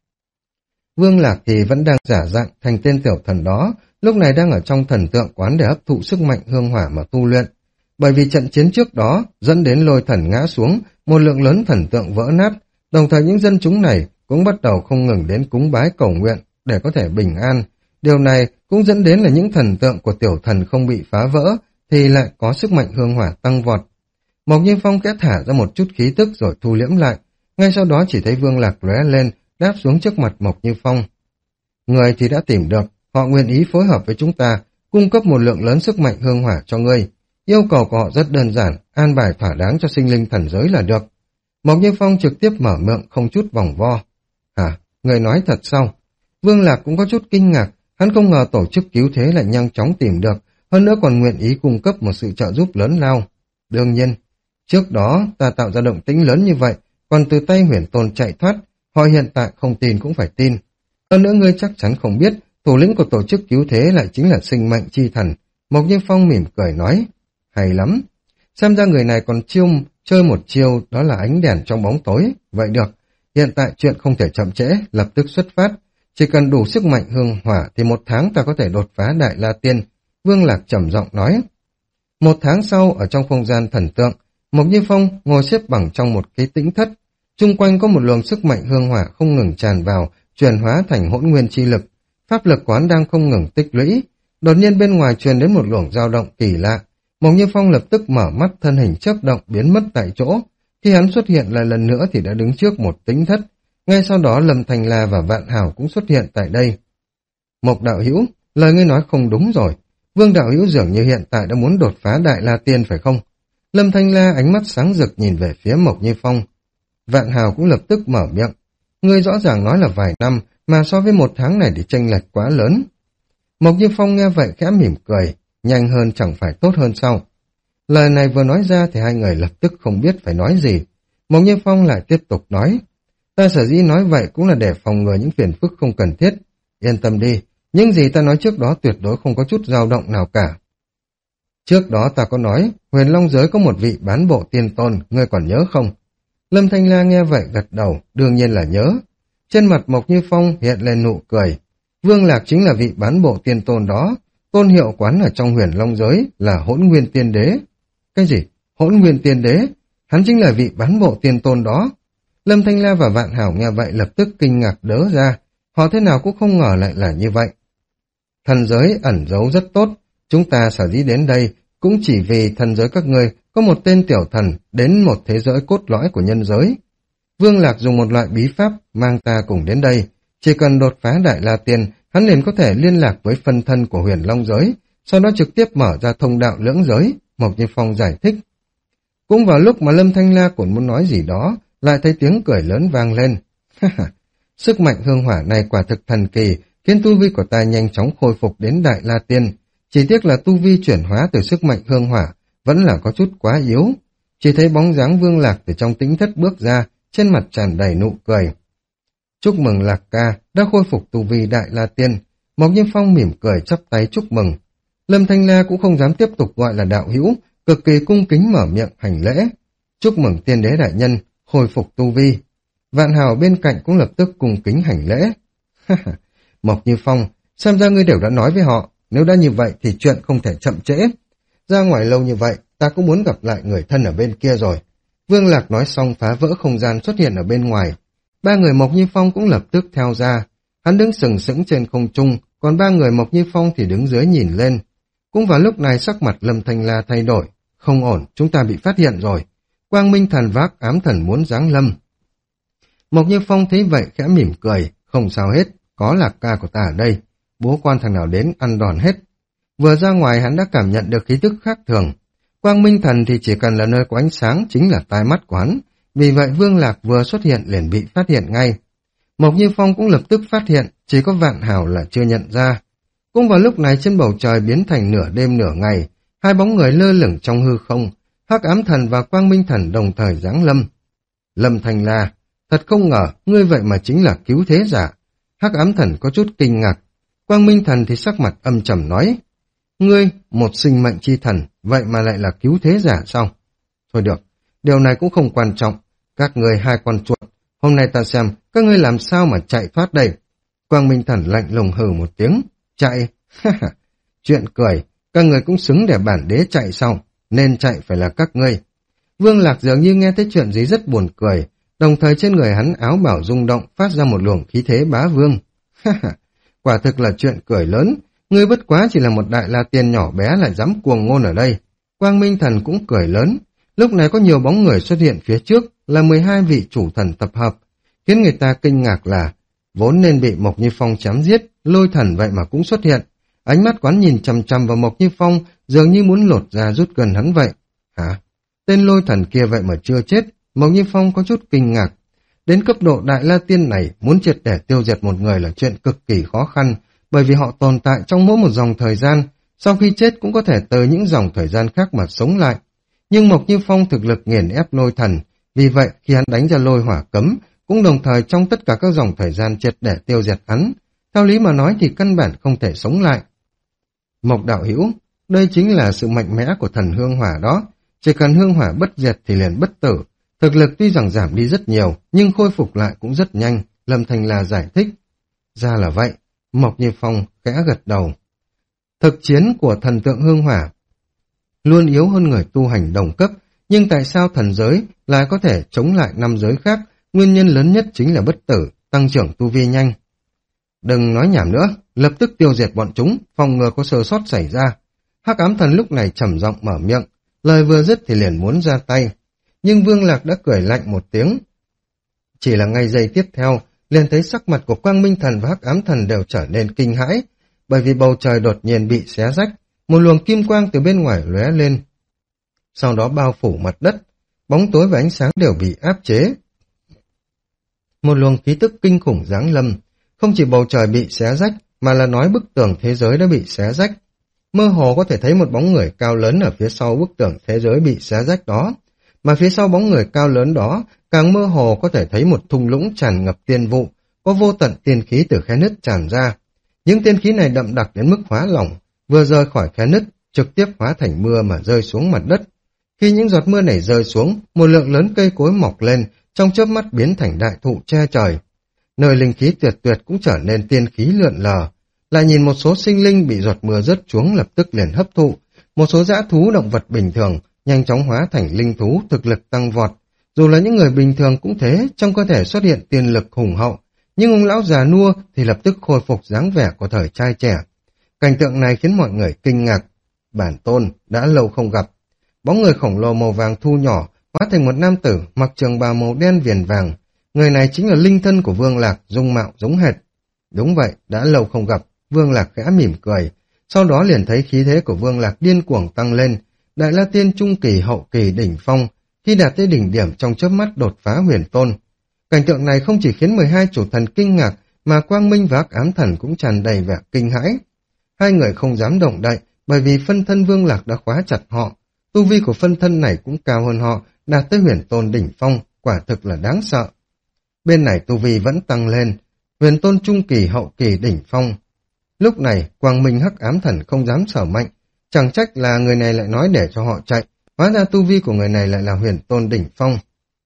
Vương Lạc thì vẫn đang giả dạng thành tên tiểu thần đó, lúc này đang ở trong thần tượng quán để hấp thụ sức mạnh hương hỏa mà tu luyện. Bởi vì trận chiến trước đó dẫn đến lôi thần ngã xuống, một lượng lớn thần tượng vỡ nát, đồng thời những dân chúng này cũng bắt đầu không ngừng đến cúng bái cầu nguyện để có thể bình an. Điều này cũng dẫn đến là những thần tượng của tiểu thần không bị phá vỡ, thì lại có sức mạnh hương hỏa tăng vọt. Mộc Như Phong kẽ thả ra một chút khí tức rồi thu liễm lại, ngay sau đó chỉ thấy Vương Lạc lóe lên, đáp xuống trước mặt Mộc Như Phong. Người thì đã tìm được, họ nguyện ý phối hợp với chúng ta, cung cấp một lượng lớn sức mạnh hương hỏa cho ngươi. Yêu cầu của họ rất đơn giản, an bài thỏa đáng cho sinh linh thần giới là được. Mộc Như Phong trực tiếp mở miệng không chút vòng vo. Hả, người nói thật sao? Vương Lạc cũng có chút kinh ngạc, hắn không ngờ tổ chức cứu thế lại nhanh chóng tìm được, hơn nữa còn nguyện ý cung cấp một sự trợ giúp lớn lao. Đương nhiên, Trước đó ta tạo ra động tĩnh lớn như vậy, còn từ tay huyền tôn chạy thoát, họ hiện tại không tin cũng phải tin. Hơn nữa ngươi chắc chắn không biết, thủ lĩnh của tổ chức cứu thế lại chính là sinh mệnh chi thần. Mộc Như Phong mỉm cười nói, hay lắm. Xem ra người này còn chiêu chơi một chiêu, đó là ánh đèn trong bóng tối. Vậy được, hiện tại chuyện không thể chậm trễ, lập tức xuất phát. Chỉ cần đủ sức mạnh hương hỏa thì một tháng ta có thể đột phá Đại La Tiên. Vương Lạc trầm giọng nói. Một tháng sau, ở trong không gian thần tượng, Mộc Như Phong ngồi xếp bằng trong một cái tĩnh thất. Chung quanh có một luồng sức mạnh hương hỏa không ngừng tràn vào, chuyển hóa thành hỗn nguyên chi lực. Pháp lực quán đang không ngừng tích lũy. Đột nhiên bên ngoài truyền đến một luồng dao động kỳ lạ. Mộc Như Phong lập tức mở mắt, thân hình chớp động biến mất tại chỗ. Khi hắn xuất hiện lại lần nữa thì đã đứng trước một tĩnh thất. Ngay sau đó Lâm Thanh La và Vạn Hào cũng xuất hiện tại đây. Mộc đạo hữu, lời ngươi nói không đúng rồi. Vương đạo hữu dường như hiện tại đã muốn đột phá Đại La Tiên phải không? Lâm Thanh La ánh mắt sáng rực nhìn về phía Mộc Như Phong. Vạn Hào cũng lập tức mở miệng. Ngươi rõ ràng nói là vài năm, mà so với một tháng này thì chênh lệch quá lớn. Mộc Như Phong nghe vậy khẽ mỉm cười, nhanh hơn chẳng phải tốt hơn sao? Lời này vừa nói ra thì hai người lập tức không biết phải nói gì. Mộc Như Phong lại tiếp tục nói. Ta sở dĩ nói vậy cũng là để phòng ngừa những phiền phức không cần thiết. Yên tâm đi, những gì ta nói trước đó tuyệt đối không có chút dao động nào cả. Trước đó ta có nói, huyền long giới có một vị bán bộ tiên tôn, ngươi còn nhớ không? Lâm Thanh La nghe vậy gật đầu, đương nhiên là nhớ. Trên mặt Mộc Như Phong hiện lên nụ cười. Vương Lạc chính là vị bán bộ tiên tôn đó, tôn hiệu quán ở trong huyền long giới là Hỗn Nguyên Tiên Đế. Cái gì? Hỗn Nguyên Tiên Đế? Hắn chính là vị bán bộ tiên tôn đó. Lâm Thanh La và Vạn Hảo nghe vậy lập tức kinh ngạc đớ ra, họ thế nào cũng không ngờ lại là như vậy. Thần giới ẩn giấu rất tốt, chúng ta sở dĩ đến đây cũng chỉ vì thần giới các ngươi có một tên tiểu thần đến một thế giới cốt lõi của nhân giới. Vương Lạc dùng một loại bí pháp mang ta cùng đến đây, chỉ cần đột phá Đại La Tiên, hắn liền có thể liên lạc với phân thân của huyền long giới, sau đó trực tiếp mở ra thông đạo lưỡng giới, Mộc Như Phong giải thích. Cũng vào lúc mà Lâm Thanh La còn muốn nói gì đó, lại thấy tiếng cười lớn vang lên. Sức mạnh hương hỏa này quả thực thần kỳ, khiến tu vi của ta nhanh chóng khôi phục đến Đại La Tiên. Chỉ tiếc là tu vi chuyển hóa từ sức mạnh hương hỏa vẫn là có chút quá yếu. Chỉ thấy bóng dáng Vương Lạc từ trong tĩnh thất bước ra, trên mặt tràn đầy nụ cười. Chúc mừng Lạc ca, đã khôi phục tu vi Đại La Tiên. Mộc Như Phong mỉm cười chắp tay chúc mừng. Lâm Thanh La cũng không dám tiếp tục gọi là đạo hữu, cực kỳ cung kính mở miệng hành lễ. Chúc mừng Tiên Đế đại nhân, khôi phục tu vi. Vạn Hào bên cạnh cũng lập tức cung kính hành lễ. Mộc Như Phong, xem ra ngươi đều đã nói với họ, nếu đã như vậy thì chuyện không thể chậm trễ. Ra ngoài lâu như vậy, ta cũng muốn gặp lại người thân ở bên kia rồi. Vương Lạc nói xong phá vỡ không gian xuất hiện ở bên ngoài. Ba người Mộc Như Phong cũng lập tức theo ra. Hắn đứng sừng sững trên không trung, còn ba người Mộc Như Phong thì đứng dưới nhìn lên. Cũng vào lúc này sắc mặt Lâm Thanh La thay đổi. Không ổn, chúng ta bị phát hiện rồi. Quang Minh thần vác ám thần muốn giáng lâm. Mộc Như Phong thấy vậy khẽ mỉm cười. Không sao hết, có Lạc ca của ta ở đây. Bố quan thằng nào đến ăn đòn hết. Vừa ra ngoài hắn đã cảm nhận được khí tức khác thường. Quang Minh thần thì chỉ cần là nơi có ánh sáng chính là tai mắt của hắn. Vì vậy Vương Lạc vừa xuất hiện liền bị phát hiện ngay. Mộc Như Phong cũng lập tức phát hiện, chỉ có Vạn Hảo là chưa nhận ra. Cũng vào lúc này trên bầu trời biến thành nửa đêm nửa ngày, hai bóng người lơ lửng trong hư không, Hắc Ám Thần và Quang Minh Thần đồng thời giáng lâm. Lâm Thanh La, thật không ngờ, ngươi vậy mà chính là cứu thế giả. Hắc Ám Thần có chút kinh ngạc. Quang Minh Thần thì sắc mặt âm trầm nói, ngươi, một sinh mệnh chi thần, vậy mà lại là cứu thế giả sao? Thôi được, điều này cũng không quan trọng. Các ngươi hai con chuột, hôm nay ta xem các ngươi làm sao mà chạy thoát đây. Quang Minh Thần lạnh lùng hừ một tiếng, chạy, chuyện cười, các ngươi cũng xứng để bản đế chạy sao? Nên chạy phải là các ngươi. Vương Lạc dường như nghe thấy chuyện gì rất buồn cười, đồng thời trên người hắn áo bảo rung động phát ra một luồng khí thế bá vương. Quả thực là chuyện cười lớn, ngươi bất quá chỉ là một Đại La Tiên nhỏ bé lại dám cuồng ngôn ở đây. Quang Minh Thần cũng cười lớn. Lúc này có nhiều bóng người xuất hiện phía trước là mười hai vị chủ thần tập hợp, khiến người ta kinh ngạc là vốn nên bị Mộc Như Phong chém giết, Lôi Thần vậy mà cũng xuất hiện. Ánh mắt quán nhìn chằm chằm vào Mộc Như Phong dường như muốn lột ra rút gần hắn vậy. Hả? Tên Lôi Thần kia vậy mà chưa chết. Mộc Như Phong có chút kinh ngạc. Đến cấp độ Đại La Tiên này, muốn triệt để tiêu diệt một người là chuyện cực kỳ khó khăn, bởi vì họ tồn tại trong mỗi một dòng thời gian, sau khi chết cũng có thể từ những dòng thời gian khác mà sống lại. Nhưng Mộc Như Phong thực lực nghiền ép lôi thần, vì vậy khi hắn đánh ra lôi hỏa cấm, cũng đồng thời trong tất cả các dòng thời gian triệt để tiêu diệt hắn. Theo lý mà nói thì căn bản không thể sống lại. Mộc đạo hữu, đây chính là sự mạnh mẽ của thần hương hỏa đó. Chỉ cần hương hỏa bất diệt thì liền bất tử. Thực lực tuy rằng giảm đi rất nhiều, nhưng khôi phục lại cũng rất nhanh, Lâm Thanh La giải thích. Ra là vậy, Mộc Như Phong khẽ gật đầu. Thực chiến của thần tượng hương hỏa luôn yếu hơn người tu hành đồng cấp, nhưng tại sao thần giới lại có thể chống lại năm giới khác? Nguyên nhân lớn nhất chính là bất tử, tăng trưởng tu vi nhanh. Đừng nói nhảm nữa, lập tức tiêu diệt bọn chúng, phòng ngừa có sơ sót xảy ra. Hắc ám thần lúc này trầm giọng mở miệng, lời vừa dứt thì liền muốn ra tay. Nhưng Vương Lạc đã cười lạnh một tiếng. Chỉ là ngay giây tiếp theo, liền thấy sắc mặt của Quang Minh Thần và Hắc Ám Thần đều trở nên kinh hãi, bởi vì bầu trời đột nhiên bị xé rách, một luồng kim quang từ bên ngoài lóe lên. Sau đó bao phủ mặt đất, bóng tối và ánh sáng đều bị áp chế. Một luồng khí tức kinh khủng giáng lâm, không chỉ bầu trời bị xé rách, mà là nói bức tường thế giới đã bị xé rách. Mơ hồ có thể thấy một bóng người cao lớn ở phía sau bức tường thế giới bị xé rách đó, mà phía sau bóng người cao lớn đó, càng mơ hồ có thể thấy một thung lũng tràn ngập tiên vụ, có vô tận tiên khí từ khe nứt tràn ra. Những tiên khí này đậm đặc đến mức hóa lỏng, vừa rơi khỏi khe nứt, trực tiếp hóa thành mưa mà rơi xuống mặt đất. Khi những giọt mưa này rơi xuống, một lượng lớn cây cối mọc lên, trong chớp mắt biến thành đại thụ che trời. Nơi linh khí tuyệt tuyệt cũng trở nên tiên khí lượn lờ. Lại nhìn một số sinh linh bị giọt mưa rớt xuống lập tức liền hấp thụ, một số dã thú động vật bình thường nhanh chóng hóa thành linh thú, thực lực tăng vọt. Dù là những người bình thường cũng thế, trong cơ thể xuất hiện tiên lực hùng hậu, nhưng ông lão già nua thì lập tức khôi phục dáng vẻ của thời trai trẻ. Cảnh tượng này khiến mọi người kinh ngạc. Bản tôn đã lâu không gặp. Bóng người khổng lồ màu vàng thu nhỏ, hóa thành một nam tử mặc trường bào màu đen viền vàng. Người này chính là linh thân của Vương Lạc, dung mạo giống hệt. Đúng vậy, đã lâu không gặp. Vương Lạc khẽ mỉm cười, sau đó liền thấy khí thế của Vương Lạc điên cuồng tăng lên. Đại La Tiên trung kỳ hậu kỳ đỉnh phong, khi đạt tới đỉnh điểm trong chớp mắt đột phá huyền tôn. Cảnh tượng này không chỉ khiến mười hai chủ thần kinh ngạc, mà Quang Minh và Hắc Ám Thần cũng tràn đầy vẻ kinh hãi. Hai người không dám động đậy, bởi vì phân thân Vương Lạc đã khóa chặt họ. Tu vi của phân thân này cũng cao hơn họ, đạt tới huyền tôn đỉnh phong, quả thực là đáng sợ. Bên này tu vi vẫn tăng lên, huyền tôn trung kỳ hậu kỳ đỉnh phong. Lúc này, Quang Minh Hắc Ám Thần không dám sở mạnh, chẳng trách là người này lại nói để cho họ chạy, hóa ra tu vi của người này lại là huyền tôn đỉnh phong.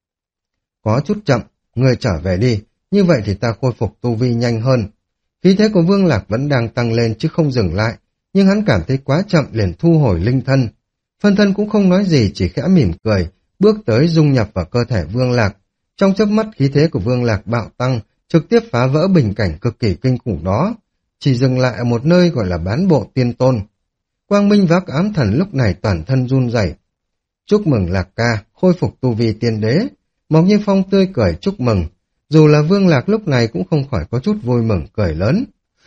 Có chút chậm, người trở về đi, như vậy thì ta khôi phục tu vi nhanh hơn. Khí thế của Vương Lạc vẫn đang tăng lên chứ không dừng lại, nhưng hắn cảm thấy quá chậm liền thu hồi linh thân. Phân thân cũng không nói gì, chỉ khẽ mỉm cười, bước tới dung nhập vào cơ thể Vương Lạc. Trong chớp mắt khí thế của Vương Lạc bạo tăng, trực tiếp phá vỡ bình cảnh cực kỳ kinh khủng đó, chỉ dừng lại ở một nơi gọi là bán bộ tiên tôn. Quang Minh và Hắc Ám Thần lúc này toàn thân run rẩy. Chúc mừng Lạc ca, khôi phục tu vi tiên đế. Mộc Như Phong tươi cười chúc mừng, dù là Vương Lạc lúc này cũng không khỏi có chút vui mừng cười lớn.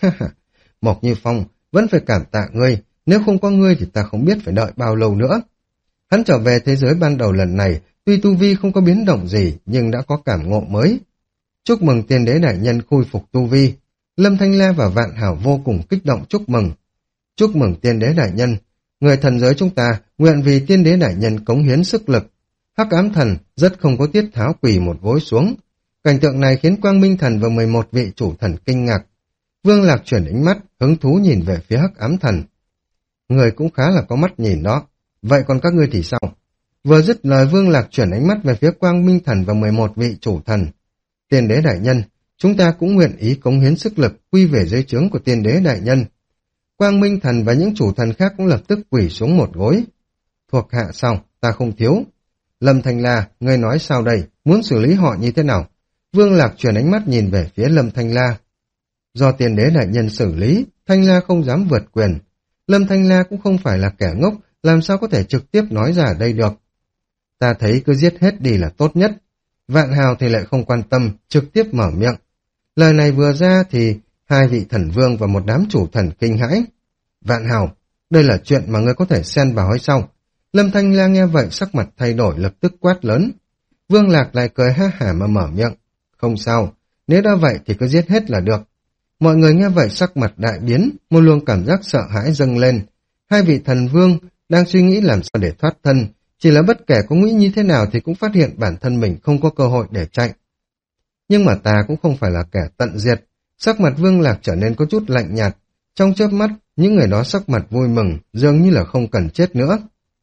Mộc Như Phong, vẫn phải cảm tạ ngươi, nếu không có ngươi thì ta không biết phải đợi bao lâu nữa. Hắn trở về thế giới ban đầu lần này, tuy tu vi không có biến động gì, nhưng đã có cảm ngộ mới. Chúc mừng tiên đế đại nhân khôi phục tu vi. Lâm Thanh La và Vạn Hảo vô cùng kích động chúc mừng. Chúc mừng tiên đế đại nhân, người thần giới chúng ta nguyện vì tiên đế đại nhân cống hiến sức lực. Hắc Ám Thần rất không có tiết tháo quỳ một gối xuống. Cảnh tượng này khiến Quang Minh Thần và mười một vị chủ thần kinh ngạc. Vương Lạc chuyển ánh mắt, hứng thú nhìn về phía Hắc Ám Thần. Người cũng khá là có mắt nhìn đó, vậy còn các ngươi thì sao? Vừa dứt lời, Vương Lạc chuyển ánh mắt về phía Quang Minh Thần và mười một vị chủ thần. Tiên đế đại nhân, chúng ta cũng nguyện ý cống hiến sức lực quy về dưới trướng của tiên đế đại nhân. Quang Minh Thần và những chủ thần khác cũng lập tức quỳ xuống một gối. Thuộc hạ sao, ta không thiếu. Lâm Thanh La, ngươi nói sao đây, muốn xử lý họ như thế nào? Vương Lạc chuyển ánh mắt nhìn về phía Lâm Thanh La. Do tiên đế đại nhân xử lý, Thanh La không dám vượt quyền. Lâm Thanh La cũng không phải là kẻ ngốc, làm sao có thể trực tiếp nói ra ở đây được. Ta thấy cứ giết hết đi là tốt nhất. Vạn Hào thì lại không quan tâm, trực tiếp mở miệng. Lời này vừa ra thì hai vị thần vương và một đám chủ thần kinh hãi. Vạn Hào, đây là chuyện mà ngươi có thể xen vào hay sao? Lâm Thanh La nghe vậy sắc mặt thay đổi lập tức quát lớn. Vương Lạc lại cười ha hả mà mở miệng. Không sao, nếu đã vậy thì cứ giết hết là được. Mọi người nghe vậy sắc mặt đại biến, một luồng cảm giác sợ hãi dâng lên. Hai vị thần vương đang suy nghĩ làm sao để thoát thân, Chỉ là bất kể có nghĩ như thế nào thì cũng phát hiện bản thân mình không có cơ hội để chạy. Nhưng mà ta cũng không phải là kẻ tận diệt. Sắc mặt Vương Lạc trở nên có chút lạnh nhạt. Trong chớp mắt, những người đó sắc mặt vui mừng, dường như là không cần chết nữa.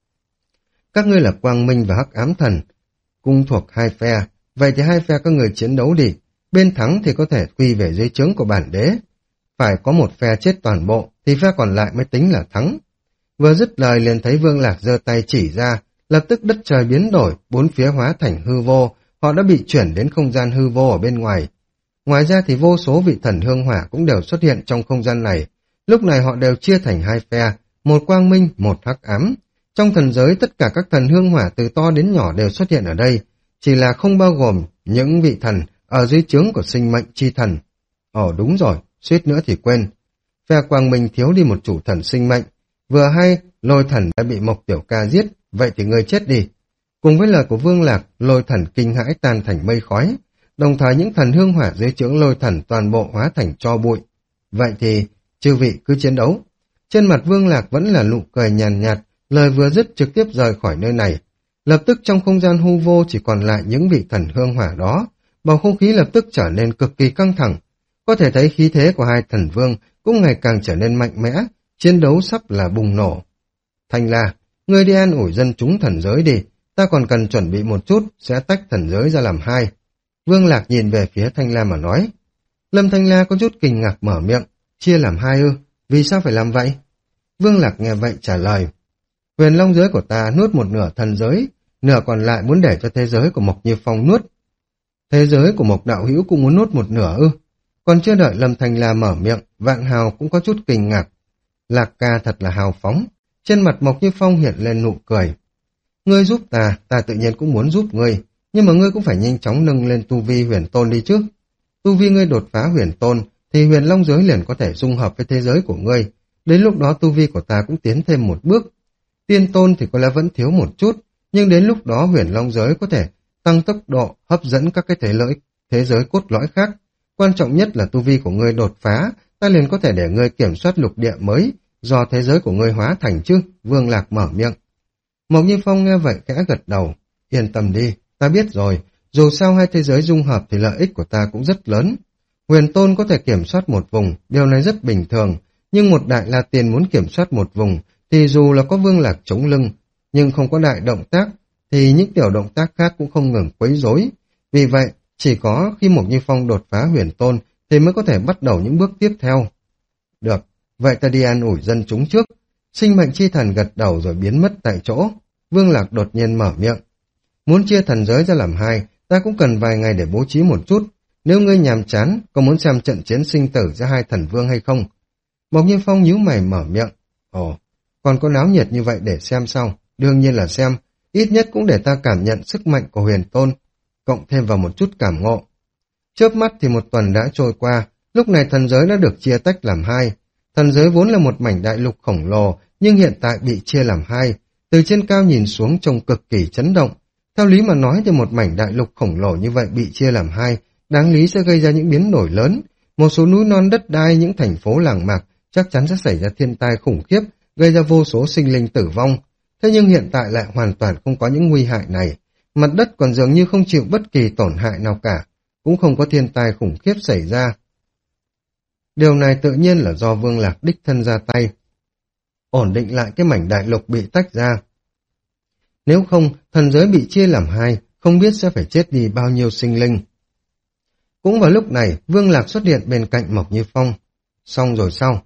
Các ngươi là Quang Minh và Hắc Ám Thần, cùng thuộc hai phe. Vậy thì hai phe các người chiến đấu đi. Bên thắng thì có thể quy về dưới trướng của bản đế. Phải có một phe chết toàn bộ, thì phe còn lại mới tính là thắng. Vừa dứt lời liền thấy Vương Lạc giơ tay chỉ ra, lập tức đất trời biến đổi, bốn phía hóa thành hư vô, họ đã bị chuyển đến không gian hư vô ở bên ngoài. Ngoài ra thì vô số vị thần hương hỏa cũng đều xuất hiện trong không gian này. Lúc này họ đều chia thành hai phe, một quang minh, một hắc ám. Trong thần giới tất cả các thần hương hỏa từ to đến nhỏ đều xuất hiện ở đây, chỉ là không bao gồm những vị thần ở dưới trướng của sinh mệnh chi thần. Ồ đúng rồi, suýt nữa thì quên. Phe quang minh thiếu đi một chủ thần sinh mệnh. Vừa hay, lôi thần đã bị Mộc Tiểu Ca giết, vậy thì ngươi chết đi. Cùng với lời của Vương Lạc, lôi thần kinh hãi tan thành mây khói. Đồng thời những thần hương hỏa dưới trướng lôi thần toàn bộ hóa thành tro bụi. Vậy thì, chư vị cứ chiến đấu. Trên mặt Vương Lạc vẫn là nụ cười nhàn nhạt, lời vừa dứt trực tiếp rời khỏi nơi này. Lập tức trong không gian hư vô chỉ còn lại những vị thần hương hỏa đó, bầu không khí lập tức trở nên cực kỳ căng thẳng. Có thể thấy khí thế của hai thần vương cũng ngày càng trở nên mạnh mẽ, chiến đấu sắp là bùng nổ. Thanh La, ngươi đi an ủi dân chúng thần giới đi, ta còn cần chuẩn bị một chút, sẽ tách thần giới ra làm hai. Vương Lạc nhìn về phía Thanh La mà nói. Lâm Thanh La có chút kinh ngạc mở miệng, chia làm hai ư, vì sao phải làm vậy? Vương Lạc nghe vậy trả lời. Huyền Long giới của ta nuốt một nửa thần giới, nửa còn lại muốn để cho thế giới của Mộc Như Phong nuốt. Thế giới của Mộc Đạo Hữu cũng muốn nuốt một nửa ư? Còn chưa đợi Lâm Thanh La mở miệng, Vạn Hào cũng có chút kinh ngạc. Lạc ca thật là hào phóng, trên mặt Mộc Như Phong hiện lên nụ cười. Ngươi giúp ta, ta tự nhiên cũng muốn giúp ngươi, nhưng mà ngươi cũng phải nhanh chóng nâng lên tu vi huyền tôn đi trước. Tu vi ngươi đột phá huyền tôn, thì huyền long giới liền có thể dung hợp với thế giới của ngươi. Đến lúc đó tu vi của ta cũng tiến thêm một bước. Tiên tôn thì có lẽ vẫn thiếu một chút, nhưng đến lúc đó huyền long giới có thể tăng tốc độ, hấp dẫn các cái thế lợi, thế giới cốt lõi khác. Quan trọng nhất là tu vi của ngươi đột phá, ta liền có thể để ngươi kiểm soát lục địa mới, do thế giới của ngươi hóa thành chứ. Vương Lạc mở miệng. Mộc Như Phong nghe vậy khẽ gật đầu. Yên tâm đi, ta biết rồi, dù sao hai thế giới dung hợp thì lợi ích của ta cũng rất lớn. Huyền tôn có thể kiểm soát một vùng, điều này rất bình thường, nhưng một đại la tiền muốn kiểm soát một vùng, thì dù là có Vương Lạc chống lưng, nhưng không có đại động tác, thì những tiểu động tác khác cũng không ngừng quấy rối. Vì vậy, chỉ có khi Mộc Như Phong đột phá huyền tôn, thì mới có thể bắt đầu những bước tiếp theo. Được, vậy ta đi an ủi dân chúng trước. Sinh mệnh chi thần gật đầu rồi biến mất tại chỗ. Vương Lạc đột nhiên mở miệng. Muốn chia thần giới ra làm hai, ta cũng cần vài ngày để bố trí một chút. Nếu ngươi nhàm chán, có muốn xem trận chiến sinh tử giữa hai thần vương hay không? Mộc Như Phong nhíu mày mở miệng. Ồ, còn có náo nhiệt như vậy để xem sao? Đương nhiên là xem, ít nhất cũng để ta cảm nhận sức mạnh của huyền tôn, cộng thêm vào một chút cảm ngộ. Chớp mắt thì một tuần đã trôi qua, lúc này thần giới đã được chia tách làm hai. Thần giới vốn là một mảnh đại lục khổng lồ, nhưng hiện tại bị chia làm hai. Từ trên cao nhìn xuống trông cực kỳ chấn động. Theo lý mà nói thì một mảnh đại lục khổng lồ như vậy bị chia làm hai, đáng lý sẽ gây ra những biến đổi lớn. Một số núi non đất đai, những thành phố làng mạc chắc chắn sẽ xảy ra thiên tai khủng khiếp, gây ra vô số sinh linh tử vong. Thế nhưng hiện tại lại hoàn toàn không có những nguy hại này. Mặt đất còn dường như không chịu bất kỳ tổn hại nào cả, cũng không có thiên tai khủng khiếp xảy ra. Điều này tự nhiên là do Vương Lạc đích thân ra tay, ổn định lại cái mảnh đại lục bị tách ra. Nếu không, thần giới bị chia làm hai, không biết sẽ phải chết đi bao nhiêu sinh linh. Cũng vào lúc này, Vương Lạc xuất hiện bên cạnh Mộc Như Phong. Xong rồi sao?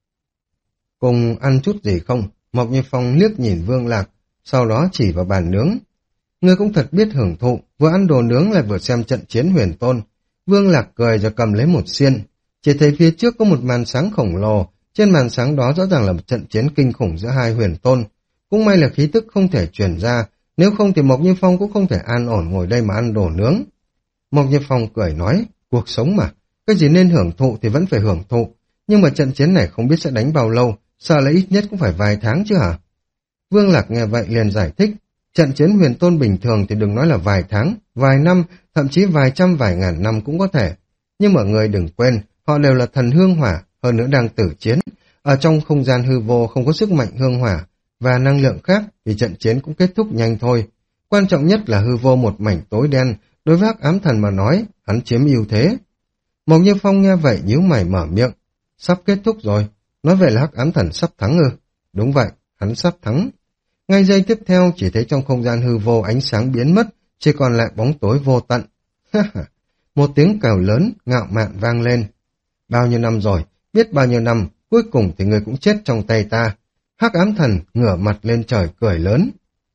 Cùng ăn chút gì không? Mộc Như Phong liếc nhìn Vương Lạc, sau đó chỉ vào bàn nướng. Ngươi cũng thật biết hưởng thụ, vừa ăn đồ nướng lại vừa xem trận chiến huyền tôn. Vương Lạc cười rồi cầm lấy một xiên. Chỉ thấy phía trước có một màn sáng khổng lồ, trên màn sáng đó rõ ràng là một trận chiến kinh khủng giữa hai huyền tôn. Cũng may là khí tức không thể truyền ra, nếu không thì Mộc Như Phong cũng không thể an ổn ngồi đây mà ăn đồ nướng. Mộc Như Phong cười nói, cuộc sống mà, cái gì nên hưởng thụ thì vẫn phải hưởng thụ, nhưng mà trận chiến này không biết sẽ đánh bao lâu, sợ là ít nhất cũng phải vài tháng chứ hả? Vương Lạc nghe vậy liền giải thích, trận chiến huyền tôn bình thường thì đừng nói là vài tháng, vài năm, thậm chí vài trăm vài ngàn năm cũng có thể. Nhưng mọi người đừng quên, họ đều là thần hương hỏa, hơn nữa đang tử chiến. Ở trong không gian hư vô không có sức mạnh hương hỏa, và năng lượng khác thì trận chiến cũng kết thúc nhanh thôi. Quan trọng nhất là hư vô một mảnh tối đen, đối với Hắc Ám Thần mà nói, hắn chiếm ưu thế. Mộc Như Phong nghe vậy nhíu mày mở miệng. Sắp kết thúc rồi, nói vậy là Hắc Ám Thần sắp thắng ư? Đúng vậy, hắn sắp thắng. Ngay giây tiếp theo chỉ thấy trong không gian hư vô ánh sáng biến mất, chỉ còn lại bóng tối vô tận. Một tiếng cào lớn, ngạo mạn vang lên. Bao nhiêu năm rồi, biết bao nhiêu năm, cuối cùng thì người cũng chết trong tay ta. Hắc Ám Thần ngửa mặt lên trời cười lớn.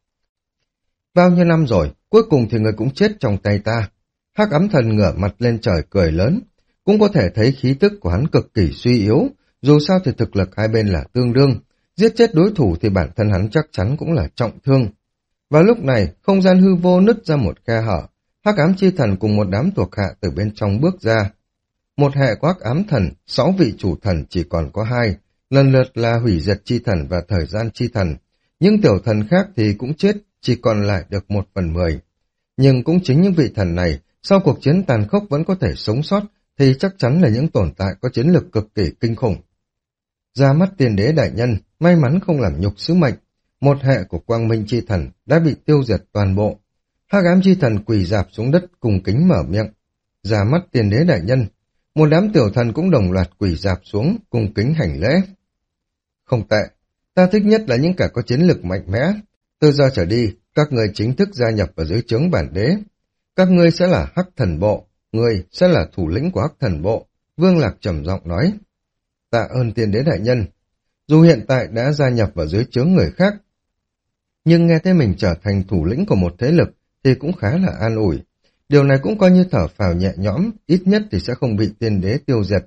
Bao nhiêu năm rồi, cuối cùng thì người cũng chết trong tay ta. Hắc Ám Thần ngửa mặt lên trời cười lớn. Cũng có thể thấy khí tức của hắn cực kỳ suy yếu, dù sao thì thực lực hai bên là tương đương. Giết chết đối thủ thì bản thân hắn chắc chắn cũng là trọng thương. Vào lúc này, không gian hư vô nứt ra một khe hở. Hắc Ám Chi Thần cùng một đám thuộc hạ từ bên trong bước ra. Một hệ của Hắc Ám Thần, sáu vị chủ thần chỉ còn có hai, lần lượt là Hủy Diệt Chi Thần và Thời Gian Chi Thần. Những tiểu thần khác thì cũng chết, chỉ còn lại được một phần mười. Nhưng cũng chính những vị thần này, sau cuộc chiến tàn khốc vẫn có thể sống sót, thì chắc chắn là những tồn tại có chiến lược cực kỳ kinh khủng. Ra mắt Tiên Đế đại nhân, may mắn không làm nhục sứ mệnh, một hệ của Quang Minh Chi Thần đã bị tiêu diệt toàn bộ. Hắc Ám Chi Thần quỳ rạp xuống đất cùng kính mở miệng. Ra mắt Tiên Đế đại nhân, một đám tiểu thần cũng đồng loạt quỳ rạp xuống cùng kính hành lễ. Không tệ, ta thích nhất là những kẻ có chiến lược mạnh mẽ. Từ giờ trở đi, các người chính thức gia nhập vào dưới trướng bản đế. Các ngươi sẽ là Hắc Thần Bộ, ngươi sẽ là thủ lĩnh của Hắc Thần Bộ. Vương Lạc trầm giọng nói. Tạ ơn Tiên Đế đại nhân. Dù hiện tại đã gia nhập vào dưới trướng người khác, nhưng nghe thấy mình trở thành thủ lĩnh của một thế lực thì cũng khá là an ủi. Điều này cũng coi như thở phào nhẹ nhõm, ít nhất thì sẽ không bị Tiên Đế tiêu diệt.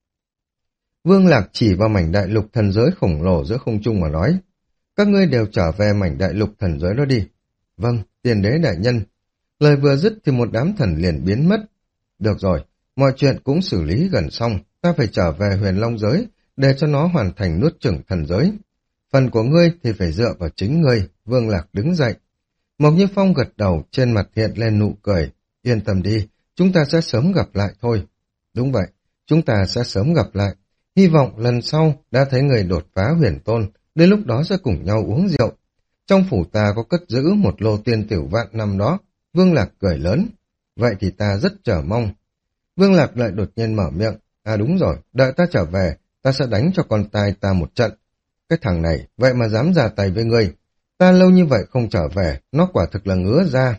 Vương Lạc chỉ vào mảnh đại lục thần giới khổng lồ giữa không trung mà nói. Các ngươi đều trở về mảnh đại lục thần giới đó đi. Vâng, Tiên Đế đại nhân. Lời vừa dứt thì một đám thần liền biến mất. Được rồi, mọi chuyện cũng xử lý gần xong, ta phải trở về Huyền Long giới để cho nó hoàn thành nuốt chửng thần giới. Phần của ngươi thì phải dựa vào chính ngươi. Vương Lạc đứng dậy. Mộc Như Phong gật đầu, trên mặt hiện lên nụ cười. Yên tâm đi, chúng ta sẽ sớm gặp lại thôi. Đúng vậy, chúng ta sẽ sớm gặp lại. Hy vọng lần sau đã thấy người đột phá huyền tôn, đến lúc đó sẽ cùng nhau uống rượu. Trong phủ ta có cất giữ một lô tiên tiểu vạn năm đó. Vương Lạc cười lớn. Vậy thì ta rất chờ mong. Vương Lạc lại đột nhiên mở miệng. À đúng rồi, đợi ta trở về, ta sẽ đánh cho con tai ta một trận. Cái thằng này, vậy mà dám ra tay với ngươi. Ta lâu như vậy không trở về, nó quả thực là ngứa ra.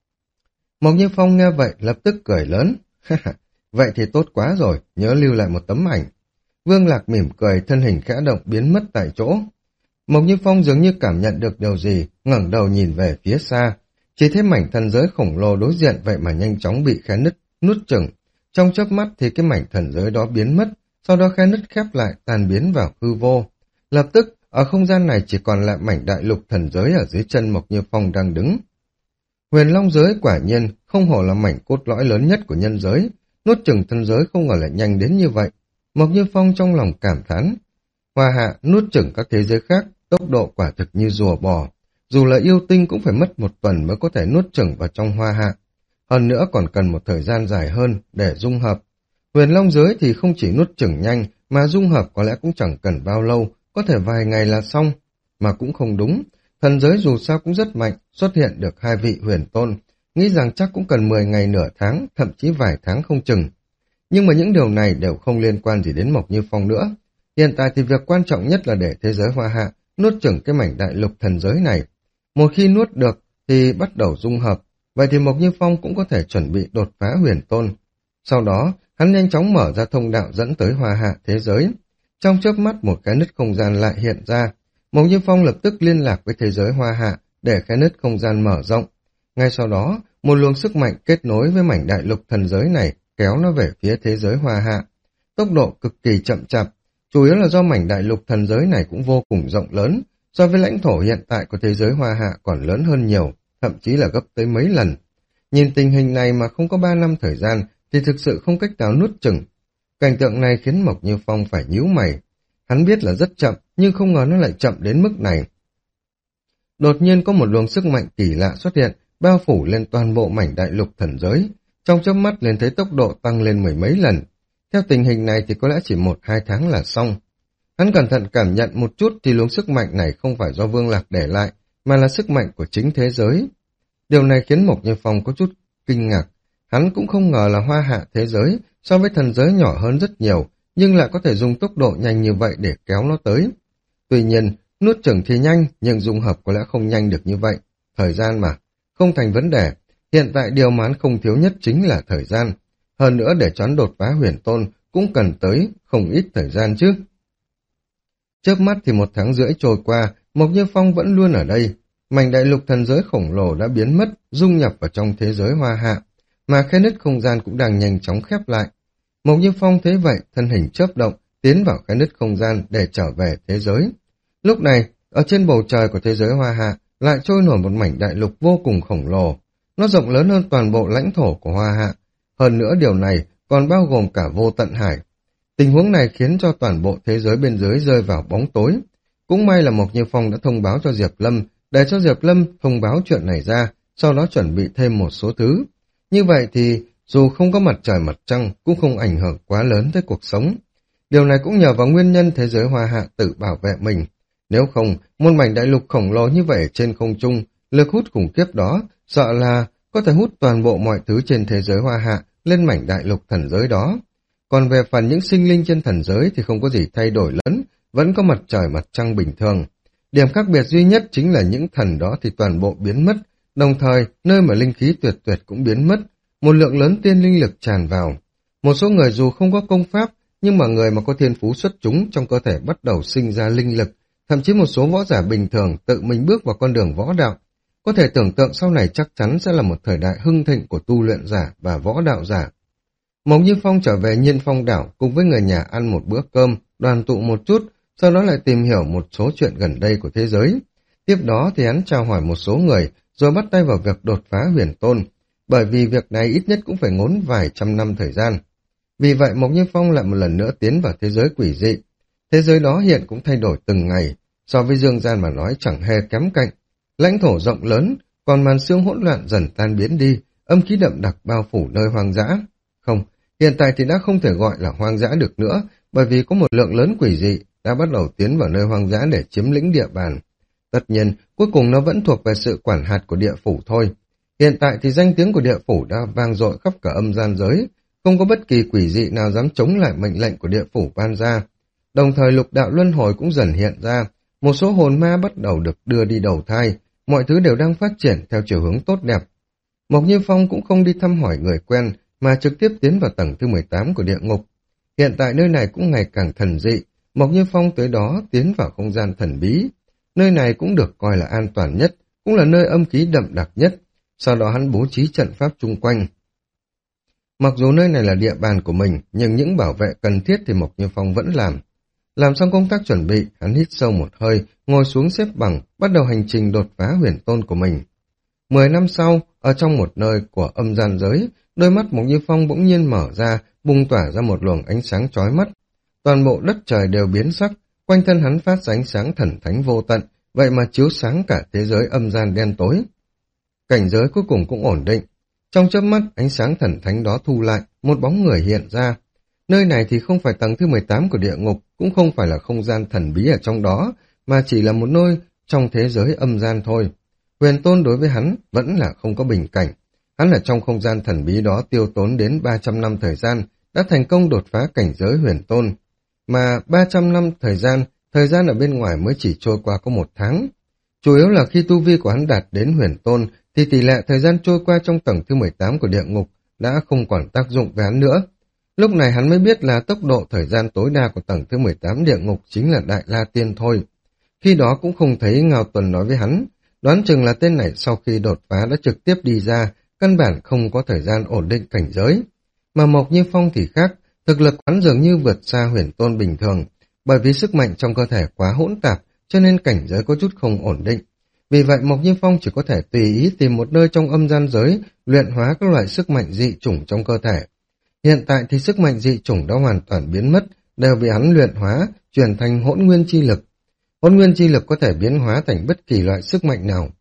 Mộc Như Phong nghe vậy lập tức cười lớn. Vậy thì tốt quá rồi, nhớ lưu lại một tấm ảnh. Vương Lạc mỉm cười, thân hình khẽ động biến mất tại chỗ. Mộc Như Phong dường như cảm nhận được điều gì, ngẩng đầu nhìn về phía xa. Chỉ thấy mảnh thần giới khổng lồ đối diện vậy mà nhanh chóng bị khe nứt, nuốt chửng. Trong chớp mắt thì cái mảnh thần giới đó biến mất, sau đó khe nứt khép lại tan biến vào hư vô. Lập tức, ở không gian này chỉ còn lại mảnh đại lục thần giới ở dưới chân Mộc Như Phong đang đứng. Huyền Long giới quả nhiên không hổ là mảnh cốt lõi lớn nhất của nhân giới, nuốt chửng thần giới không ngờ lại nhanh đến như vậy. Mộc Như Phong trong lòng cảm thán. Hoa hạ nuốt chửng các thế giới khác, tốc độ quả thực như rùa bò. Dù là yêu tinh cũng phải mất một tuần mới có thể nuốt chửng vào trong hoa hạ. Hơn nữa còn cần một thời gian dài hơn để dung hợp. Huyền Long giới thì không chỉ nuốt chửng nhanh, mà dung hợp có lẽ cũng chẳng cần bao lâu, có thể vài ngày là xong. Mà cũng không đúng, thần giới dù sao cũng rất mạnh, xuất hiện được hai vị huyền tôn, nghĩ rằng chắc cũng cần mười ngày nửa tháng, thậm chí vài tháng không chừng. Nhưng mà những điều này đều không liên quan gì đến Mộc Như Phong nữa. Hiện tại thì việc quan trọng nhất là để thế giới hoa hạ nuốt chửng cái mảnh đại lục thần giới này. Một khi nuốt được thì bắt đầu dung hợp, vậy thì Mộc Như Phong cũng có thể chuẩn bị đột phá huyền tôn. Sau đó, hắn nhanh chóng mở ra thông đạo dẫn tới hoa hạ thế giới. Trong chớp mắt một cái nứt không gian lại hiện ra. Mộc Như Phong lập tức liên lạc với thế giới hoa hạ để cái nứt không gian mở rộng. Ngay sau đó, một luồng sức mạnh kết nối với mảnh đại lục thần giới này kéo nó về phía thế giới hoa hạ. Tốc độ cực kỳ chậm chạp, chủ yếu là do mảnh đại lục thần giới này cũng vô cùng rộng lớn, so với lãnh thổ hiện tại của thế giới hoa hạ còn lớn hơn nhiều, thậm chí là gấp tới mấy lần. Nhìn tình hình này mà không có ba năm thời gian thì thực sự không cách nào nuốt chửng. Cảnh tượng này khiến Mộc Như Phong phải nhíu mày. Hắn biết là rất chậm, nhưng không ngờ nó lại chậm đến mức này. Đột nhiên có một luồng sức mạnh kỳ lạ xuất hiện, bao phủ lên toàn bộ mảnh đại lục thần giới. Trong chớp mắt lên thấy tốc độ tăng lên mười mấy lần. Theo tình hình này thì có lẽ chỉ một hai tháng là xong. Hắn cẩn thận cảm nhận một chút thì luồng sức mạnh này không phải do Vương Lạc để lại, mà là sức mạnh của chính thế giới. Điều này khiến Mộc Như Phong có chút kinh ngạc. Hắn cũng không ngờ là hoa hạ thế giới so với thần giới nhỏ hơn rất nhiều, nhưng lại có thể dùng tốc độ nhanh như vậy để kéo nó tới. Tuy nhiên, nuốt chửng thì nhanh, nhưng dung hợp có lẽ không nhanh được như vậy. Thời gian mà, không thành vấn đề. Hiện tại điều mà hắn không thiếu nhất chính là thời gian. Hơn nữa để cho hắn đột phá huyền tôn cũng cần tới không ít thời gian chứ. Chớp mắt thì một tháng rưỡi trôi qua, Mộc Như Phong vẫn luôn ở đây. Mảnh đại lục thần giới khổng lồ đã biến mất, dung nhập vào trong thế giới hoa hạ, mà khe nứt không gian cũng đang nhanh chóng khép lại. Mộc Như Phong thấy vậy, thân hình chớp động, tiến vào khe nứt không gian để trở về thế giới. Lúc này, ở trên bầu trời của thế giới hoa hạ, lại trôi nổi một mảnh đại lục vô cùng khổng lồ. Nó rộng lớn hơn toàn bộ lãnh thổ của hoa hạ. Hơn nữa điều này còn bao gồm cả vô tận hải. Tình huống này khiến cho toàn bộ thế giới bên dưới rơi vào bóng tối. Cũng may là Mộc Như Phong đã thông báo cho Diệp Lâm, để cho Diệp Lâm thông báo chuyện này ra, sau đó chuẩn bị thêm một số thứ. Như vậy thì dù không có mặt trời mặt trăng cũng không ảnh hưởng quá lớn tới cuộc sống. Điều này cũng nhờ vào nguyên nhân thế giới hoa hạ tự bảo vệ mình. Nếu không, một mảnh đại lục khổng lồ như vậy trên không trung, lực hút khủng khiếp đó, sợ là có thể hút toàn bộ mọi thứ trên thế giới hoa hạ lên mảnh đại lục thần giới đó. Còn về phần những sinh linh trên thần giới thì không có gì thay đổi lớn, vẫn có mặt trời mặt trăng bình thường. Điểm khác biệt duy nhất chính là những thần đó thì toàn bộ biến mất, đồng thời nơi mà linh khí tuyệt tuyệt cũng biến mất, một lượng lớn tiên linh lực tràn vào. Một số người dù không có công pháp, nhưng mà người mà có thiên phú xuất chúng trong cơ thể bắt đầu sinh ra linh lực, thậm chí một số võ giả bình thường tự mình bước vào con đường võ đạo. Có thể tưởng tượng sau này chắc chắn sẽ là một thời đại hưng thịnh của tu luyện giả và võ đạo giả. Mộc Như Phong trở về Nhiên Phong đảo cùng với người nhà ăn một bữa cơm, đoàn tụ một chút, sau đó lại tìm hiểu một số chuyện gần đây của thế giới. Tiếp đó thì hắn chào hỏi một số người, rồi bắt tay vào việc đột phá huyền tôn, bởi vì việc này ít nhất cũng phải ngốn vài trăm năm thời gian. Vì vậy Mộc Như Phong lại một lần nữa tiến vào thế giới quỷ dị. Thế giới đó hiện cũng thay đổi từng ngày, so với dương gian mà nói chẳng hề kém cạnh. Lãnh thổ rộng lớn, còn màn sương hỗn loạn dần tan biến đi, âm khí đậm đặc bao phủ nơi hoang dã. Không, hiện tại thì đã không thể gọi là hoang dã được nữa, bởi vì có một lượng lớn quỷ dị đã bắt đầu tiến vào nơi hoang dã để chiếm lĩnh địa bàn. Tất nhiên, cuối cùng nó vẫn thuộc về sự quản hạt của địa phủ thôi. Hiện tại thì danh tiếng của địa phủ đã vang dội khắp cả âm gian giới, không có bất kỳ quỷ dị nào dám chống lại mệnh lệnh của địa phủ ban ra. Đồng thời lục đạo luân hồi cũng dần hiện ra, một số hồn ma bắt đầu được đưa đi đầu thai, mọi thứ đều đang phát triển theo chiều hướng tốt đẹp. Mộc Như Phong cũng không đi thăm hỏi người quen, mà trực tiếp tiến vào tầng thứ mười tám của địa ngục. Hiện tại nơi này cũng ngày càng thần dị, Mộc Như Phong tới đó tiến vào không gian thần bí. Nơi này cũng được coi là an toàn nhất, cũng là nơi âm khí đậm đặc nhất, sau đó hắn bố trí trận pháp chung quanh. Mặc dù nơi này là địa bàn của mình, nhưng những bảo vệ cần thiết thì Mộc Như Phong vẫn làm. Làm xong công tác chuẩn bị, hắn hít sâu một hơi, ngồi xuống xếp bằng, bắt đầu hành trình đột phá huyền tôn của mình. Mười năm sau, ở trong một nơi của âm gian giới, đôi mắt Mộc Như Phong bỗng nhiên mở ra, bùng tỏa ra một luồng ánh sáng chói mắt. Toàn bộ đất trời đều biến sắc, quanh thân hắn phát ra ánh sáng thần thánh vô tận, vậy mà chiếu sáng cả thế giới âm gian đen tối. Cảnh giới cuối cùng cũng ổn định. Trong chớp mắt, ánh sáng thần thánh đó thu lại, một bóng người hiện ra. Nơi này thì không phải tầng thứ mười tám của địa ngục, cũng không phải là không gian thần bí ở trong đó, mà chỉ là một nơi trong thế giới âm gian thôi. Huyền tôn đối với hắn vẫn là không có bình cảnh. Hắn ở trong không gian thần bí đó tiêu tốn đến ba trăm năm thời gian, đã thành công đột phá cảnh giới huyền tôn. Mà ba trăm năm thời gian, thời gian ở bên ngoài mới chỉ trôi qua có một tháng. Chủ yếu là khi tu vi của hắn đạt đến huyền tôn, thì tỷ lệ thời gian trôi qua trong tầng thứ mười tám của địa ngục đã không còn tác dụng với hắn nữa. Lúc này hắn mới biết là tốc độ thời gian tối đa của tầng thứ mười tám địa ngục chính là Đại La Tiên thôi. Khi đó cũng không thấy Ngao Tuần nói với hắn, đoán chừng là tên này sau khi đột phá đã trực tiếp đi ra, căn bản không có thời gian ổn định cảnh giới. Mà Mộc Như Phong thì khác, thực lực hắn dường như vượt xa huyền tôn bình thường, bởi vì sức mạnh trong cơ thể quá hỗn tạp, cho nên cảnh giới có chút không ổn định. Vì vậy Mộc Như Phong chỉ có thể tùy ý tìm một nơi trong âm gian giới, luyện hóa các loại sức mạnh dị chủng trong cơ thể. Hiện tại thì sức mạnh dị chủng đã hoàn toàn biến mất, đều bị hắn luyện hóa, chuyển thành hỗn nguyên chi lực. Hỗn nguyên chi lực có thể biến hóa thành bất kỳ loại sức mạnh nào.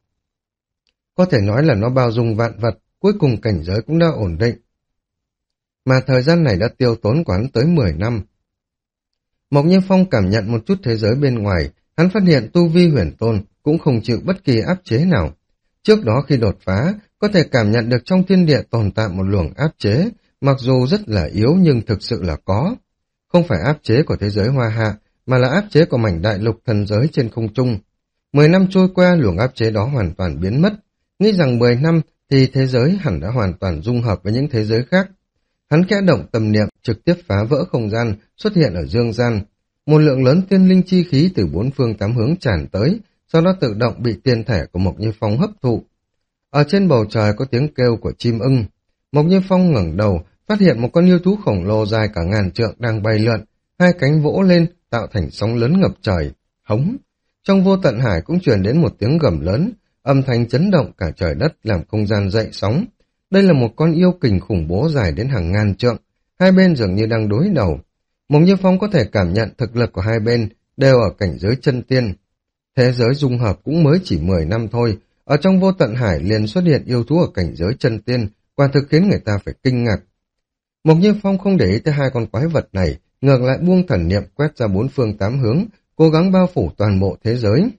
Có thể nói là nó bao dung vạn vật, cuối cùng cảnh giới cũng đã ổn định. Mà thời gian này đã tiêu tốn quán tới mười năm. Mộc Như Phong cảm nhận một chút thế giới bên ngoài, hắn phát hiện tu vi huyền tôn cũng không chịu bất kỳ áp chế nào. Trước đó khi đột phá, có thể cảm nhận được trong thiên địa tồn tại một luồng áp chế, mặc dù rất là yếu nhưng thực sự là có. Không phải áp chế của thế giới Hoa Hạ, mà là áp chế của mảnh đại lục thần giới trên không trung. Mười năm trôi qua, luồng áp chế đó hoàn toàn biến mất. Nghĩ rằng mười năm thì thế giới hẳn đã hoàn toàn dung hợp với những thế giới khác. Hắn khẽ động tâm niệm, trực tiếp phá vỡ không gian, xuất hiện ở dương gian. Một lượng lớn tiên linh chi khí từ bốn phương tám hướng tràn tới, sau đó tự động bị tiên thể của Mộc Như Phong hấp thụ. Ở trên bầu trời có tiếng kêu của chim ưng. Mộc Như Phong ngẩng đầu, phát hiện một con yêu thú khổng lồ dài cả ngàn trượng đang bay lượn, hai cánh vỗ lên tạo thành sóng lớn ngập trời. Hống! Trong vô tận hải cũng truyền đến một tiếng gầm lớn, âm thanh chấn động cả trời đất làm không gian dậy sóng. Đây là một con yêu kình khủng bố dài đến hàng ngàn trượng, hai bên dường như đang đối đầu. Mộc Như Phong có thể cảm nhận thực lực của hai bên đều ở cảnh giới chân tiên. Thế giới dung hợp cũng mới chỉ mười năm thôi, ở trong vô tận hải liền xuất hiện yêu thú ở cảnh giới chân tiên, quả thực khiến người ta phải kinh ngạc. Mộc Như Phong không để ý tới hai con quái vật này, ngược lại buông thần niệm quét ra bốn phương tám hướng, cố gắng bao phủ toàn bộ thế giới.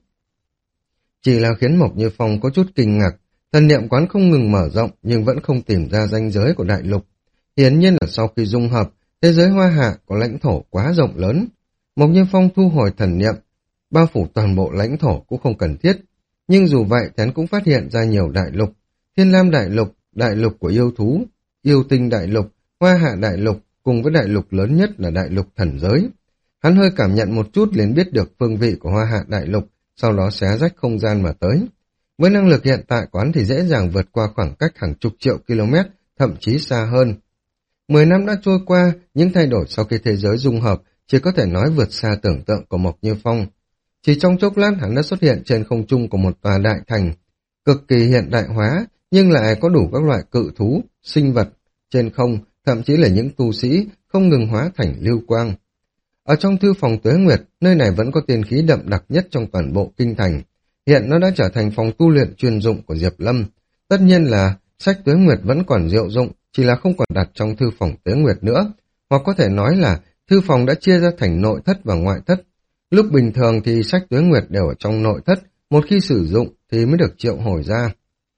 Chỉ là khiến Mộc Như Phong có chút kinh ngạc, thần niệm quán không ngừng mở rộng nhưng vẫn không tìm ra ranh giới của đại lục. Hiển nhiên là sau khi dung hợp, thế giới Hoa Hạ có lãnh thổ quá rộng lớn. Mộc Như Phong thu hồi thần niệm, bao phủ toàn bộ lãnh thổ cũng không cần thiết. Nhưng dù vậy, hắn cũng phát hiện ra nhiều đại lục. Thiên Lam đại lục, đại lục của yêu thú, yêu tinh đại lục, Hoa Hạ đại lục, cùng với đại lục lớn nhất là đại lục thần giới. Hắn hơi cảm nhận một chút liền biết được phương vị của Hoa Hạ đại lục, sau đó xé rách không gian mà tới. Với năng lực hiện tại của hắn thì dễ dàng vượt qua khoảng cách hàng chục triệu km, thậm chí xa hơn. Mười năm đã trôi qua, những thay đổi sau khi thế giới dung hợp chỉ có thể nói vượt xa tưởng tượng của Mộc Như Phong. Chỉ trong chốc lát hắn đã xuất hiện trên không trung của một tòa đại thành, cực kỳ hiện đại hóa, nhưng lại có đủ các loại cự thú, sinh vật, trên không, thậm chí là những tu sĩ không ngừng hóa thành lưu quang. Ở trong thư phòng Tuế Nguyệt, nơi này vẫn có tiên khí đậm đặc nhất trong toàn bộ kinh thành. Hiện nó đã trở thành phòng tu luyện chuyên dụng của Diệp Lâm. Tất nhiên là sách Tuế Nguyệt vẫn còn diệu dụng, chỉ là không còn đặt trong thư phòng Tuế Nguyệt nữa. Hoặc có thể nói là thư phòng đã chia ra thành nội thất và ngoại thất. Lúc bình thường thì sách Tuế Nguyệt đều ở trong nội thất, một khi sử dụng thì mới được triệu hồi ra.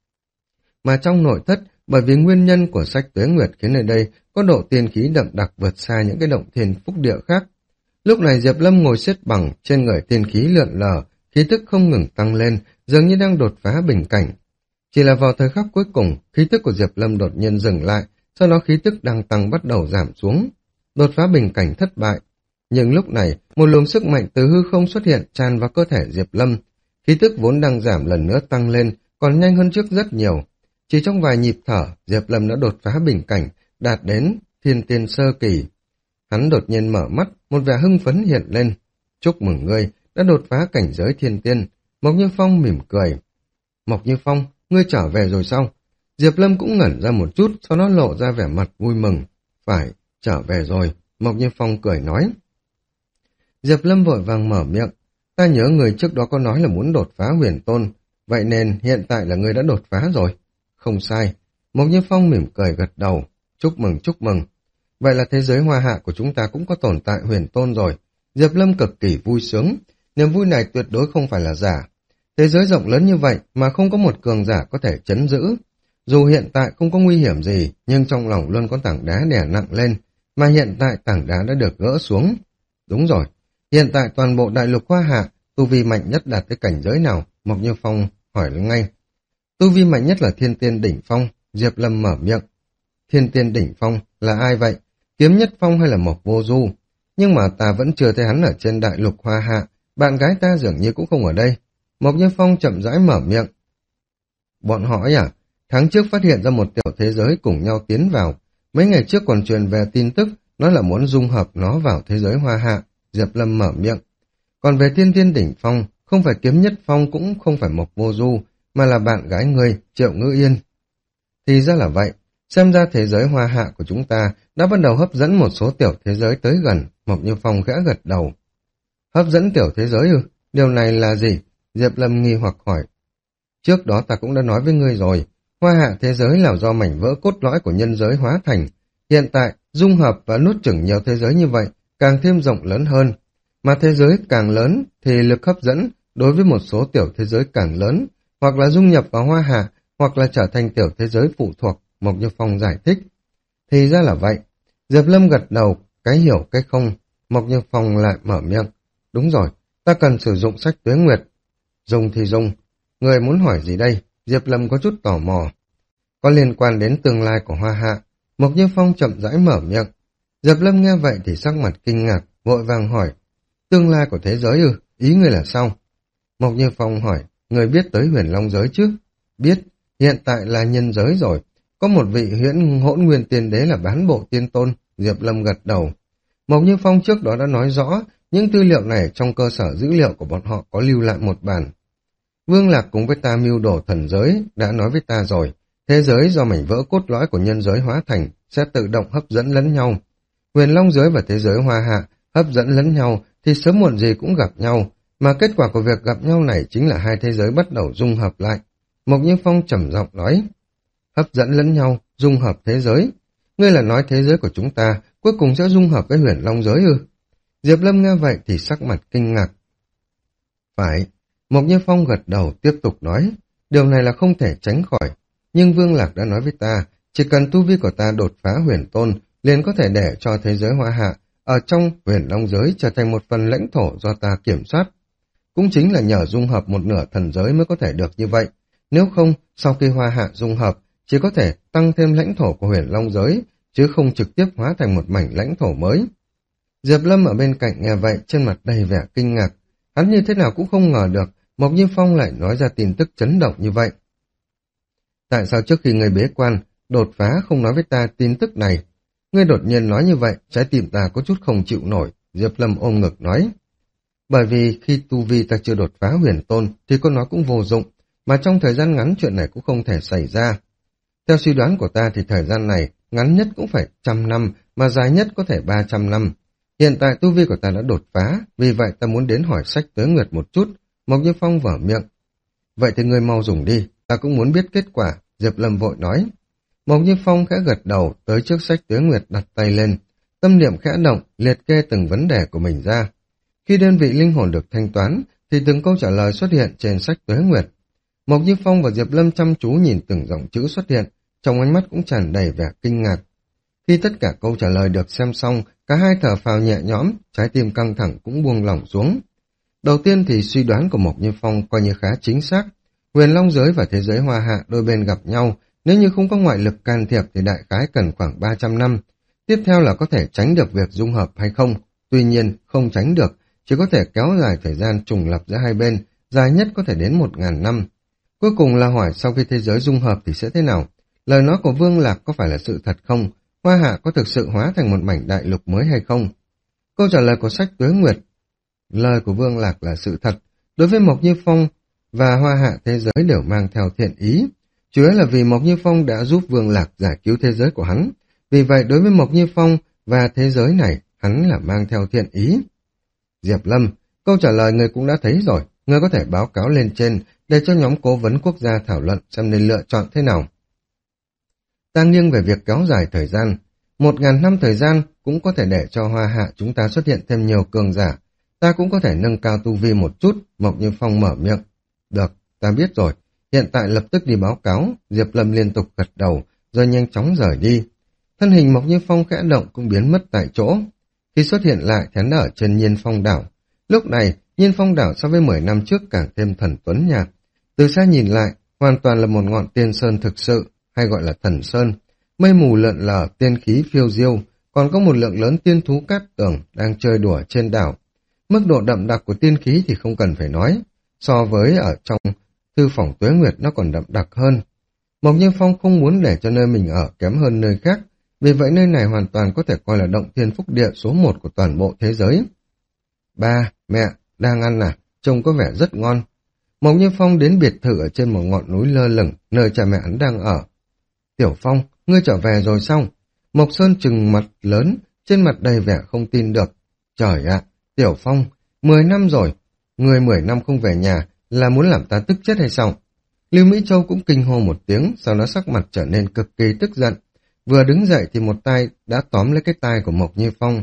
Mà trong nội thất, bởi vì nguyên nhân của sách Tuế Nguyệt khiến nơi đây có độ tiên khí đậm đặc vượt xa những cái động thiên phúc địa khác. Lúc này Diệp Lâm ngồi xếp bằng, trên người tiên khí lượn lờ, khí tức không ngừng tăng lên, dường như đang đột phá bình cảnh. Chỉ là vào thời khắc cuối cùng, khí tức của Diệp Lâm đột nhiên dừng lại, sau đó khí tức đang tăng bắt đầu giảm xuống. Đột phá bình cảnh thất bại. Nhưng lúc này, một luồng sức mạnh từ hư không xuất hiện tràn vào cơ thể Diệp Lâm. Khí tức vốn đang giảm lần nữa tăng lên, còn nhanh hơn trước rất nhiều. Chỉ trong vài nhịp thở, Diệp Lâm đã đột phá bình cảnh, đạt đến thiên tiên sơ kỳ. Hắn đột nhiên mở mắt, một vẻ hưng phấn hiện lên. Chúc mừng ngươi, đã đột phá cảnh giới thiên tiên. Mộc Như Phong mỉm cười. Mộc Như Phong, ngươi trở về rồi sao? Diệp Lâm cũng ngẩn ra một chút, sau đó lộ ra vẻ mặt vui mừng. Phải, trở về rồi, Mộc Như Phong cười nói. Diệp Lâm vội vàng mở miệng. Ta nhớ người trước đó có nói là muốn đột phá huyền tôn, vậy nên hiện tại là ngươi đã đột phá rồi. Không sai. Mộc Như Phong mỉm cười gật đầu. Chúc mừng, chúc mừng. Vậy là thế giới Hoa Hạ của chúng ta cũng có tồn tại huyền tôn rồi. Diệp Lâm cực kỳ vui sướng. Niềm vui này tuyệt đối không phải là giả. Thế giới rộng lớn như vậy mà không có một cường giả có thể trấn giữ. Dù hiện tại không có nguy hiểm gì, nhưng trong lòng luôn có tảng đá đè nặng lên, mà hiện tại tảng đá đã được gỡ xuống. Đúng rồi, hiện tại toàn bộ đại lục Hoa Hạ, tu vi mạnh nhất đạt tới cảnh giới nào? Mộc Như Phong hỏi ngay. Tu vi mạnh nhất là thiên tiên đỉnh phong, Diệp Lâm mở miệng. Thiên tiên đỉnh phong là ai vậy? Kiếm Nhất Phong hay là Mộc Vô Du? Nhưng mà ta vẫn chưa thấy hắn ở trên đại lục Hoa Hạ, bạn gái ta dường như cũng không ở đây. Mộc Như Phong chậm rãi mở miệng. Bọn họ ấy à? Tháng trước phát hiện ra một tiểu thế giới cùng nhau tiến vào. Mấy ngày trước còn truyền về tin tức, nói là muốn dung hợp nó vào thế giới Hoa Hạ. Diệp Lâm mở miệng. Còn về thiên tiên đỉnh phong, không phải Kiếm Nhất Phong cũng không phải Mộc Vô Du, mà là bạn gái người, Triệu Ngữ Yên. Thì ra là vậy, xem ra thế giới Hoa Hạ của chúng ta đã bắt đầu hấp dẫn một số tiểu thế giới tới gần. Mộc Như Phong khẽ gật đầu. Hấp dẫn tiểu thế giới ư? Điều này là gì? Diệp Lâm nghi hoặc hỏi. Trước đó ta cũng đã nói với ngươi rồi, Hoa Hạ thế giới là do mảnh vỡ cốt lõi của nhân giới hóa thành. Hiện tại, dung hợp và nuốt chửng nhiều thế giới như vậy, càng thêm rộng lớn hơn, Mà thế giới càng lớn thì lực hấp dẫn đối với một số tiểu thế giới càng lớn, hoặc là dung nhập vào Hoa Hạ, hoặc là trở thành tiểu thế giới phụ thuộc, Mộc Như Phong giải thích. Thì ra là vậy. Diệp Lâm gật đầu, cái hiểu cái không. Mộc Như Phong lại mở miệng. Đúng rồi, ta cần sử dụng sách Tuế Nguyệt. Dùng thì dùng. Người muốn hỏi gì đây? Diệp Lâm có chút tò mò. Có liên quan đến tương lai của Hoa Hạ. Mộc Như Phong chậm rãi mở miệng. Diệp Lâm nghe vậy thì sắc mặt kinh ngạc, vội vàng hỏi. Tương lai của thế giới ư? Ý ngươi là sao? Mộc Như Phong hỏi. Người biết tới huyền long giới chứ? Biết, hiện tại là nhân giới rồi. Có một vị huyễn hỗn nguyên tiên đế là bán bộ tiên tôn. Diệp Lâm gật đầu. Mộc Như Phong trước đó đã nói rõ, những tư liệu này trong cơ sở dữ liệu của bọn họ có lưu lại một bản. Vương Lạc cùng với ta mưu đồ thần giới, đã nói với ta rồi, thế giới do mảnh vỡ cốt lõi của nhân giới hóa thành sẽ tự động hấp dẫn lẫn nhau. Huyền Long giới và thế giới Hoa Hạ hấp dẫn lẫn nhau thì sớm muộn gì cũng gặp nhau, mà kết quả của việc gặp nhau này chính là hai thế giới bắt đầu dung hợp lại. Mộc Như Phong trầm giọng nói, hấp dẫn lẫn nhau, dung hợp thế giới. Ngươi là nói thế giới của chúng ta cuối cùng sẽ dung hợp với huyền long giới ư? Diệp Lâm nghe vậy thì sắc mặt kinh ngạc. Phải, Mộc Như Phong gật đầu tiếp tục nói, điều này là không thể tránh khỏi. Nhưng Vương Lạc đã nói với ta, chỉ cần tu vi của ta đột phá huyền tôn, liền có thể để cho thế giới Hoa Hạ ở trong huyền long giới trở thành một phần lãnh thổ do ta kiểm soát. Cũng chính là nhờ dung hợp một nửa thần giới mới có thể được như vậy. Nếu không, sau khi Hoa Hạ dung hợp, chỉ có thể tăng thêm lãnh thổ của huyền long giới, chứ không trực tiếp hóa thành một mảnh lãnh thổ mới. Diệp Lâm ở bên cạnh nghe vậy, trên mặt đầy vẻ kinh ngạc. Hắn như thế nào cũng không ngờ được, Mộc Như Phong lại nói ra tin tức chấn động như vậy. Tại sao trước khi người bế quan, đột phá không nói với ta tin tức này? Ngươi đột nhiên nói như vậy, trái tim ta có chút không chịu nổi, Diệp Lâm ôm ngực nói. Bởi vì khi tu vi ta chưa đột phá huyền tôn, thì có nói cũng vô dụng, mà trong thời gian ngắn chuyện này cũng không thể xảy ra. Theo suy đoán của ta thì thời gian này ngắn nhất cũng phải trăm năm, mà dài nhất có thể ba trăm năm. Hiện tại tu vi của ta đã đột phá, vì vậy ta muốn đến hỏi sách Tuế Nguyệt một chút. Mộc Như Phong vở miệng. Vậy thì ngươi mau dùng đi, ta cũng muốn biết kết quả, Diệp Lâm vội nói. Mộc Như Phong khẽ gật đầu, tới trước sách Tuế Nguyệt đặt tay lên. Tâm niệm khẽ động, liệt kê từng vấn đề của mình ra. Khi đơn vị linh hồn được thanh toán, thì từng câu trả lời xuất hiện trên sách Tuế Nguyệt. Mộc Như Phong và Diệp Lâm chăm chú nhìn từng dòng chữ xuất hiện, trong ánh mắt cũng tràn đầy vẻ kinh ngạc. Khi tất cả câu trả lời được xem xong, cả hai thở phào nhẹ nhõm, trái tim căng thẳng cũng buông lỏng xuống. Đầu tiên thì suy đoán của Mộc Như Phong coi như khá chính xác. Huyền Long giới và thế giới Hoa Hạ đôi bên gặp nhau, nếu như không có ngoại lực can thiệp thì đại khái cần khoảng ba trăm năm. Tiếp theo là có thể tránh được việc dung hợp hay không. Tuy nhiên, không tránh được, chỉ có thể kéo dài thời gian trùng lập giữa hai bên, dài nhất có thể đến một ngàn năm. Cuối cùng là hỏi sau khi thế giới dung hợp thì sẽ thế nào? Lời nói của Vương Lạc có phải là sự thật không? Hoa Hạ có thực sự hóa thành một mảnh đại lục mới hay không? Câu trả lời của sách Tuế Nguyệt. Lời của Vương Lạc là sự thật. Đối với Mộc Như Phong và Hoa Hạ thế giới đều mang theo thiện ý. Chủ yếu là vì Mộc Như Phong đã giúp Vương Lạc giải cứu thế giới của hắn. Vì vậy đối với Mộc Như Phong và thế giới này, hắn là mang theo thiện ý. Diệp Lâm, câu trả lời người cũng đã thấy rồi. Người có thể báo cáo lên trên để cho nhóm cố vấn quốc gia thảo luận xem nên lựa chọn thế nào. Ta nghiêng về việc kéo dài thời gian. Một ngàn năm thời gian cũng có thể để cho Hoa Hạ chúng ta xuất hiện thêm nhiều cường giả. Ta cũng có thể nâng cao tu vi một chút, Mộc Như Phong mở miệng. Được, ta biết rồi. Hiện tại lập tức đi báo cáo. Diệp Lâm liên tục gật đầu, rồi nhanh chóng rời đi. Thân hình Mộc Như Phong khẽ động cũng biến mất tại chỗ. Khi xuất hiện lại thì hắn đã ở trên Nhiên Phong đảo. Lúc này, Nhiên Phong đảo so với mười năm trước càng thêm thần tuấn nhạc. Từ xa nhìn lại, hoàn toàn là một ngọn tiên sơn thực sự, hay gọi là thần sơn. Mây mù lượn lờ, tiên khí phiêu diêu, còn có một lượng lớn tiên thú cát tường đang chơi đùa trên đảo. Mức độ đậm đặc của tiên khí thì không cần phải nói, so với ở trong thư phòng Tuế Nguyệt nó còn đậm đặc hơn. Mộc Như Phong không muốn để cho nơi mình ở kém hơn nơi khác, vì vậy nơi này hoàn toàn có thể coi là động thiên phúc địa số một của toàn bộ thế giới. Ba, mẹ, đang ăn à? Trông có vẻ rất ngon. Mộc Như Phong đến biệt thự ở trên một ngọn núi lơ lửng, nơi cha mẹ hắn đang ở. Tiểu Phong, ngươi trở về rồi sao? Mộc Sơn trừng mặt lớn, trên mặt đầy vẻ không tin được. Trời ạ, Tiểu Phong, mười năm rồi, ngươi mười năm không về nhà là muốn làm ta tức chết hay sao? Lưu Mỹ Châu cũng kinh hô một tiếng, sau đó sắc mặt trở nên cực kỳ tức giận. Vừa đứng dậy thì một tay đã tóm lấy cái tai của Mộc Như Phong.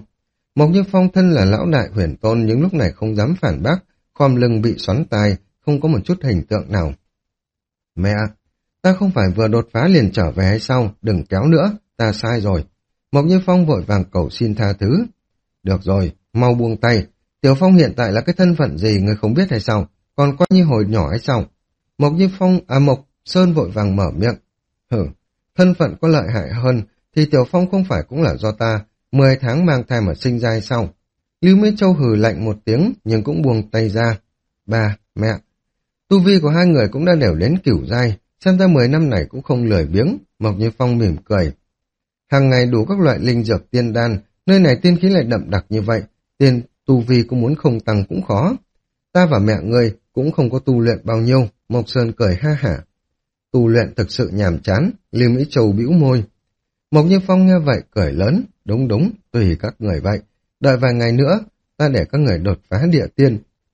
Mộc Như Phong thân là lão đại huyền tôn nhưng lúc này không dám phản bác, khom lưng bị xoắn tai, không có một chút hình tượng nào. Mẹ, ta không phải vừa đột phá liền trở về hay sao, đừng kéo nữa, ta sai rồi. Mộc Như Phong vội vàng cầu xin tha thứ. Được rồi, mau buông tay, Tiểu Phong hiện tại là cái thân phận gì người không biết hay sao, còn coi như hồi nhỏ hay sao? Mộc Như Phong, à Mộc Sơn vội vàng mở miệng. Hử, thân phận có lợi hại hơn, thì Tiểu Phong không phải cũng là do ta, mười tháng mang thai mà sinh ra hay sao? Lưu Mỹ Châu hừ lạnh một tiếng, nhưng cũng buông tay ra. Ba, mẹ, tu vi của hai người cũng đã đều đến cửu giai, xem ra mười năm này cũng không lười biếng, Mộc Như Phong mỉm cười. Hàng ngày đủ các loại linh dược tiên đan, nơi này tiên khí lại đậm đặc như vậy, tiên tu vi cũng muốn không tăng cũng khó. Ta và mẹ ngươi cũng không có tu luyện bao nhiêu, Mộc Sơn cười ha hả. Tu luyện thực sự nhàm chán, Lưu Mỹ Châu bĩu môi. Mộc Như Phong nghe vậy cười lớn, đúng đúng, tùy các người vậy, đợi vài ngày nữa, ta để các người đột phá địa tiên.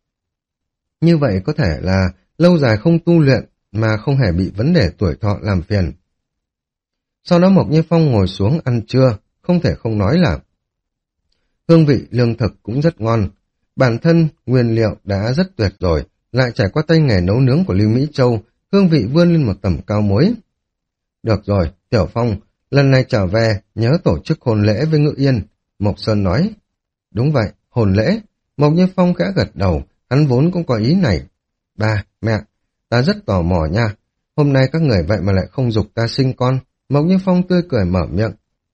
Như vậy có thể là lâu dài không tu luyện mà không hề bị vấn đề tuổi thọ làm phiền. Sau đó Mộc Như Phong ngồi xuống ăn trưa, không thể không nói là hương vị lương thực cũng rất ngon. Bản thân nguyên liệu đã rất tuyệt rồi, lại trải qua tay nghề nấu nướng của Lưu Mỹ Châu, hương vị vươn lên một tầm cao muối. Được rồi, Tiểu Phong, lần này trở về, nhớ tổ chức hôn lễ với Ngự Yên, Mộc Sơn nói. Đúng vậy, hôn lễ. Mộc Như Phong khẽ gật đầu, hắn vốn cũng có ý này. Ba, mẹ, ta rất tò mò nha, hôm nay các người vậy mà lại không giục ta sinh con. Mộc Như Phong tươi cười mở miệng.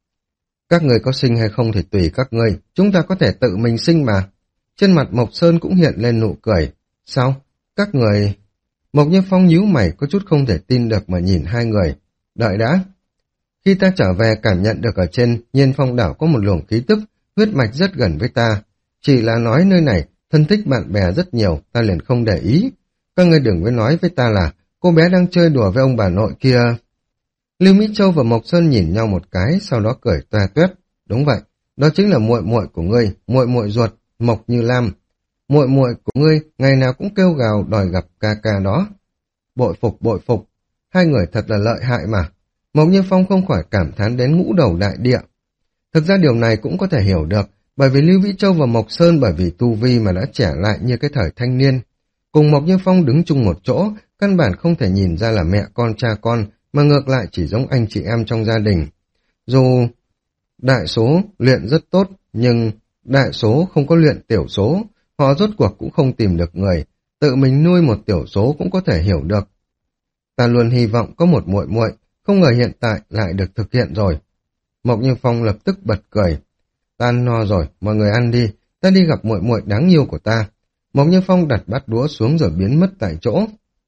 Các người có sinh hay không thì tùy các người, chúng ta có thể tự mình sinh mà. Trên mặt Mộc Sơn cũng hiện lên nụ cười. Sao? Các người... Mộc Như Phong nhíu mày có chút không thể tin được mà nhìn hai người. Đợi đã. Khi ta trở về cảm nhận được ở trên Nhiên Phong đảo có một luồng khí tức, huyết mạch rất gần với ta. Chỉ là nói nơi này, thân thích bạn bè rất nhiều, ta liền không để ý. Các người đừng có nói với ta là cô bé đang chơi đùa với ông bà nội kia. Lưu Mỹ Châu và Mộc Sơn nhìn nhau một cái, sau đó cười toe toét. Đúng vậy, đó chính là muội muội của ngươi, muội muội ruột, Mộc Như Lam. Muội muội của ngươi ngày nào cũng kêu gào đòi gặp ca ca đó. Bội phục, bội phục, hai người thật là lợi hại mà. Mộc Như Phong không khỏi cảm thán đến ngũ đầu đại địa. Thực ra điều này cũng có thể hiểu được, bởi vì Lưu Vĩ Châu và Mộc Sơn bởi vì tu vi mà đã trẻ lại như cái thời thanh niên. Cùng Mộc Như Phong đứng chung một chỗ, căn bản không thể nhìn ra là mẹ con cha con, mà ngược lại chỉ giống anh chị em trong gia đình. Dù đại số luyện rất tốt, nhưng đại số không có luyện tiểu số, họ rốt cuộc cũng không tìm được người, tự mình nuôi một tiểu số cũng có thể hiểu được. Ta luôn hy vọng có một muội muội, không ngờ hiện tại lại được thực hiện rồi. Mộc Như Phong lập tức bật cười. Ta ăn no rồi, mọi người ăn đi, ta đi gặp muội muội đáng yêu của ta. Mộc Như Phong đặt bát đũa xuống rồi biến mất tại chỗ.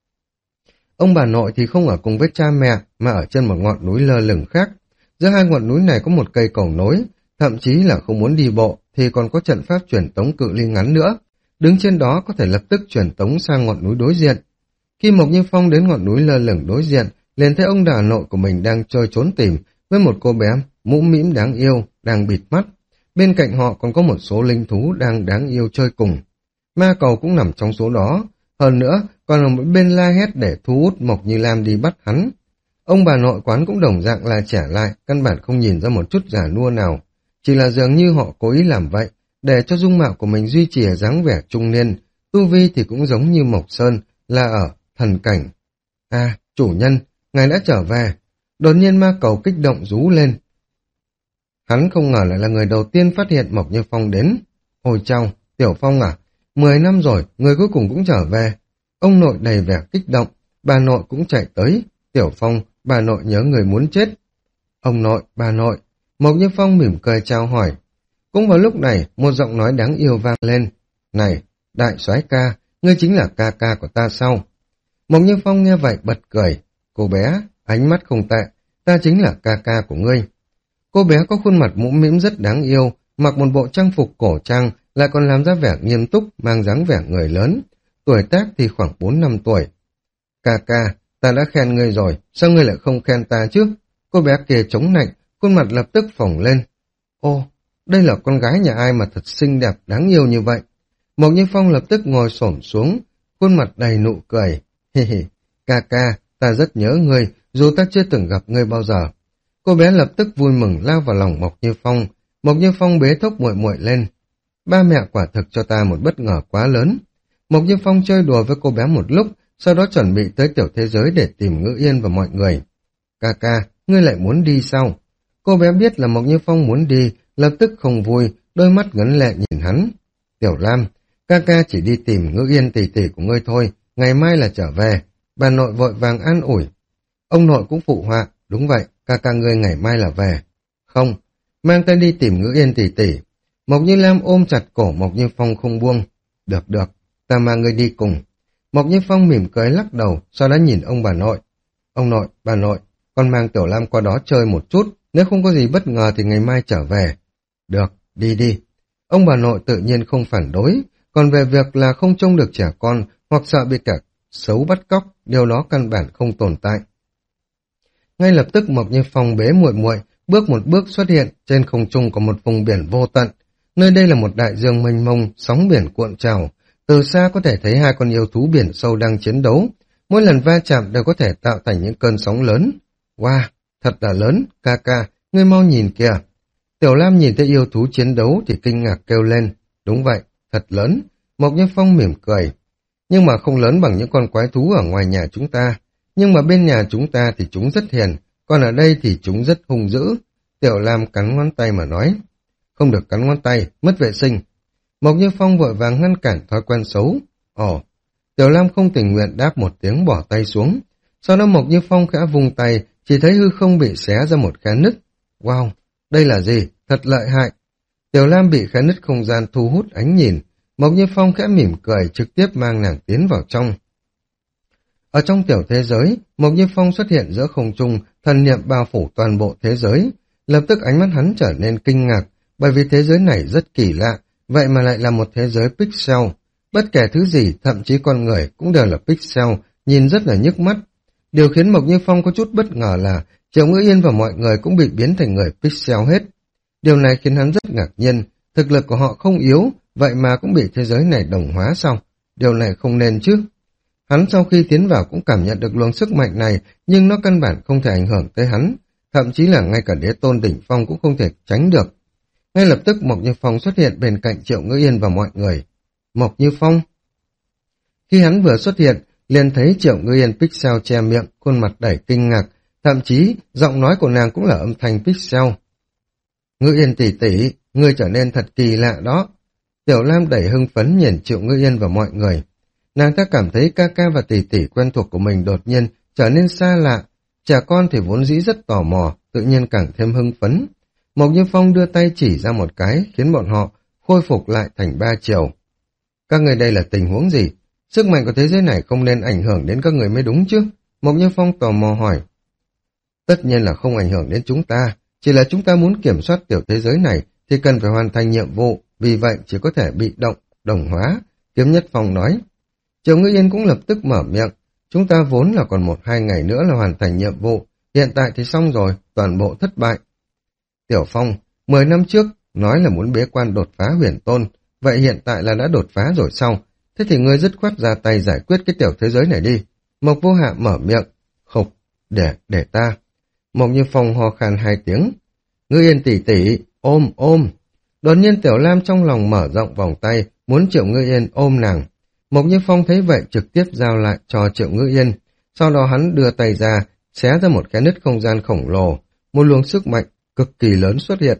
Ông bà nội thì không ở cùng với cha mẹ, mà ở trên một ngọn núi lơ lửng khác. Giữa hai ngọn núi này có một cây cầu nối, thậm chí là không muốn đi bộ thì còn có trận pháp truyền tống cự ly ngắn nữa. Đứng trên đó có thể lập tức truyền tống sang ngọn núi đối diện. Khi Mộc Như Phong đến ngọn núi lơ lửng đối diện, liền thấy ông bà nội của mình đang chơi trốn tìm với một cô bé mũm mĩm đáng yêu, đang bịt mắt. Bên cạnh họ còn có một số linh thú đang đáng yêu chơi cùng. Ma cầu cũng nằm trong số đó. Hơn nữa, còn ở một bên la hét để thu hút Mộc Như Lam đi bắt hắn. Ông bà nội quán cũng đồng dạng là trẻ lại, căn bản không nhìn ra một chút già nua nào. Chỉ là dường như họ cố ý làm vậy, để cho dung mạo của mình duy trì dáng vẻ trung niên. Tu vi thì cũng giống như Mộc Sơn, là ở thần cảnh. À, chủ nhân, ngài đã trở về. Đột nhiên ma cầu kích động rú lên. Hắn không ngờ lại là người đầu tiên phát hiện Mộc Như Phong đến. Ôi chao, Tiểu Phong à, mười năm rồi, người cuối cùng cũng trở về. Ông nội đầy vẻ kích động, bà nội cũng chạy tới. Tiểu Phong, bà nội nhớ người muốn chết. Ông nội, bà nội, Mộc Như Phong mỉm cười chào hỏi. Cũng vào lúc này, một giọng nói đáng yêu vang lên. Này, đại soái ca, ngươi chính là ca ca của ta sao? Mộc Như Phong nghe vậy bật cười. Cô bé, ánh mắt không tệ, ta chính là ca ca của ngươi. Cô bé có khuôn mặt mũm mĩm rất đáng yêu, mặc một bộ trang phục cổ trang, lại còn làm ra vẻ nghiêm túc, mang dáng vẻ người lớn. Tuổi tác thì khoảng bốn năm tuổi. Ca ca, ta đã khen ngươi rồi, sao ngươi lại không khen ta chứ? Cô bé kia chống nạnh, khuôn mặt lập tức phồng lên. Ô, đây là con gái nhà ai mà thật xinh đẹp, đáng yêu như vậy? Mộc Như Phong lập tức ngồi xổm xuống, khuôn mặt đầy nụ cười. Hi hi, ca ca, ta rất nhớ ngươi, dù ta chưa từng gặp ngươi bao giờ. Cô bé lập tức vui mừng lao vào lòng Mộc Như Phong, Mộc Như Phong bế thốc muội muội lên. Ba mẹ quả thực cho ta một bất ngờ quá lớn. Mộc Như Phong chơi đùa với cô bé một lúc, sau đó chuẩn bị tới tiểu thế giới để tìm Ngữ Yên và mọi người. Ca ca, ngươi lại muốn đi sao? Cô bé biết là Mộc Như Phong muốn đi, lập tức không vui, đôi mắt ngấn lệ nhìn hắn. Tiểu Lam, ca ca chỉ đi tìm Ngữ Yên tỷ tỷ của ngươi thôi, ngày mai là trở về. Bà nội vội vàng an ủi. Ông nội cũng phụ họa, đúng vậy, ca ca ngươi ngày mai là về. Không, mang ta đi tìm Ngữ Yên tỷ tỷ. Mộc Như Lam ôm chặt cổ Mộc Như Phong không buông. Được được, ta mang ngươi đi cùng. Mộc Như Phong mỉm cười lắc đầu, sau đó nhìn ông bà nội. Ông nội, bà nội, con mang Tiểu Lam qua đó chơi một chút, nếu không có gì bất ngờ thì ngày mai trở về. Được, đi đi. Ông bà nội tự nhiên không phản đối, còn về việc là không trông được trẻ con hoặc sợ bị kẻ xấu bắt cóc, điều đó căn bản không tồn tại. Ngay lập tức Mộc Như Phong bế muội muội, bước một bước xuất hiện, trên không trung có một vùng biển vô tận. Nơi đây là một đại dương mênh mông, sóng biển cuộn trào. Từ xa có thể thấy hai con yêu thú biển sâu đang chiến đấu. Mỗi lần va chạm đều có thể tạo thành những cơn sóng lớn. Wow, thật là lớn, ca ca, ngươi mau nhìn kìa. Tiểu Lam nhìn thấy yêu thú chiến đấu thì kinh ngạc kêu lên. Đúng vậy, thật lớn. Mộc Như Phong mỉm cười. Nhưng mà không lớn bằng những con quái thú ở ngoài nhà chúng ta. Nhưng mà bên nhà chúng ta thì chúng rất hiền, còn ở đây thì chúng rất hung dữ. Tiểu Lam cắn ngón tay mà nói. Không được cắn ngón tay, mất vệ sinh. Mộc Như Phong vội vàng ngăn cản thói quen xấu. Ồ, Tiểu Lam không tình nguyện đáp một tiếng bỏ tay xuống. Sau đó Mộc Như Phong khẽ vung tay, chỉ thấy hư không bị xé ra một khe nứt. Wow, đây là gì? Thật lợi hại. Tiểu Lam bị khe nứt không gian thu hút ánh nhìn. Mộc Như Phong khẽ mỉm cười trực tiếp mang nàng tiến vào trong. Ở trong tiểu thế giới, Mộc Như Phong xuất hiện giữa không trung, thần niệm bao phủ toàn bộ thế giới. Lập tức ánh mắt hắn trở nên kinh ngạc, bởi vì thế giới này rất kỳ lạ, vậy mà lại là một thế giới pixel. Bất kể thứ gì, thậm chí con người cũng đều là pixel, nhìn rất là nhức mắt. Điều khiến Mộc Như Phong có chút bất ngờ là Triệu Ngữ Yên và mọi người cũng bị biến thành người pixel hết. Điều này khiến hắn rất ngạc nhiên, thực lực của họ không yếu, vậy mà cũng bị thế giới này đồng hóa sao? Điều này không nên chứ. Hắn sau khi tiến vào cũng cảm nhận được luồng sức mạnh này, nhưng nó căn bản không thể ảnh hưởng tới hắn, thậm chí là ngay cả đế tôn đỉnh phong cũng không thể tránh được. Ngay lập tức Mộc Như Phong xuất hiện bên cạnh Triệu Ngữ Yên và mọi người. Mộc Như Phong. Khi hắn vừa xuất hiện, liền thấy Triệu Ngữ Yên pixel che miệng, khuôn mặt đầy kinh ngạc, thậm chí giọng nói của nàng cũng là âm thanh pixel. Ngữ Yên tỷ tỷ, ngươi trở nên thật kỳ lạ đó. Tiểu Lam đầy hưng phấn nhìn Triệu Ngữ Yên và mọi người. Nàng ta cảm thấy ca ca và tỷ tỷ quen thuộc của mình đột nhiên trở nên xa lạ. Trẻ con thì vốn dĩ rất tò mò, tự nhiên càng thêm hưng phấn. Mộc Như Phong đưa tay chỉ ra một cái, khiến bọn họ khôi phục lại thành ba chiều. Các người đây là tình huống gì? Sức mạnh của thế giới này không nên ảnh hưởng đến các người mới đúng chứ? Mộc Như Phong tò mò hỏi. Tất nhiên là không ảnh hưởng đến chúng ta, chỉ là chúng ta muốn kiểm soát tiểu thế giới này thì cần phải hoàn thành nhiệm vụ, vì vậy chỉ có thể bị động, đồng hóa. Kiếm Nhất Phong nói. Triệu Ngữ Yên cũng lập tức mở miệng. Chúng ta vốn là còn một hai ngày nữa là hoàn thành nhiệm vụ, hiện tại thì xong rồi, toàn bộ thất bại. Tiểu Phong, mười năm trước, nói là muốn bế quan đột phá huyền tôn, vậy hiện tại là đã đột phá rồi sao? Thế thì ngươi dứt khoát ra tay giải quyết cái tiểu thế giới này đi. Mộc Vô Hạ mở miệng, khục, để, để ta. Mộc Như Phong ho khan hai tiếng. Ngữ Yên tỷ tỷ, ôm, ôm. Đột nhiên Tiểu Lam trong lòng mở rộng vòng tay, muốn Triệu Ngữ Yên ôm nàng. Mộc Như Phong thấy vậy trực tiếp giao lại cho Triệu Ngữ Yên. Sau đó hắn đưa tay ra, xé ra một cái nứt không gian khổng lồ. Một luồng sức mạnh cực kỳ lớn xuất hiện.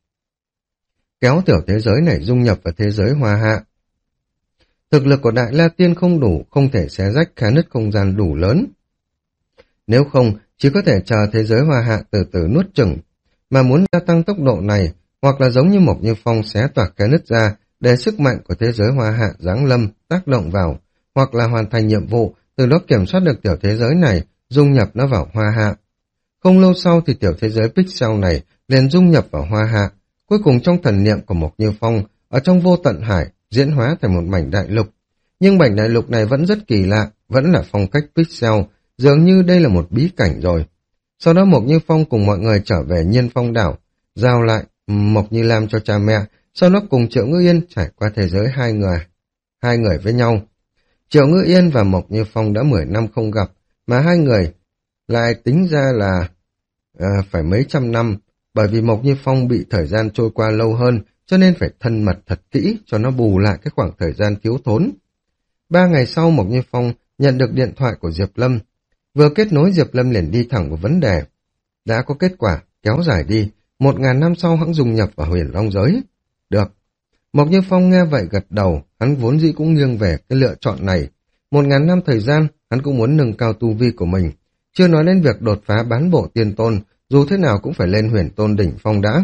Kéo tiểu thế giới này dung nhập vào thế giới Hoa Hạ. Thực lực của Đại La Tiên không đủ, không thể xé rách khá nứt không gian đủ lớn. Nếu không, chỉ có thể chờ thế giới Hoa Hạ từ từ nuốt chửng. Mà muốn gia tăng tốc độ này, hoặc là giống như Mộc Như Phong xé toạc cái nứt ra, để sức mạnh của thế giới Hoa Hạ giáng lâm, tác động vào, hoặc là hoàn thành nhiệm vụ, từ đó kiểm soát được tiểu thế giới này, dung nhập nó vào Hoa Hạ. Không lâu sau thì tiểu thế giới Pixel này liền dung nhập vào Hoa Hạ, cuối cùng trong thần niệm của Mộc Như Phong, ở trong vô tận hải, diễn hóa thành một mảnh đại lục. Nhưng mảnh đại lục này vẫn rất kỳ lạ, vẫn là phong cách Pixel, dường như đây là một bí cảnh rồi. Sau đó Mộc Như Phong cùng mọi người trở về Nhiên Phong đảo, giao lại Mộc Như Lam cho cha mẹ, sau đó cùng Triệu Ngữ Yên trải qua thế giới hai người, hai người với nhau. Triệu Ngữ Yên và Mộc Như Phong đã mười năm không gặp, mà hai người lại tính ra là à, phải mấy trăm năm, bởi vì Mộc Như Phong bị thời gian trôi qua lâu hơn, cho nên phải thân mật thật kỹ cho nó bù lại cái khoảng thời gian thiếu thốn. Ba ngày sau Mộc Như Phong nhận được điện thoại của Diệp Lâm. Vừa kết nối Diệp Lâm liền đi thẳng vào vấn đề. Đã có kết quả, kéo dài đi, một ngàn năm sau hãng dung nhập vào Huyền Long giới. Được. Mộc Như Phong nghe vậy gật đầu, hắn vốn dĩ cũng nghiêng về cái lựa chọn này. Một ngàn năm thời gian, hắn cũng muốn nâng cao tu vi của mình. Chưa nói đến việc đột phá bán bộ tiên tôn, dù thế nào cũng phải lên Huyền Tôn đỉnh phong đã.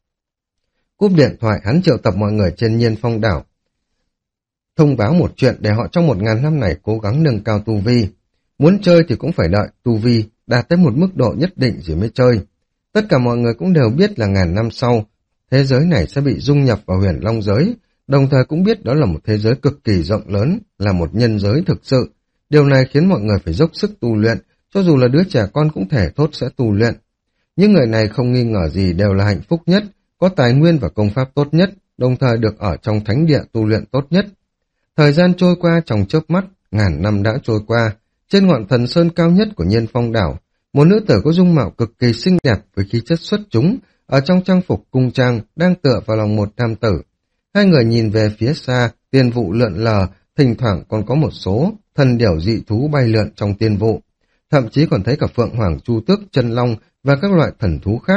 Cúp điện thoại, hắn triệu tập mọi người trên Nhiên Phong đảo. Thông báo một chuyện để họ trong một ngàn năm này cố gắng nâng cao tu vi. Muốn chơi thì cũng phải đợi tu vi đạt tới một mức độ nhất định rồi mới chơi. Tất cả mọi người cũng đều biết là ngàn năm sau, thế giới này sẽ bị dung nhập vào Huyền Long giới, đồng thời cũng biết đó là một thế giới cực kỳ rộng lớn, là một nhân giới thực sự. Điều này khiến mọi người phải dốc sức tu luyện, cho dù là đứa trẻ con cũng thể thốt sẽ tu luyện. Những người này không nghi ngờ gì đều là hạnh phúc nhất, có tài nguyên và công pháp tốt nhất, đồng thời được ở trong thánh địa tu luyện tốt nhất. Thời gian trôi qua trong chớp mắt, ngàn năm đã trôi qua, trên ngọn thần sơn cao nhất của Nhiên Phong đảo, một nữ tử có dung mạo cực kỳ xinh đẹp với khí chất xuất chúng, ở trong trang phục cung trang đang tựa vào lòng một nam tử. Hai người nhìn về phía xa, tiên vụ lượn lờ, thỉnh thoảng còn có một số thần điểu dị thú bay lượn trong tiên vụ, thậm chí còn thấy cả phượng hoàng chu tước, chân long và các loại thần thú khác.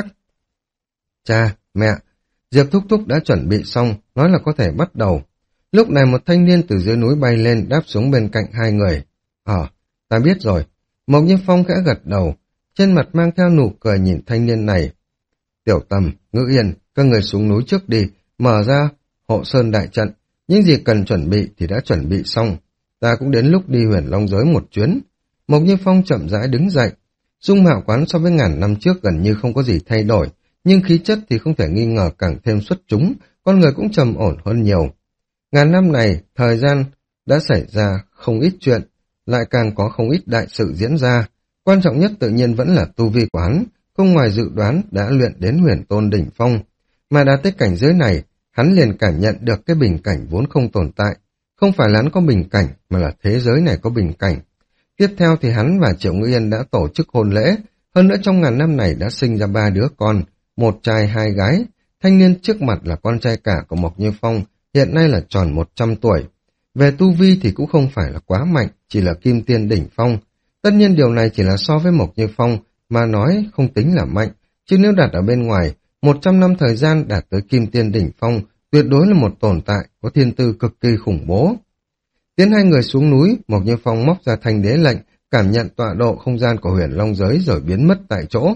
Cha, mẹ, Diệp Thúc Thúc đã chuẩn bị xong, nói là có thể bắt đầu. Lúc này một thanh niên từ dưới núi bay lên đáp xuống bên cạnh hai người. Ờ, ta biết rồi. Mộc Như Phong khẽ gật đầu, trên mặt mang theo nụ cười nhìn thanh niên này. Tiểu Tầm, Ngữ Yên, các người xuống núi trước đi, mở ra hộ sơn đại trận. Những gì cần chuẩn bị thì đã chuẩn bị xong. Ta cũng đến lúc đi Huyền Long giới một chuyến. Mộc Như Phong chậm rãi đứng dậy. Dung mạo quán so với ngàn năm trước gần như không có gì thay đổi, nhưng khí chất thì không thể nghi ngờ càng thêm xuất chúng, con người cũng trầm ổn hơn nhiều. Ngàn năm này, thời gian đã xảy ra không ít chuyện, lại càng có không ít đại sự diễn ra. Quan trọng nhất tự nhiên vẫn là tu vi của hắn, không ngoài dự đoán đã luyện đến Huyền Tôn đỉnh phong. Mà đã tới cảnh giới này, hắn liền cảm nhận được cái bình cảnh vốn không tồn tại. Không phải là hắn có bình cảnh, mà là thế giới này có bình cảnh. Tiếp theo thì hắn và Triệu Ngữ Yên đã tổ chức hôn lễ, hơn nữa trong ngàn năm này đã sinh ra ba đứa con, một trai hai gái. Thanh niên trước mặt là con trai cả của Mộc Như Phong, hiện nay là tròn một trăm tuổi. Về tu vi thì cũng không phải là quá mạnh, chỉ là kim tiên đỉnh phong. Tất nhiên điều này chỉ là so với Mộc Như Phong mà nói không tính là mạnh, chứ nếu đặt ở bên ngoài, một trăm năm thời gian đạt tới kim tiên đỉnh phong, tuyệt đối là một tồn tại có thiên tư cực kỳ khủng bố. Tiến hai người xuống núi, Mộc Như Phong móc ra thanh đế lệnh, cảm nhận tọa độ không gian của Huyền Long giới rồi biến mất tại chỗ.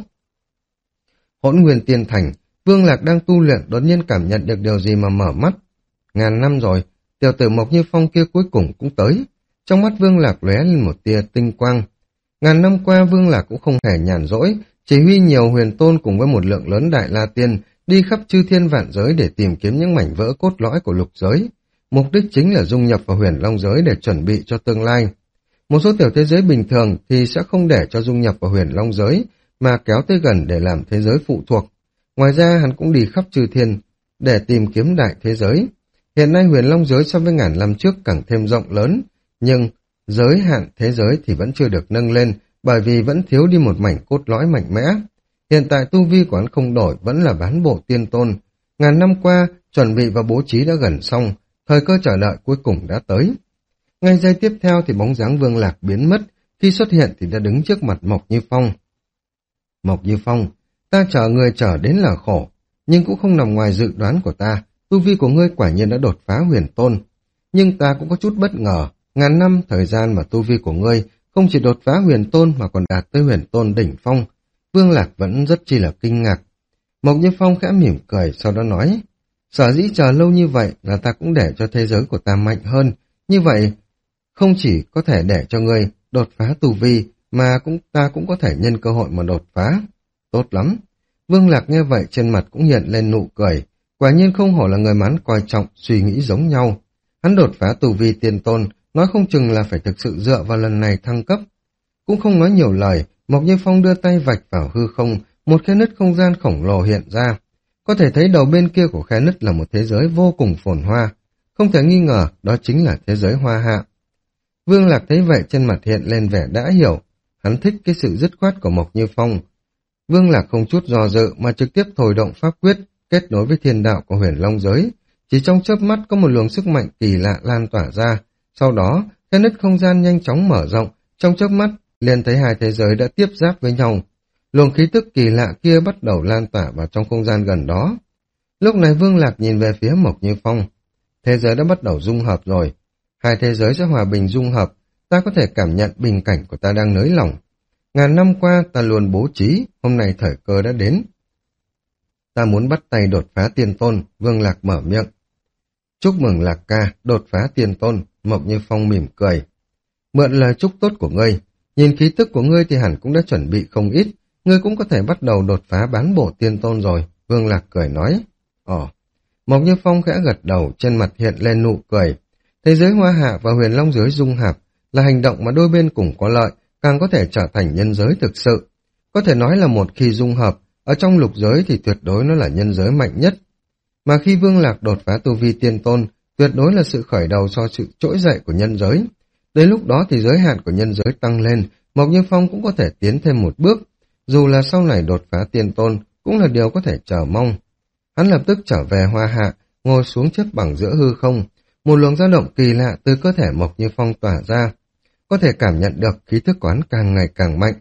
Hỗn Nguyên Tiên Thành, Vương Lạc đang tu luyện đột nhiên cảm nhận được điều gì mà mở mắt. Ngàn năm rồi, tiểu tử Mộc Như Phong kia cuối cùng cũng tới. Trong mắt Vương Lạc lóe lên một tia tinh quang. Ngàn năm qua Vương Lạc cũng không hề nhàn rỗi, chỉ huy nhiều huyền tôn cùng với một lượng lớn đại la tiên đi khắp chư thiên vạn giới để tìm kiếm những mảnh vỡ cốt lõi của lục giới. Mục đích chính là dung nhập vào Huyền Long giới để chuẩn bị cho tương lai. Một số tiểu thế giới bình thường thì sẽ không để cho dung nhập vào Huyền Long giới, mà kéo tới gần để làm thế giới phụ thuộc. Ngoài ra hắn cũng đi khắp chư thiên để tìm kiếm đại thế giới. Hiện nay Huyền Long giới so với ngàn năm trước càng thêm rộng lớn, nhưng giới hạn thế giới thì vẫn chưa được nâng lên, bởi vì vẫn thiếu đi một mảnh cốt lõi mạnh mẽ. Hiện tại tu vi của hắn không đổi, vẫn là bán bộ tiên tôn. Ngàn năm qua, chuẩn bị và bố trí đã gần xong, thời cơ chờ đợi cuối cùng đã tới. Ngay giây tiếp theo thì bóng dáng Vương Lạc biến mất, khi xuất hiện thì đã đứng trước mặt Mộc Như Phong. Mộc Như Phong, ta chờ người chờ đến là khổ, nhưng cũng không nằm ngoài dự đoán của ta, tu vi của ngươi quả nhiên đã đột phá huyền tôn. Nhưng ta cũng có chút bất ngờ, ngàn năm thời gian mà tu vi của ngươi không chỉ đột phá huyền tôn mà còn đạt tới huyền tôn đỉnh phong. Vương Lạc vẫn rất chi là kinh ngạc. Mộc Như Phong khẽ mỉm cười, sau đó nói, sở dĩ chờ lâu như vậy là ta cũng để cho thế giới của ta mạnh hơn, như vậy không chỉ có thể để cho ngươi đột phá tu vi, mà cũng ta cũng có thể nhân cơ hội mà đột phá. Tốt lắm. Vương Lạc nghe vậy trên mặt cũng hiện lên nụ cười, quả nhiên không hổ là người mà hắn coi trọng, suy nghĩ giống nhau. Hắn đột phá tu vi tiên tôn, nói không chừng là phải thực sự dựa vào lần này thăng cấp. Cũng không nói nhiều lời, Mộc Như Phong đưa tay vạch vào hư không, một khe nứt không gian khổng lồ hiện ra. Có thể thấy đầu bên kia của khe nứt là một thế giới vô cùng phồn hoa. Không thể nghi ngờ, đó chính là thế giới Hoa Hạ. Vương Lạc thấy vậy trên mặt hiện lên vẻ đã hiểu. Hắn thích cái sự dứt khoát của Mộc Như Phong. Vương Lạc không chút do dự mà trực tiếp thổi động pháp quyết, kết nối với thiên đạo của huyền long giới. Chỉ trong chớp mắt có một luồng sức mạnh kỳ lạ lan tỏa ra. Sau đó, cái nứt không gian nhanh chóng mở rộng, trong chớp mắt, liền thấy hai thế giới đã tiếp giáp với nhau. Luồng khí tức kỳ lạ kia bắt đầu lan tỏa vào trong không gian gần đó. Lúc này Vương Lạc nhìn về phía Mộc Như Phong. Thế giới đã bắt đầu dung hợp rồi. Hai thế giới sẽ hòa bình dung hợp, ta có thể cảm nhận bình cảnh của ta đang nới lỏng. Ngàn năm qua ta luôn bố trí, hôm nay thời cơ đã đến. Ta muốn bắt tay đột phá tiên tôn, Vương Lạc mở miệng. Chúc mừng Lạc ca, đột phá tiên tôn, Mộc Như Phong mỉm cười. Mượn lời chúc tốt của ngươi, nhìn khí tức của ngươi thì hẳn cũng đã chuẩn bị không ít, ngươi cũng có thể bắt đầu đột phá bán bổ tiên tôn rồi, Vương Lạc cười nói. Ồ, Mộc Như Phong khẽ gật đầu, trên mặt hiện lên nụ cười. Thế giới hoa hạ và huyền long giới dung hợp là hành động mà đôi bên cùng có lợi, càng có thể trở thành nhân giới thực sự. Có thể nói là một khi dung hợp, ở trong lục giới thì tuyệt đối nó là nhân giới mạnh nhất. Mà khi Vương Lạc đột phá tu vi tiên tôn, tuyệt đối là sự khởi đầu cho sự trỗi dậy của nhân giới. Đến lúc đó thì giới hạn của nhân giới tăng lên, Mộc Như Phong cũng có thể tiến thêm một bước, dù là sau này đột phá tiên tôn, cũng là điều có thể chờ mong. Hắn lập tức trở về hoa hạ, ngồi xuống xếp bằng giữa hư không, một luồng dao động kỳ lạ từ cơ thể Mộc Như Phong tỏa ra, có thể cảm nhận được khí thức quán càng ngày càng mạnh.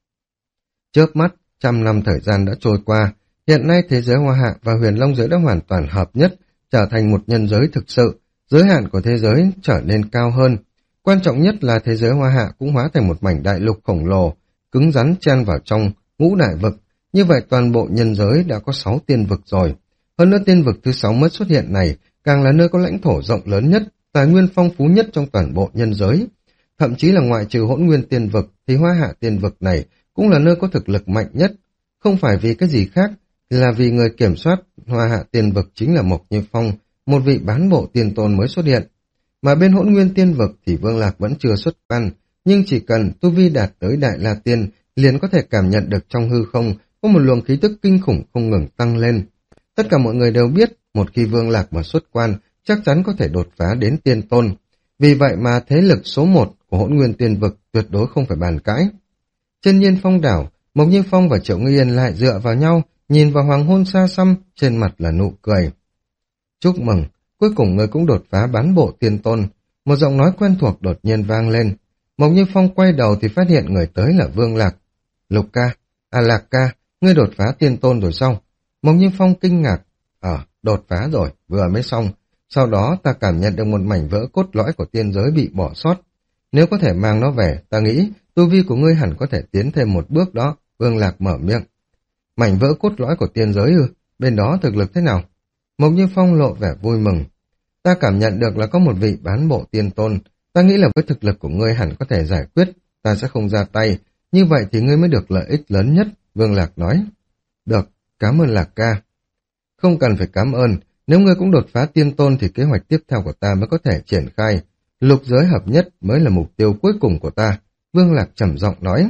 Chớp mắt, trăm năm thời gian đã trôi qua, hiện nay thế giới hoa hạ và huyền long giới đã hoàn toàn hợp nhất, trở thành một nhân giới thực sự, giới hạn của thế giới trở nên cao hơn. Quan trọng nhất là thế giới hoa hạ cũng hóa thành một mảnh đại lục khổng lồ, cứng rắn chen vào trong ngũ đại vực. Như vậy toàn bộ nhân giới đã có sáu tiên vực rồi. Hơn nữa tiên vực thứ sáu mới xuất hiện này càng là nơi có lãnh thổ rộng lớn nhất, tài nguyên phong phú nhất trong toàn bộ nhân giới. Thậm chí là ngoại trừ hỗn nguyên tiên vực thì hoa hạ tiên vực này cũng là nơi có thực lực mạnh nhất. Không phải vì cái gì khác, là vì người kiểm soát hoa hạ tiên vực chính là Mộc Như Phong, một vị bán bộ tiên tôn mới xuất hiện. Mà bên hỗn nguyên tiên vực thì Vương Lạc vẫn chưa xuất quan, nhưng chỉ cần tu vi đạt tới Đại La Tiên, liền có thể cảm nhận được trong hư không có một luồng khí tức kinh khủng không ngừng tăng lên. Tất cả mọi người đều biết, một khi Vương Lạc mà xuất quan, chắc chắn có thể đột phá đến tiên tôn. Vì vậy mà thế lực số một của hỗn nguyên tiên vực tuyệt đối không phải bàn cãi. Trên Nhiên Phong đảo, Mộc Như Phong và Triệu Ngư Yên lại dựa vào nhau, nhìn vào hoàng hôn xa xăm, trên mặt là nụ cười. Chúc mừng, cuối cùng người cũng đột phá bán bộ tiên tôn. Một giọng nói quen thuộc đột nhiên vang lên. Mộc Như Phong quay đầu thì phát hiện người tới là Vương Lạc. Lục ca, à Lạc ca, ngươi đột phá tiên tôn rồi sao? Mộc Như Phong kinh ngạc. Ờ, đột phá rồi, vừa mới xong. Sau đó ta cảm nhận được một mảnh vỡ cốt lõi của tiên giới bị bỏ sót. Nếu có thể mang nó về, ta nghĩ tu vi của ngươi hẳn có thể tiến thêm một bước đó. Vương Lạc mở miệng. Mảnh vỡ cốt lõi của tiên giới ư? Bên đó thực lực thế nào? Mộc Như Phong lộ vẻ vui mừng. Ta cảm nhận được là có một vị bán bộ tiên tôn. Ta nghĩ là với thực lực của ngươi hẳn có thể giải quyết. Ta sẽ không ra tay. Như vậy thì ngươi mới được lợi ích lớn nhất. Vương Lạc nói. Được, cảm ơn Lạc ca. Không cần phải cảm ơn. Nếu ngươi cũng đột phá tiên tôn thì kế hoạch tiếp theo của ta mới có thể triển khai. Lục giới hợp nhất mới là mục tiêu cuối cùng của ta. Vương Lạc trầm giọng nói.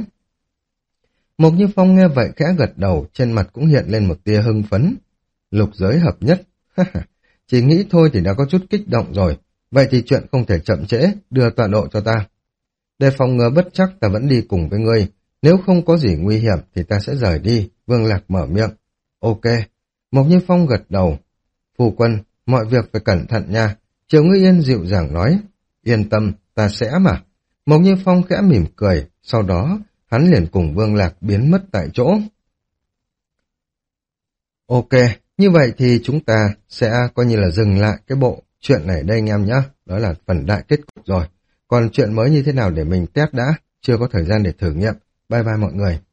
Mộc Như Phong nghe vậy khẽ gật đầu, trên mặt cũng hiện lên một tia hưng phấn. Lục giới hợp nhất. Chỉ nghĩ thôi thì đã có chút kích động rồi. Vậy thì chuyện không thể chậm trễ, đưa tọa độ cho ta. Để phòng ngừa bất chắc ta vẫn đi cùng với ngươi. Nếu không có gì nguy hiểm thì ta sẽ rời đi. Vương Lạc mở miệng. Ok. Mộc Như Phong gật đầu. Phu quân, mọi việc phải cẩn thận nha. Triệu Ngư Yên dịu dàng nói. Yên tâm, ta sẽ mà. Mộc Như Phong khẽ mỉm cười. Sau đó, hắn liền cùng Vương Lạc biến mất tại chỗ. Ok, như vậy thì chúng ta sẽ coi như là dừng lại cái bộ chuyện này đây anh em nhé. Đó là phần đại kết cục rồi. Còn chuyện mới như thế nào để mình test đã, chưa có thời gian để thử nghiệm. Bye bye mọi người.